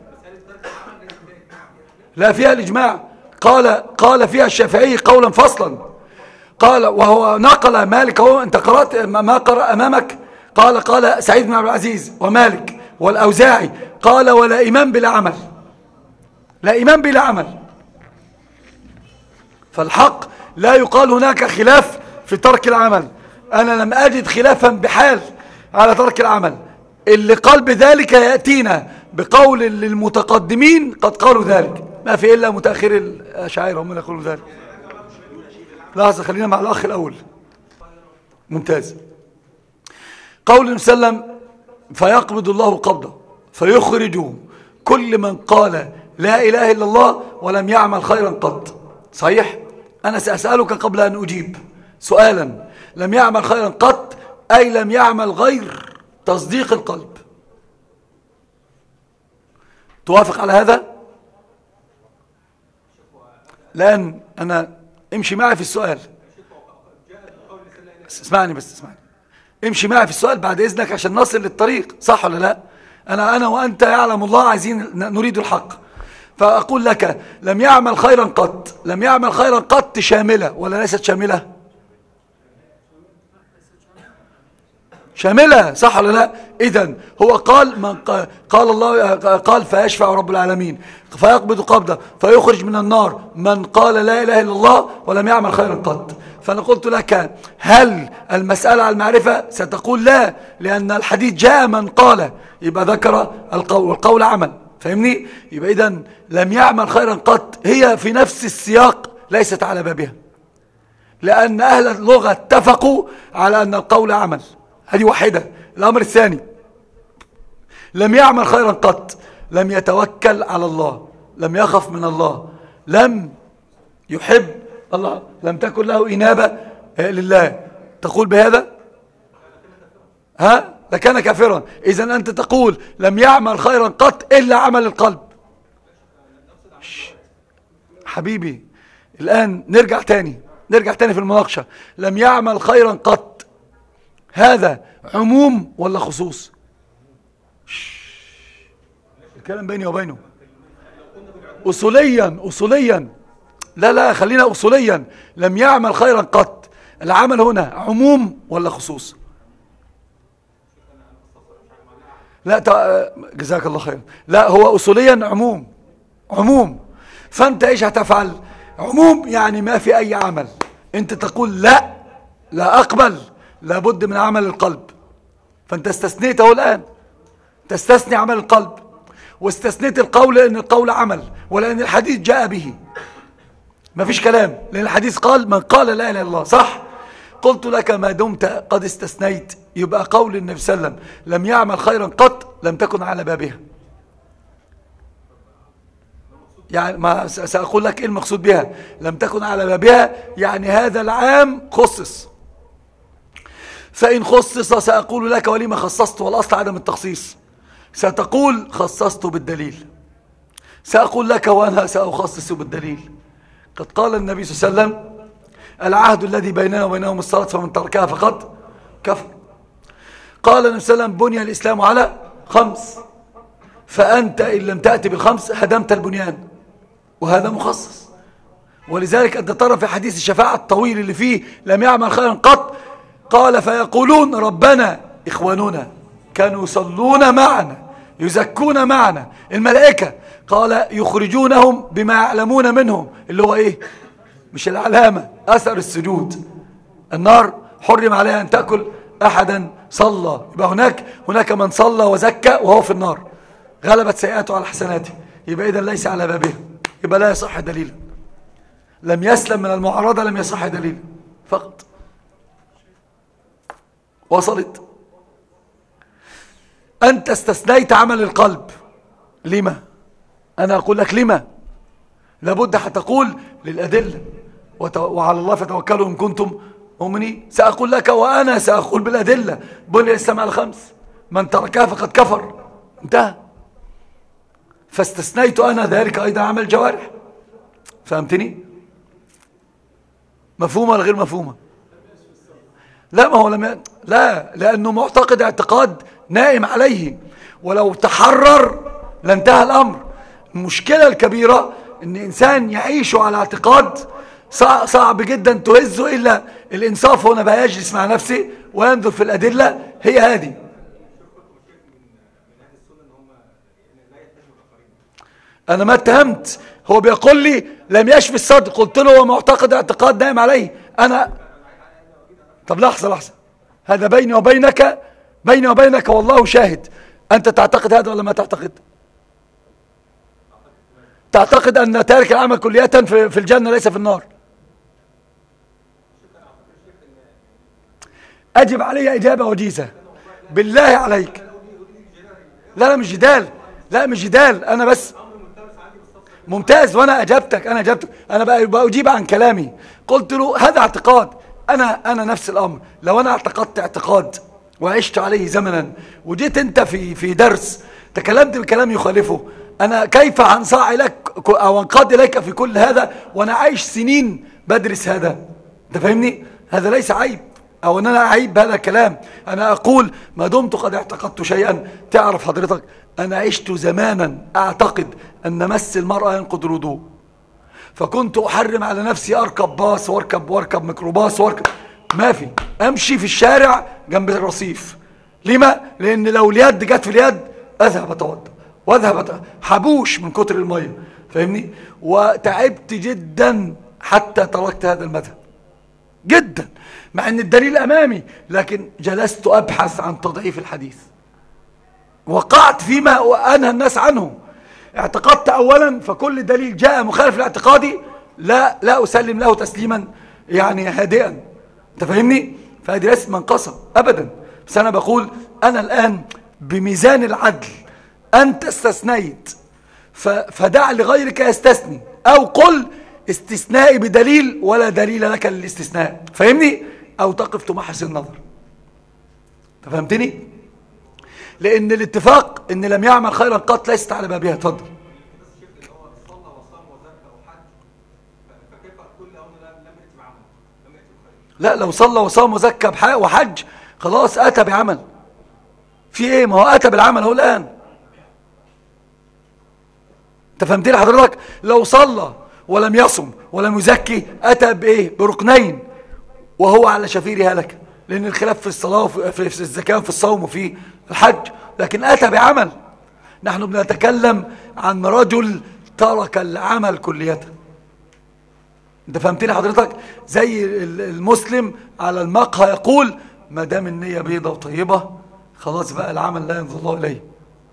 لا فيها الإجماع، قال قال فيها الشافعي قولا فصلا، قال وهو نقل مالك، هو أنت قرأت ما قرأ أمامك، قال قال سعيد بن عبد العزيز ومالك والأوزاعي، قال ولا إيمان بلا عمل، لا إيمان بلا عمل. فالحق لا يقال هناك خلاف في ترك العمل، أنا لم أجد خلافا بحال على ترك العمل. اللي قال بذلك يأتينا بقول للمتقدمين قد قالوا ذلك، ما في إلا متأخر الأشاعرة هم اللي يقولوا ذلك. لحظة، خلينا مع الأخ الأول. ممتاز. قول النبي صلى الله عليه وسلم فيقبض الله قبضة فيخرج كل من قال لا إله إلا الله ولم يعمل خيرا قط. صحيح؟ أنا سأسألك قبل أن أجيب سؤالا، لم يعمل خيرا قط أي لم يعمل غير تصديق القلب، توافق على هذا؟ لأن أنا امشي معي في السؤال، اسمعني بس اسمعني، امشي معي في السؤال بعد إذنك عشان نصل للطريق، صح ولا لا؟ أنا أنا وأنت يعلم الله عايزين نريد الحق، فأقول لك لم يعمل خيرا قط، لم يعمل خيرا قط شاملة ولا ليست شاملة؟ شاملة، صح ولا لا؟ إذن هو قال من قال الله قال فيشفع رب العالمين فيقبض قبضة فيخرج من النار من قال لا إله إلا الله ولم يعمل خيرا قط. فأنا قلت لك هل المسألة على المعرفة؟ ستقول لا، لأن الحديث جاء من قال، يبقى ذكر القول والقول عمل، فاهمني؟ يبقى إذن لم يعمل خيرا قط هي في نفس السياق ليست على بابها، لأن أهل اللغة اتفقوا على أن القول عمل، هذه واحدة. الأمر الثاني لم يعمل خيرا قط، لم يتوكل على الله، لم يخف من الله، لم يحب الله، لم تكن له إنابة لله، تقول بهذا؟ ها؟ لكان كافرا. إذن أنت تقول لم يعمل خيرا قط إلا عمل القلب. حبيبي الآن نرجع تاني نرجع تاني في المناقشة، لم يعمل خيرا قط هذا عموم ولا خصوص؟ الكلام بيني وبينه أصوليا أصوليا لا لا خلينا أصوليا، لم يعمل خيرا قط العمل هنا عموم ولا خصوص؟ لا جزاك الله خير، لا هو أصوليا عموم عموم. فأنت إيش هتفعل؟ عموم يعني ما في أي عمل، أنت تقول لا لا أقبل، لابد من عمل القلب، فأنت استثنيته الآن، تستثني عمل القلب، واستثنيت القول لأن القول عمل، ولأن الحديث جاء به، ما فيش كلام، لأن الحديث قال من قال لا إله إلا الله، صح؟ قلت لك ما دمت قد استثنيت، يبقى قول النبي صلى الله عليه وسلم لم يعمل خيرا قط لم تكن على بابها. يعني ما سأقول لك إيه المقصود بها لم تكن على بابها، يعني هذا العام خصص، فإن خصص سأقول لك ولما خصصت، والأصل عدم التخصيص، ستقول خصصت بالدليل، سأقول لك وأنا سأخصص بالدليل. قد قال النبي صلى الله عليه وسلم العهد الذي بيننا وبينهم الصلاة فمن تركها فقد كفر. قال النبي صلى الله عليه وسلم بني الإسلام على خمس، فأنت إن لم تأتي بالخمس هدمت البنيان، وهذا مخصص. ولذلك أنت ترى في حديث الشفاعة الطويل اللي فيه لم يعمل خيرا قط، قال فيقولون ربنا إخواننا كانوا يصلون معنا يزكون معنا الملائكة، قال يخرجونهم بما يعلمون منهم، اللي هو إيه؟ مش العلامة، أثر السجود. النار حرم عليها أن تأكل أحدا صلى، يبقى هناك هناك من صلى وزكى وهو في النار، غلبت سيئاته على حسناته، يبقى إذن ليس على بابه، يبقى لا يصح دليلا، لم يسلم من المعارضة، لم يصح دليلا فقط. وصلت؟ أنت استثنيت عمل القلب، لما؟ أنا أقول لك لما؟ لابد هتقول للأدلة، وعلى الله فتوكلوا إن كنتم مؤمنين. سأقول لك وأنا سأقول بالأدلة بني الإسلام على خمس، من تركها فقد كفر، انتهى. فاستثنيت أنا ذلك أيضا عمل الجوارح. فهمتني؟ مفهومة ولا غير مفهومة؟ لا، ما هو لم ي... لا، لأنه معتقد اعتقاد نائم عليه، ولو تحرر لانتهى الأمر. المشكلة الكبيرة ان إنسان يعيش على اعتقاد صعب جدا تهزه، إلا الإنصاف هنا بقى يجلس مع نفسه وينظر في الأدلة، هي هذه. أنا ما اتهمت، هو بيقول لي لم يشفي الصدر، قلت له هو معتقد اعتقاد نائم عليه. أنا طب لحظة لحظة، هذا بيني وبينك، بيني وبينك والله شاهد، أنت تعتقد هذا ولا ما تعتقد؟ تعتقد أن تارك العمل كلية في الجنة ليس في النار؟ أجب علي إجابة وجيزة بالله عليك. لا لا مش جدال، لا مش جدال، أنا بس ممتاز، وأنا أجبتك، أنا أجبتك، أنا بأجيب عن كلامي. قلت له هذا اعتقاد، أنا أنا نفس الأمر، لو أنا اعتقدت اعتقاد وعشت عليه زمنا، وجيت أنت في في درس تكلمت بكلام يخالفه، أنا كيف أنصاع لك أو أنقاد إليك في كل هذا وأنا عايش سنين بدرس هذا؟ أنت فاهمني؟ هذا ليس عيب، أو أن أنا أعيب هذا الكلام. أنا أقول ما دمت قد اعتقدت شيئا، تعرف حضرتك أنا عشت زمانا أعتقد أن مس المرأة ينقض الوضوء، فكنت أحرم على نفسي أركب باص وأركب وأركب ميكروباص وأركب، ما في، أمشي في الشارع جنب الرصيف. لما؟ لأن لو اليد جت في اليد أذهب أتوضأ واذهب حبوش من كتر المية، فاهمني؟ وتعبت جدا حتى تركت هذا المذهب جدا، مع ان الدليل امامي، لكن جلست ابحث عن تضعيف الحديث، وقعت فيما انهى الناس عنه. اعتقدت اولا، فكل دليل جاء مخالف لاعتقادي لا لا اسلم له تسليما يعني هادئا، انت فاهمني؟ فهذه ليست منقصه ابدا، بس انا بقول انا الان بميزان العدل، أنت استثنيت فدع لغيرك يستثني، أو قل استثنائي بدليل ولا دليل لك للاستثناء، فاهمني؟ أو تقف تمحص النظر. فهمتني؟ لأن الاتفاق إن لم يعمل خيرا قط ليست على بابها. اتفضل. لا، لو صلى وصام وزكى وحج خلاص أتى بعمل. في إيه؟ ما هو أتى بالعمل هو الآن. انت فهمتني حضرتك؟ لو صلى ولم يصم ولم يزكي أتى بإيه؟ بركنين، وهو على شفير هلك، لأن الخلاف في الصلاة وفي الزكاة وفي الصوم وفي الحج، لكن أتى بعمل. نحن بنتكلم عن رجل ترك العمل كلية. انت فهمتني حضرتك؟ زي المسلم على المقهى يقول ما دام النية بيضة وطيبة خلاص بقى العمل لا ينظر الله إليه.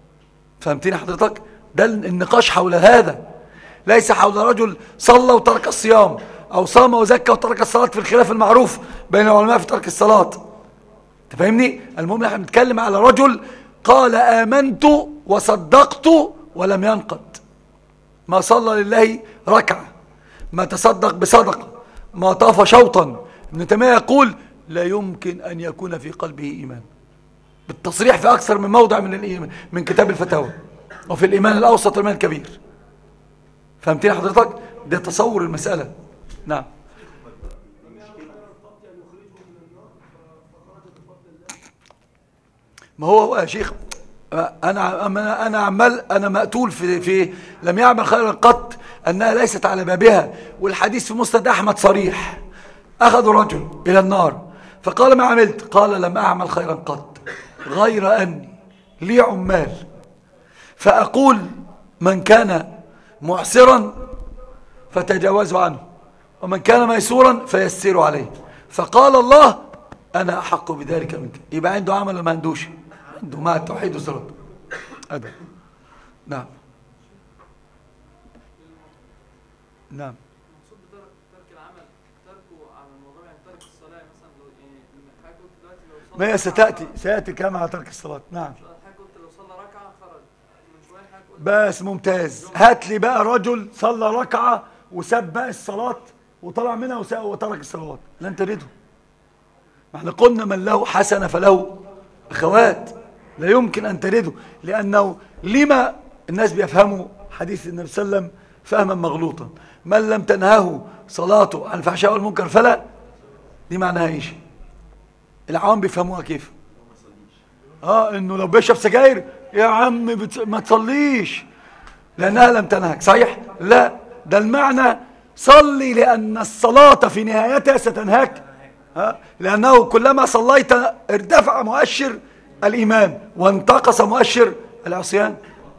فهمتني حضرتك؟ ده النقاش حول هذا، ليس حول رجل صلى وترك الصيام أو صام وزكى وترك الصلاة في الخلاف المعروف بين العلماء في ترك الصلاة. تفهمني؟ المهم نحن بنتكلم على رجل قال آمنت وصدقت ولم ينقض، ما صلى لله ركعة، ما تصدق بصدقة، ما طاف شوطا. ابن تيمية يقول لا يمكن أن يكون في قلبه إيمان، بالتصريح في أكثر من موضع من الإيمان من كتاب الفتاوى وفي الإيمان الأوسط والإيمان الكبير. فهمتني حضرتك؟ ده تصور المسألة. نعم. ما هو هو يا شيخ، أنا أنا عمال أنا مقتول في في لم يعمل خيرا قط، أنها ليست على بابها، والحديث في مسند أحمد صريح. أخذوا رجل إلى النار فقال ما عملت؟ قال لم أعمل خيرا قط غير أني لي عمال فأقول من كان معسرا فتجاوزوا عنه ومن كان ميسورا فيسروا عليه، فقال الله أنا أحق بذلك منك. يبقى عنده عمل ولا ما عندوش؟ عنده، مع التوحيد والصلاة. هذا نعم نعم. ما هي ستأتي سيأتي كما على ترك الصلاة. نعم بس ممتاز. هات لي بقى رجل صلى ركعة وساب بقى الصلاة وطلع منها وترك الصلاة، لن ترده. ما احنا قلنا من له حسنة فله أخوات، لا يمكن أن ترده، لأنه لما الناس بيفهموا حديث النبي صلى الله عليه وسلم فهما مغلوطا، من لم تنهه صلاته عن الفحشاء والمنكر فلا، دي معناها ايش؟ العوام بيفهموها كيف؟ اه انه لو بيشرب سجاير يا عم بت... ما تصليش لانها لم تنهك. صحيح؟ لا، ده المعنى صلي لان الصلاة في نهايتها ستنهاك، ها؟ لانه كلما صليت ارتفع مؤشر الايمان وانتقص مؤشر العصيان.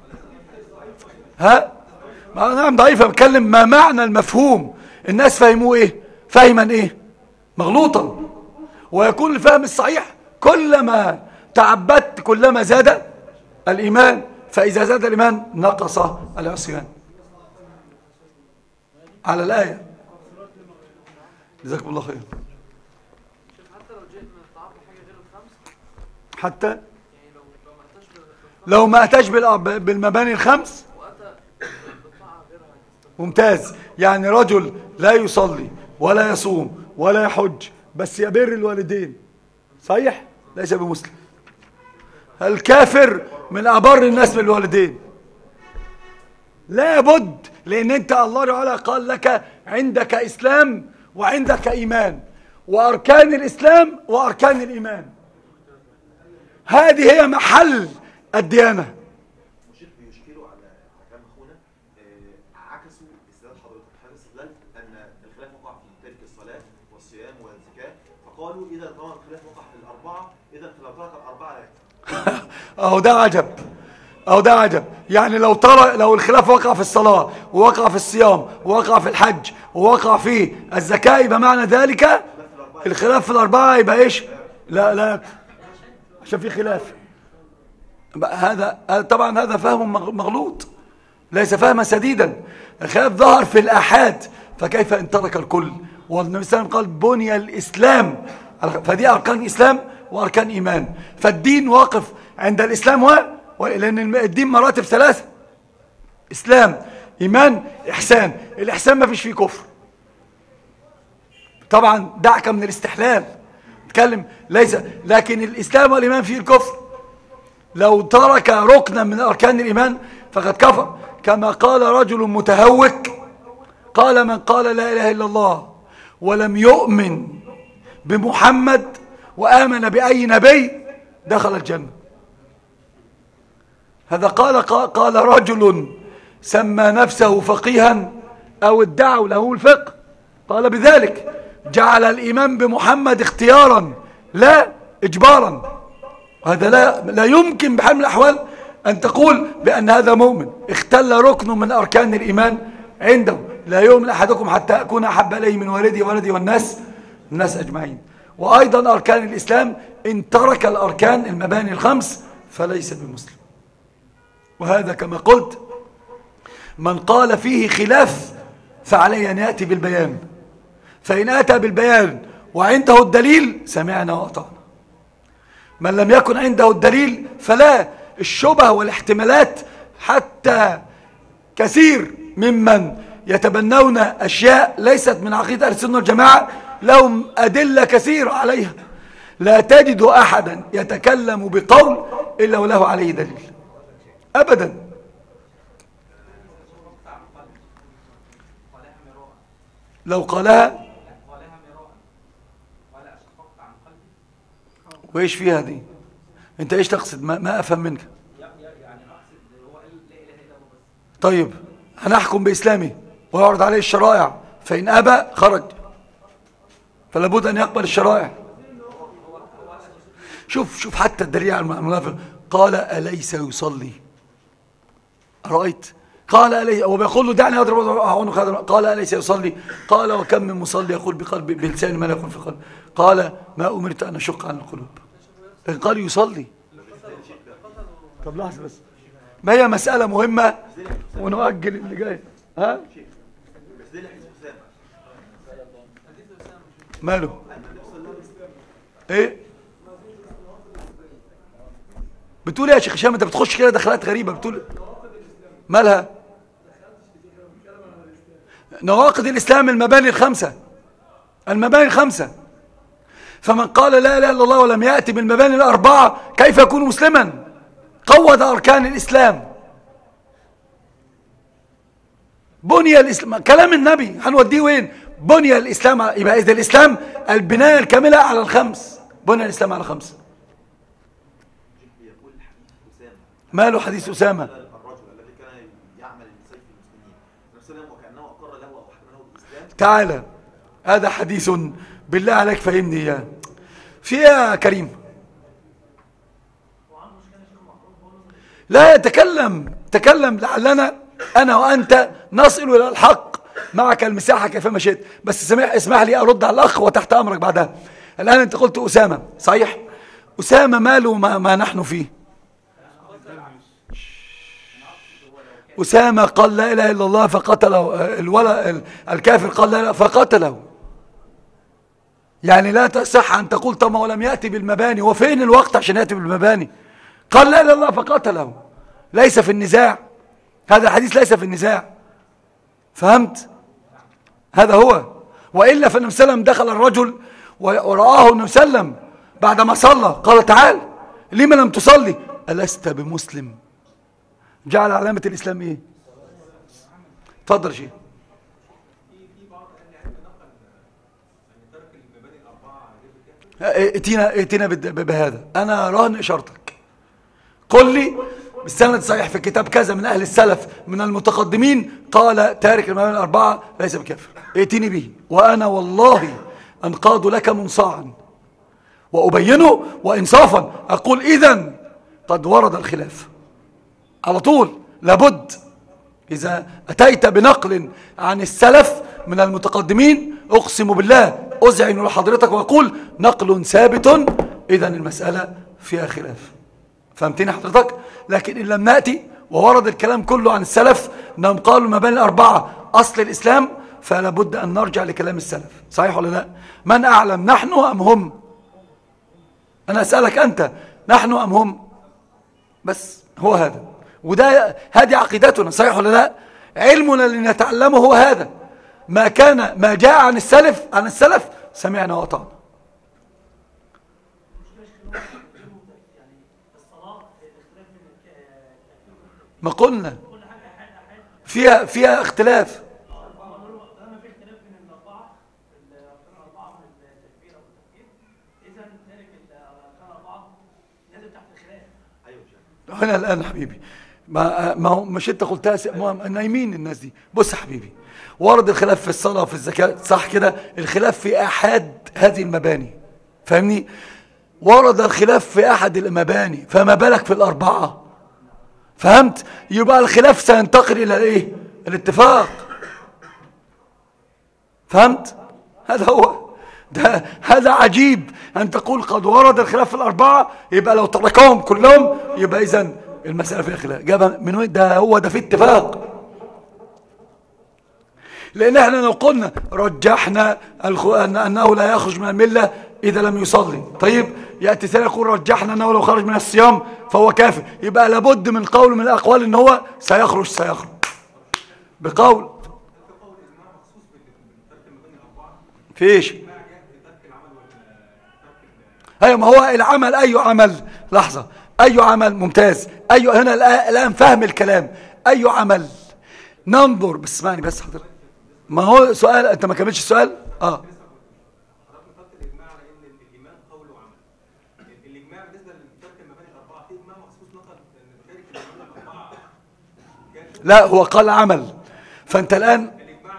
ها؟ نعم ضعيفة. بتكلم ما معنى المفهوم، الناس فهموه ايه؟ فهما ايه؟ مغلوطا. ويكون الفهم الصحيح كلما تعبدت كلما زاد الإيمان، فإذا زاد الإيمان نقص العصيان على الآية. جزاكم الله خير. حتى لو جئت من الطعام حاجة غير الخمس، حتى لو ما أتاش بالمباني الخمس ممتاز. يعني رجل لا يصلي ولا يصوم ولا يحج بس يبر الوالدين، صحيح؟ ليس بمسلم. الكافر من أبر الناس بالوالدين، لا بد، لأن أنت الله تعالى قال لك عندك إسلام وعندك إيمان، وأركان الإسلام وأركان الإيمان، هذه هي محل الديانة. مشيت بيشكلوا على كلام اخونا، عكسوا استدلال حضرتك. حضرتك استدللت ان الخلاف وقع في ترك الصلاه والصيام والزكاه، فقالوا اذا طبعا الخلاف وقع في الاربعه، اذا فلو ترك الاربعه لا. اهو ده عجب، اهو ده عجب. يعني لو ترى لو الخلاف وقع في الصلاه ووقع في الصيام ووقع في الحج ووقع في الزكاه، يبقى معنى ذلك الخلاف في الاربعه يبقى ايش؟ لا لا، عشان في خلاف. هذا طبعا هذا فهم مغلوط، ليس فهما سديدا. الخلاف ظهر في الآحاد، فكيف ان ترك الكل؟ والنبي صلى الله عليه وسلم قال بني الإسلام، فدي أركان إسلام وأركان إيمان. فالدين واقف عند الإسلام، و... لأن الدين مراتب ثلاثة: إسلام، إيمان، إحسان. الإحسان ما فيش فيه كفر طبعا، دعك من الاستحلال، تكلم ليس، لكن الإسلام والإيمان فيه الكفر. لو ترك ركنا من أركان الإيمان فقد كفر، كما قال رجل متهوك، قال من قال لا إله إلا الله ولم يؤمن بمحمد وآمن بأي نبي دخل الجنة. هذا قال قال رجل سمى نفسه فقيها أو ادعوا له الفقه، قال بذلك جعل الإيمان بمحمد اختيارا لا إجبارا. هذا لا لا يمكن بحال من الأحوال أن تقول بأن هذا مؤمن. اختل ركن من أركان الإيمان عنده، لا يؤمن أحدكم حتى أكون أحب إليه من والدي وولدي والناس الناس أجمعين. وأيضا أركان الإسلام إن ترك الأركان المباني الخمس فليس بمسلم. وهذا كما قلت من قال فيه خلاف فعليه أن يأتي بالبيان، فإن أتى بالبيان وعنده الدليل سمعنا وأطعنا، من لم يكن عنده الدليل فلا. الشبه والاحتمالات حتى كثير ممن يتبنون أشياء ليست من عقيدة أهل السنة والجماعة لهم أدلة كثيرة عليها، لا تجد أحدا يتكلم بقول إلا وله عليه دليل أبدا. لو قالها وإيش فيها دي؟ أنت إيش تقصد؟ ما, ما أفهم منك. طيب هنحكم بإسلامي ويعرض عليه الشرائع، فإن أبى خرج، فلا بد أن يقبل الشرائع. شوف شوف حتى الدليل على المنافق، قال أليس يصلي؟ رأيت؟ قال أليس، هو بيقول له دعني أضرب عنق، قال أليس يصلي؟ قال وكم من مصلي يقول بقلب بلسان ما لا يقول في قلب. قال ما أمرت أن أشق عن القلوب. قال يصلي. طب لحظة بس، ما هي مسألة مهمة ونؤجل اللي جاي. ها ماله ايه بتقول يا شيخ هشام؟ انت بتخش كده دخلات غريبة. بتقول مالها؟ نواقض الإسلام المباني الخمسة، المباني الخمسة. فمن قال لا اله الا الله ولم يأتي بالمباني الأربعة كيف يكون مسلما؟ قوض أركان الإسلام، بني الإسلام، كلام النبي هنوديه وين؟ بني الإسلام. يبقى إذا الإسلام البناية الكاملة على الخمس، بني الإسلام على خمس. ماله حديث أسامة؟ الرجل الذي كان يعمل سيف المسلمين نفسه وكأنه أقر له أو أحكم له بالإسلام. تعالى هذا حديث بالله عليك فهمني إياه. في يا كريم لا يتكلم، تكلم لعلنا أنا وأنت نصل إلى الحق معك المساحة كيفما شئت. بس سمح اسمح لي أرد على الأخ وتحت أمرك بعدها. الآن أنت قلت أسامة، صحيح؟ أسامة ماله ما, ما نحن فيه؟ أسامة قال لا إله إلا الله فقتله، الولا الكافر قال لا إله فقتله. يعني لا تصح أن تقول طب ما هو لم يأتي بالمباني، وفين الوقت عشان يأتي بالمباني؟ قال لا إله إلا الله فقتله، ليس في النزاع، هذا الحديث ليس في النزاع. فهمت؟ هذا هو. وإلا فالنبي صلى الله عليه وسلم دخل الرجل ورآه النبي صلى الله عليه وسلم بعدما صلى قال تعال لما لم تصلي؟ ألست بمسلم؟ جعل علامة الإسلام إيه؟ تفضل شيء. ائتينا ائتينا بهذا، أنا راهن إشارتك. قل لي بالسند صحيح في كتاب كذا من أهل السلف من المتقدمين قال تارك المباني الأربعة ليس بكافر، ائتني به وأنا والله أنقاد لك منصاعا وأبينه وإنصافا. أقول إذن قد ورد الخلاف على طول، لابد إذا أتيت بنقل عن السلف من المتقدمين أقسم بالله أذعن لحضرتك وأقول نقل ثابت، إذن المسألة فيها خلاف. فهمتني حضرتك؟ لكن إن لم نأتي وورد الكلام كله عن السلف أنهم قالوا المباني الأربعة أصل الإسلام، فلا بد أن نرجع لكلام السلف. صحيح ولا لا؟ من أعلم نحن أم هم؟ أنا أسألك أنت، نحن أم هم؟ بس هو هذا، وده هذه عقيدتنا. صحيح ولا لا؟ علمنا اللي نتعلمه هو هذا، ما كان ما جاء عن السلف عن السلف سمعنا وأطعنا. ما قلنا فيها فيها اختلاف. هنا الآن حبيبي ما ما هو مش انت قلتها نايمين الناس دي. بص يا حبيبي، ورد الخلاف في الصلاة وفي الزكاة، صح كده؟ الخلاف في أحد هذه المباني، فاهمني؟ ورد الخلاف في أحد المباني، فما بالك في الأربعة؟ فهمت؟ يبقى الخلاف سينتقل إلى إيه؟ الاتفاق. فهمت؟ هذا هو ده. هذا عجيب أن تقول قد ورد الخلاف في الأربعة، يبقى لو تركهم كلهم يبقى إذن المسألة فيها خلاف. جابها من وين؟ ده هو ده في اتفاق. لأن احنا لو قلنا رجحنا أنه لا يخرج من الملة إذا لم يصلي، طيب يأتي ثاني يقول رجحنا أنه لو خرج من الصيام فهو كافر، يبقى لابد من قول من الأقوال أن هو سيخرج سيخرج بقول فيش. أيوة، ما هو العمل أي عمل، لحظة، أي عمل ممتاز، أي هنا الآن فهم الكلام، أي عمل ننظر. بس اسمعني بس حضرتك، ما هو سؤال أنت ما كملتش السؤال. آه لا، هو قال عمل، فأنت الآن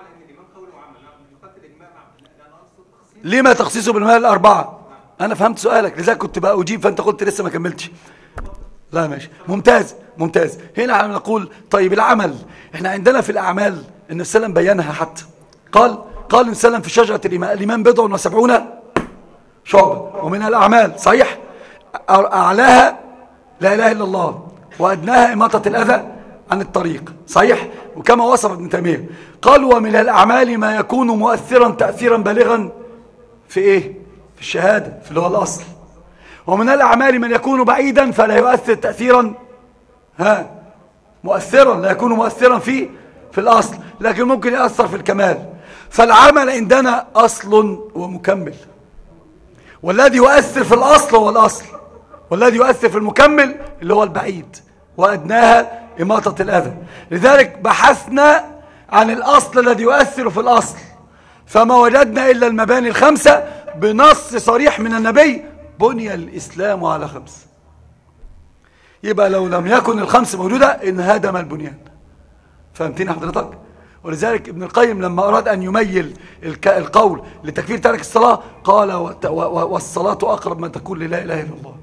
لما تخصيصه بالمال الأربعة؟ أنا فهمت سؤالك لذلك كنت بقى أجيب، فأنت قلت لسه ما كملتش. لا ماشي، ممتاز ممتاز. هنا نقول طيب العمل، احنا عندنا في الأعمال إن السلام بيانها حتى قال قال السلام في شجرة الإيمان، الإيمان بضع وسبعون شعبة ومن الأعمال، صحيح؟ أعلاها لا إله إلا الله وأدناها إماطة الأذى عن الطريق، صحيح؟ وكما وصف ابن تيمية قال ومن الأعمال ما يكون مؤثرا تأثيرا بالغا في إيه؟ في الشهادة، في اللي هو الأصل. ومن الأعمال من يكون بعيدا فلا يؤثر تأثيرا ها مؤثرا، لا يكون مؤثرا في في الأصل، لكن ممكن يأثر في الكمال. فالعمل عندنا أصل ومكمل، والذي يؤثر في الأصل هو الأصل، والذي يؤثر في المكمل اللي هو البعيد، وأدناها إماطة الأذى. لذلك بحثنا عن الأصل الذي يؤثر في الأصل، فما وجدنا إلا المباني الخمسة بنص صريح من النبي: بني الإسلام على خمس. يبقى لو لم يكن الخمس موجودة انهدم البنيان. فهمتني حضرتك؟ ولذلك ابن القيم لما أراد أن يميل القول لتكفير تارك الصلاة قال والصلاة أقرب ما تكون للا إله إلا الله،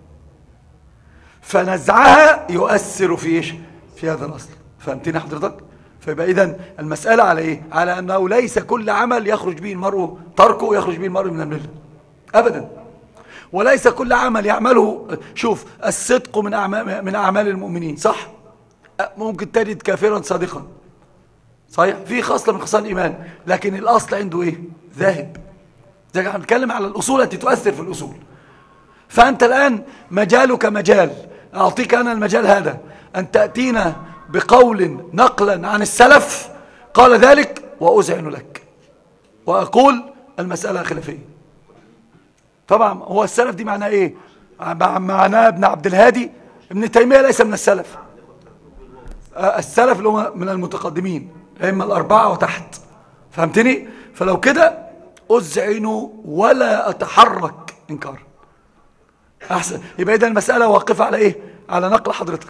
فنزعها يؤثر في إيش؟ في هذا الأصل. فهمتني حضرتك؟ فيبقى إذن المسألة على إيه؟ على أنه ليس كل عمل يخرج به المرء تركه يخرج به المرء من الملة أبدا، وليس كل عمل يعمله. شوف، الصدق من أعمال, من أعمال المؤمنين، صح؟ ممكن تجد كافرا صادقا، صحيح؟ في خصلة من خصال الإيمان، لكن الأصل عنده إيه؟ ذاهب. زي احنا بنتكلم على الأصول التي تؤثر في الأصول. فأنت الآن مجالك مجال، أعطيك أنا المجال هذا، أن تأتينا بقول نقلا عن السلف قال ذلك وأذعن لك وأقول المسألة خلافية. طبعا هو السلف دي معناه إيه؟ معناه ابن عبد الهادي. ابن تيمية ليس من السلف، السلف اللي هم من المتقدمين، إما الأربعة وتحت. فهمتني؟ فلو كده أذعن ولا أتحرك إنكار أحسن. يبقى إذا المسألة واقفة على إيه؟ على نقل حضرتك.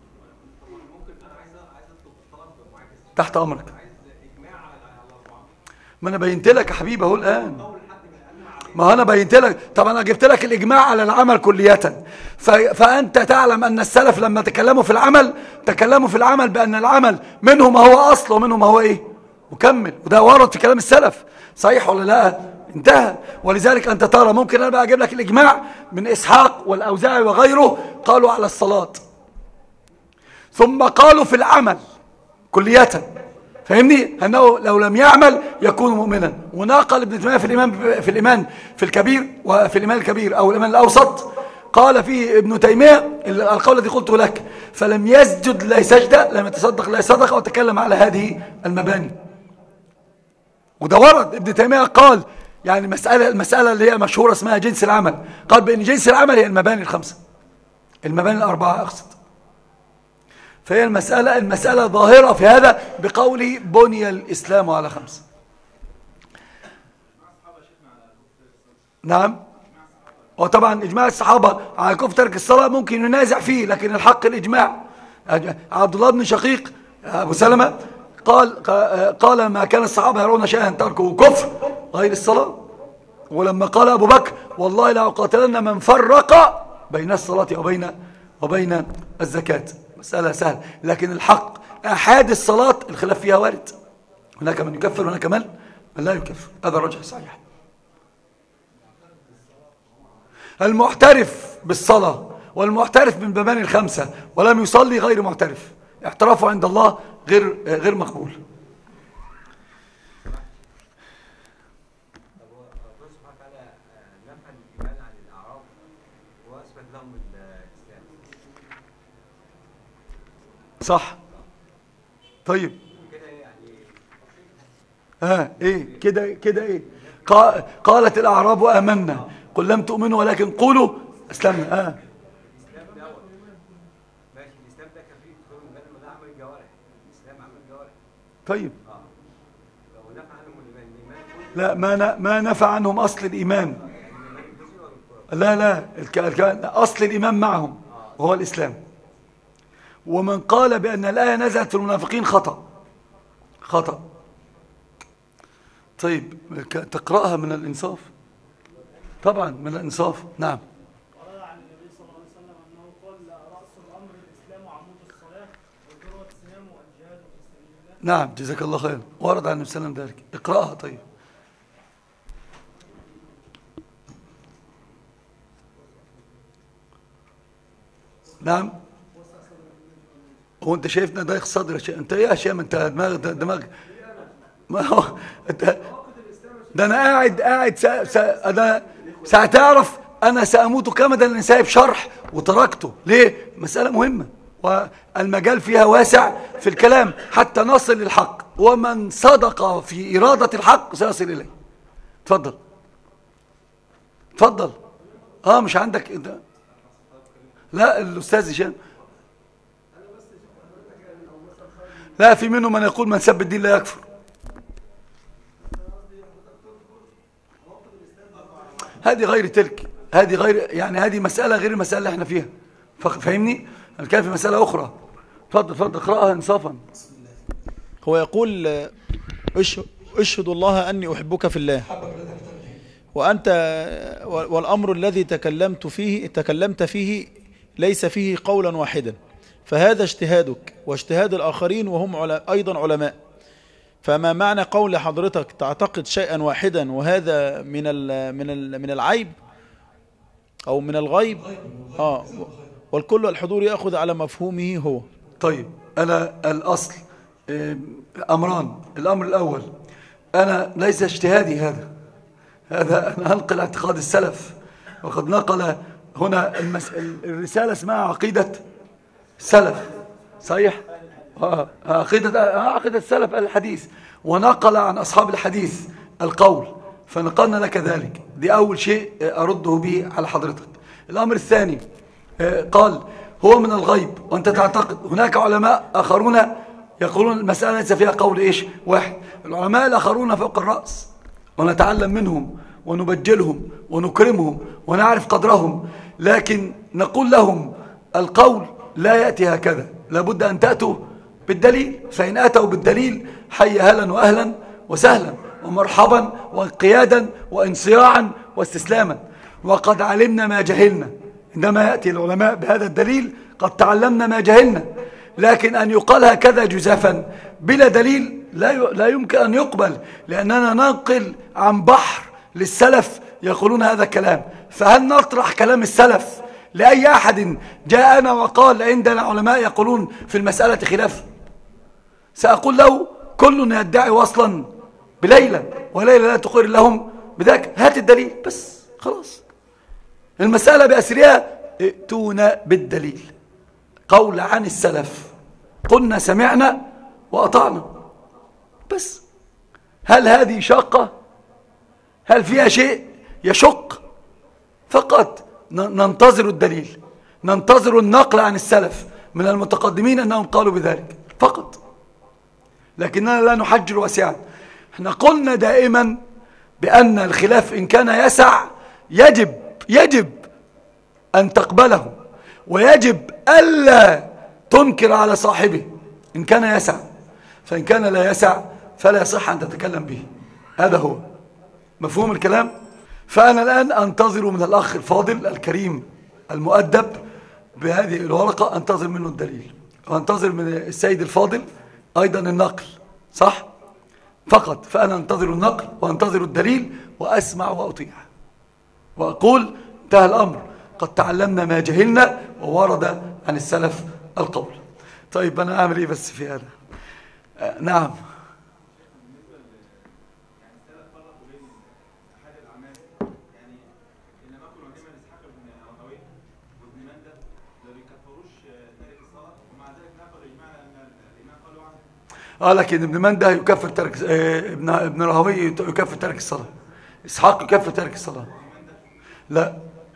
تحت أمرك. ما أنا بينت لك يا حبيبي أهو الآن، ما أنا بينت لك. طبعا أنا جبت لك الإجماع على العمل كلية، فأنت تعلم أن السلف لما تكلموا في العمل تكلموا في العمل بأن العمل منه ما هو أصل ومنه ما هو إيه؟ مكمل، وده ورد في كلام السلف، صحيح ولا لا؟ انتهى. ولذلك أنت ترى ممكن أنا بقى أجيب لك الإجماع من إسحاق والأوزاعي وغيره، قالوا على الصلاة، ثم قالوا في العمل كلية. فاهمني؟ أنه لو لم يعمل يكون مؤمنا. وناقل ابن تيمية في الإيمان في الإيمان في الكبير وفي الإيمان الكبير أو الإيمان الأوسط، قال فيه ابن تيمية القول الذي قلته لك: فلم يسجد لا سجدة، لم يتصدق لا صدقة، وتكلم على هذه المباني. وده ورد. ابن تيمية قال يعني مسألة المسألة اللي هي مشهورة اسمها جنس العمل، قال بأن جنس العمل هي المباني الخمسة، المباني الأربعة أقصد. فهي المسألة المسألة ظاهرة في هذا بقوله بني الإسلام على خمس. نعم، وطبعا إجماع الصحابة على كفر ترك الصلاة ممكن ينازع فيه، لكن الحق الإجماع. عبد الله بن شقيق أبو سلمة قال قال ما كان الصحابة يرون شيئا تركه كفر غير الصلاة. ولما قال أبو بكر والله لا أقاتلن من فرق بين الصلاة وبين وبين الزكاة، مسألة سهلة. لكن الحق أحاد الصلاة الخلاف فيها وارد، هناك من يكفر وهناك من من لا يكفر، هذا الرجح صحيح. المحترف بالصلاة والمعترف من مباني الخمسة ولم يصلي غير معترف، اعترافه عند الله غير غير مقبول. صح. طيب ها آه ايه كده كده ايه قالت الاعراب امنا قل لم تؤمنوا ولكن قولوا اسلمنا. اه طيب لا ما ما نفع عنهم اصل الايمان. لا لا اصل الايمان معهم وهو الاسلام. ومن قال بأن الآية نزلت في المنافقين خطأ خطأ. طيب تقرأها من الإنصاف. طبعا من الإنصاف. نعم. ورد عن النبي صلى الله عليه وسلم أنه قال رأس الأمر الإسلام وعمود الصلاة وذروة السهام والجهاد في سبيل الله. نعم جزاك الله خير. ورد عن النبي صلى الله عليه وسلم ذلك. اقرأها. طيب نعم. هو انت شايفنا ضيق صدر شيء. انت ايه يا هشام؟ انت دماغ دماغ ما هو انت ده انا قاعد قاعد سا سا انا ساعتعرف انا ساموت كمدا لاني سايب شرح وتركته ليه؟ مساله مهمه والمجال فيها واسع في الكلام حتى نصل للحق، ومن صدق في اراده الحق سيصل اليه. اتفضل اتفضل. اه مش عندك انت؟ لا الاستاذ هشام. لا في منهم من يقول من سب الدين لا يكفر. هذه غير تلك، هذه غير يعني هذه مسألة غير المسألة اللي احنا فيها. فاهمني؟ الكلام في مسألة أخرى. اتفضل اتفضل اقرأها إنصافا. هو يقول اشهد الله أني أحبك في الله وأنت والأمر الذي تكلمت فيه تكلمت فيه ليس فيه قولا واحدا، فهذا اجتهادك واجتهاد الآخرين وهم أيضا علماء. فما معنى قول حضرتك تعتقد شيئا واحدا وهذا من ال من ال من العيب أو من الغيب؟ آه والكل الحضور يأخذ على مفهومه هو. طيب أنا الأصل أمران. الأمر الأول أنا ليس اجتهادي هذا هذا أنا أنقل اعتقاد السلف، وقد نقل هنا المس... الرسالة اسمها عقيدة سلف صحيح. آه. عقيدة عقيدة السلف الحديث، ونقل عن أصحاب الحديث القول فنقلنا لك ذلك. دي أول شيء أرده به على حضرتك. الأمر الثاني قال هو من الغيب وأنت تعتقد. هناك علماء آخرون يقولون المسألة ليس فيها قول إيش واحد. العلماء الآخرون فوق الرأس ونتعلم منهم ونبجلهم ونكرمهم ونعرف قدرهم، لكن نقول لهم القول لا يأتي هكذا، لابد أن تأتوا بالدليل. فإن أتوا بالدليل حي هلا وأهلا وسهلا ومرحبا وانقيادا وانصياعا واستسلاما. وقد علمنا ما جهلنا. عندما يأتي العلماء بهذا الدليل قد تعلمنا ما جهلنا، لكن أن يقال هكذا جزافا بلا دليل لا لا يمكن أن يقبل، لأننا ننقل عن بحر للسلف يقولون هذا الكلام. فهل نطرح كلام السلف لأي أحد جاءنا وقال عندنا علماء يقولون في المسألة خلاف؟ سأقول له كل يدعي وصلا بليلى وليلى لا تقر لهم بذاك. هات الدليل بس خلاص. المسألة بأسرها ائتونا بالدليل. قول عن السلف قلنا سمعنا وأطعنا بس. هل هذه شاقة؟ هل فيها شيء يشق؟ فقط ننتظر الدليل، ننتظر النقل عن السلف من المتقدمين أنهم قالوا بذلك فقط، لكننا لا نحجر واسعا. احنا قلنا دائما بأن الخلاف إن كان يسع يجب يجب أن تقبله، ويجب ألا تنكر على صاحبه إن كان يسع. فإن كان لا يسع فلا يصح أن تتكلم به. هذا هو مفهوم الكلام. فأنا الآن أنتظر من الأخ الفاضل الكريم المؤدب بهذه الورقة، أنتظر منه الدليل، وأنتظر من السيد الفاضل أيضا النقل صح فقط. فأنا أنتظر النقل وأنتظر الدليل وأسمع وأطيع وأقول انتهى الأمر، قد تعلمنا ما جهلنا وورد عن السلف القول. طيب أنا أعمل إيه بس في هذا؟ آه نعم. اه لكن ابن منده يكفر ترك آه ابن ابن راهوي يكفر ترك الصلاة. اسحاق يكفر ترك الصلاة. لا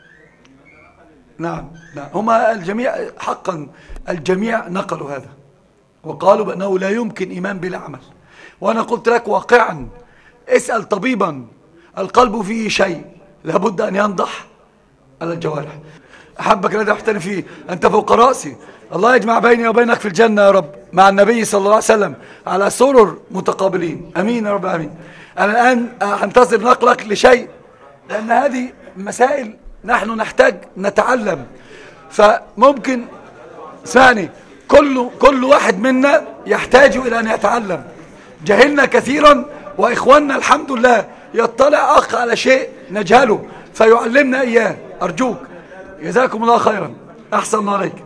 نعم نعم هما الجميع حقا الجميع نقلوا هذا وقالوا بأنه لا يمكن إيمان بلا عمل. وأنا قلت لك واقعا اسأل طبيبا القلب فيه شيء لابد أن ينضح على الجوارح. أحبك الذي أحتني فيه أنت فوق رأسي. الله يجمع بيني وبينك في الجنة يا رب مع النبي صلى الله عليه وسلم على سرر متقابلين. أمين يا رب أمين. أنا الآن أنتظر نقلك لشيء لأن هذه مسائل نحن نحتاج نتعلم. فممكن اسمعني كل كل واحد منا يحتاج إلى أن يتعلم. جهلنا كثيرا وإخواننا الحمد لله يطلع أخ على شيء نجهله فيعلمنا إياه. أرجوك جزاكم الله خيرا. أحسن الله عليك.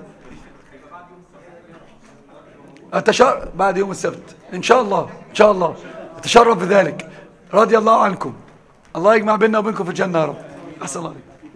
أتشرف بعد يوم السبت إن شاء الله إن شاء الله أتشرف بذلك. رضي الله عنكم. الله يجمع بيننا وبينكم في الجنة يا رب. أحسن الله عليك.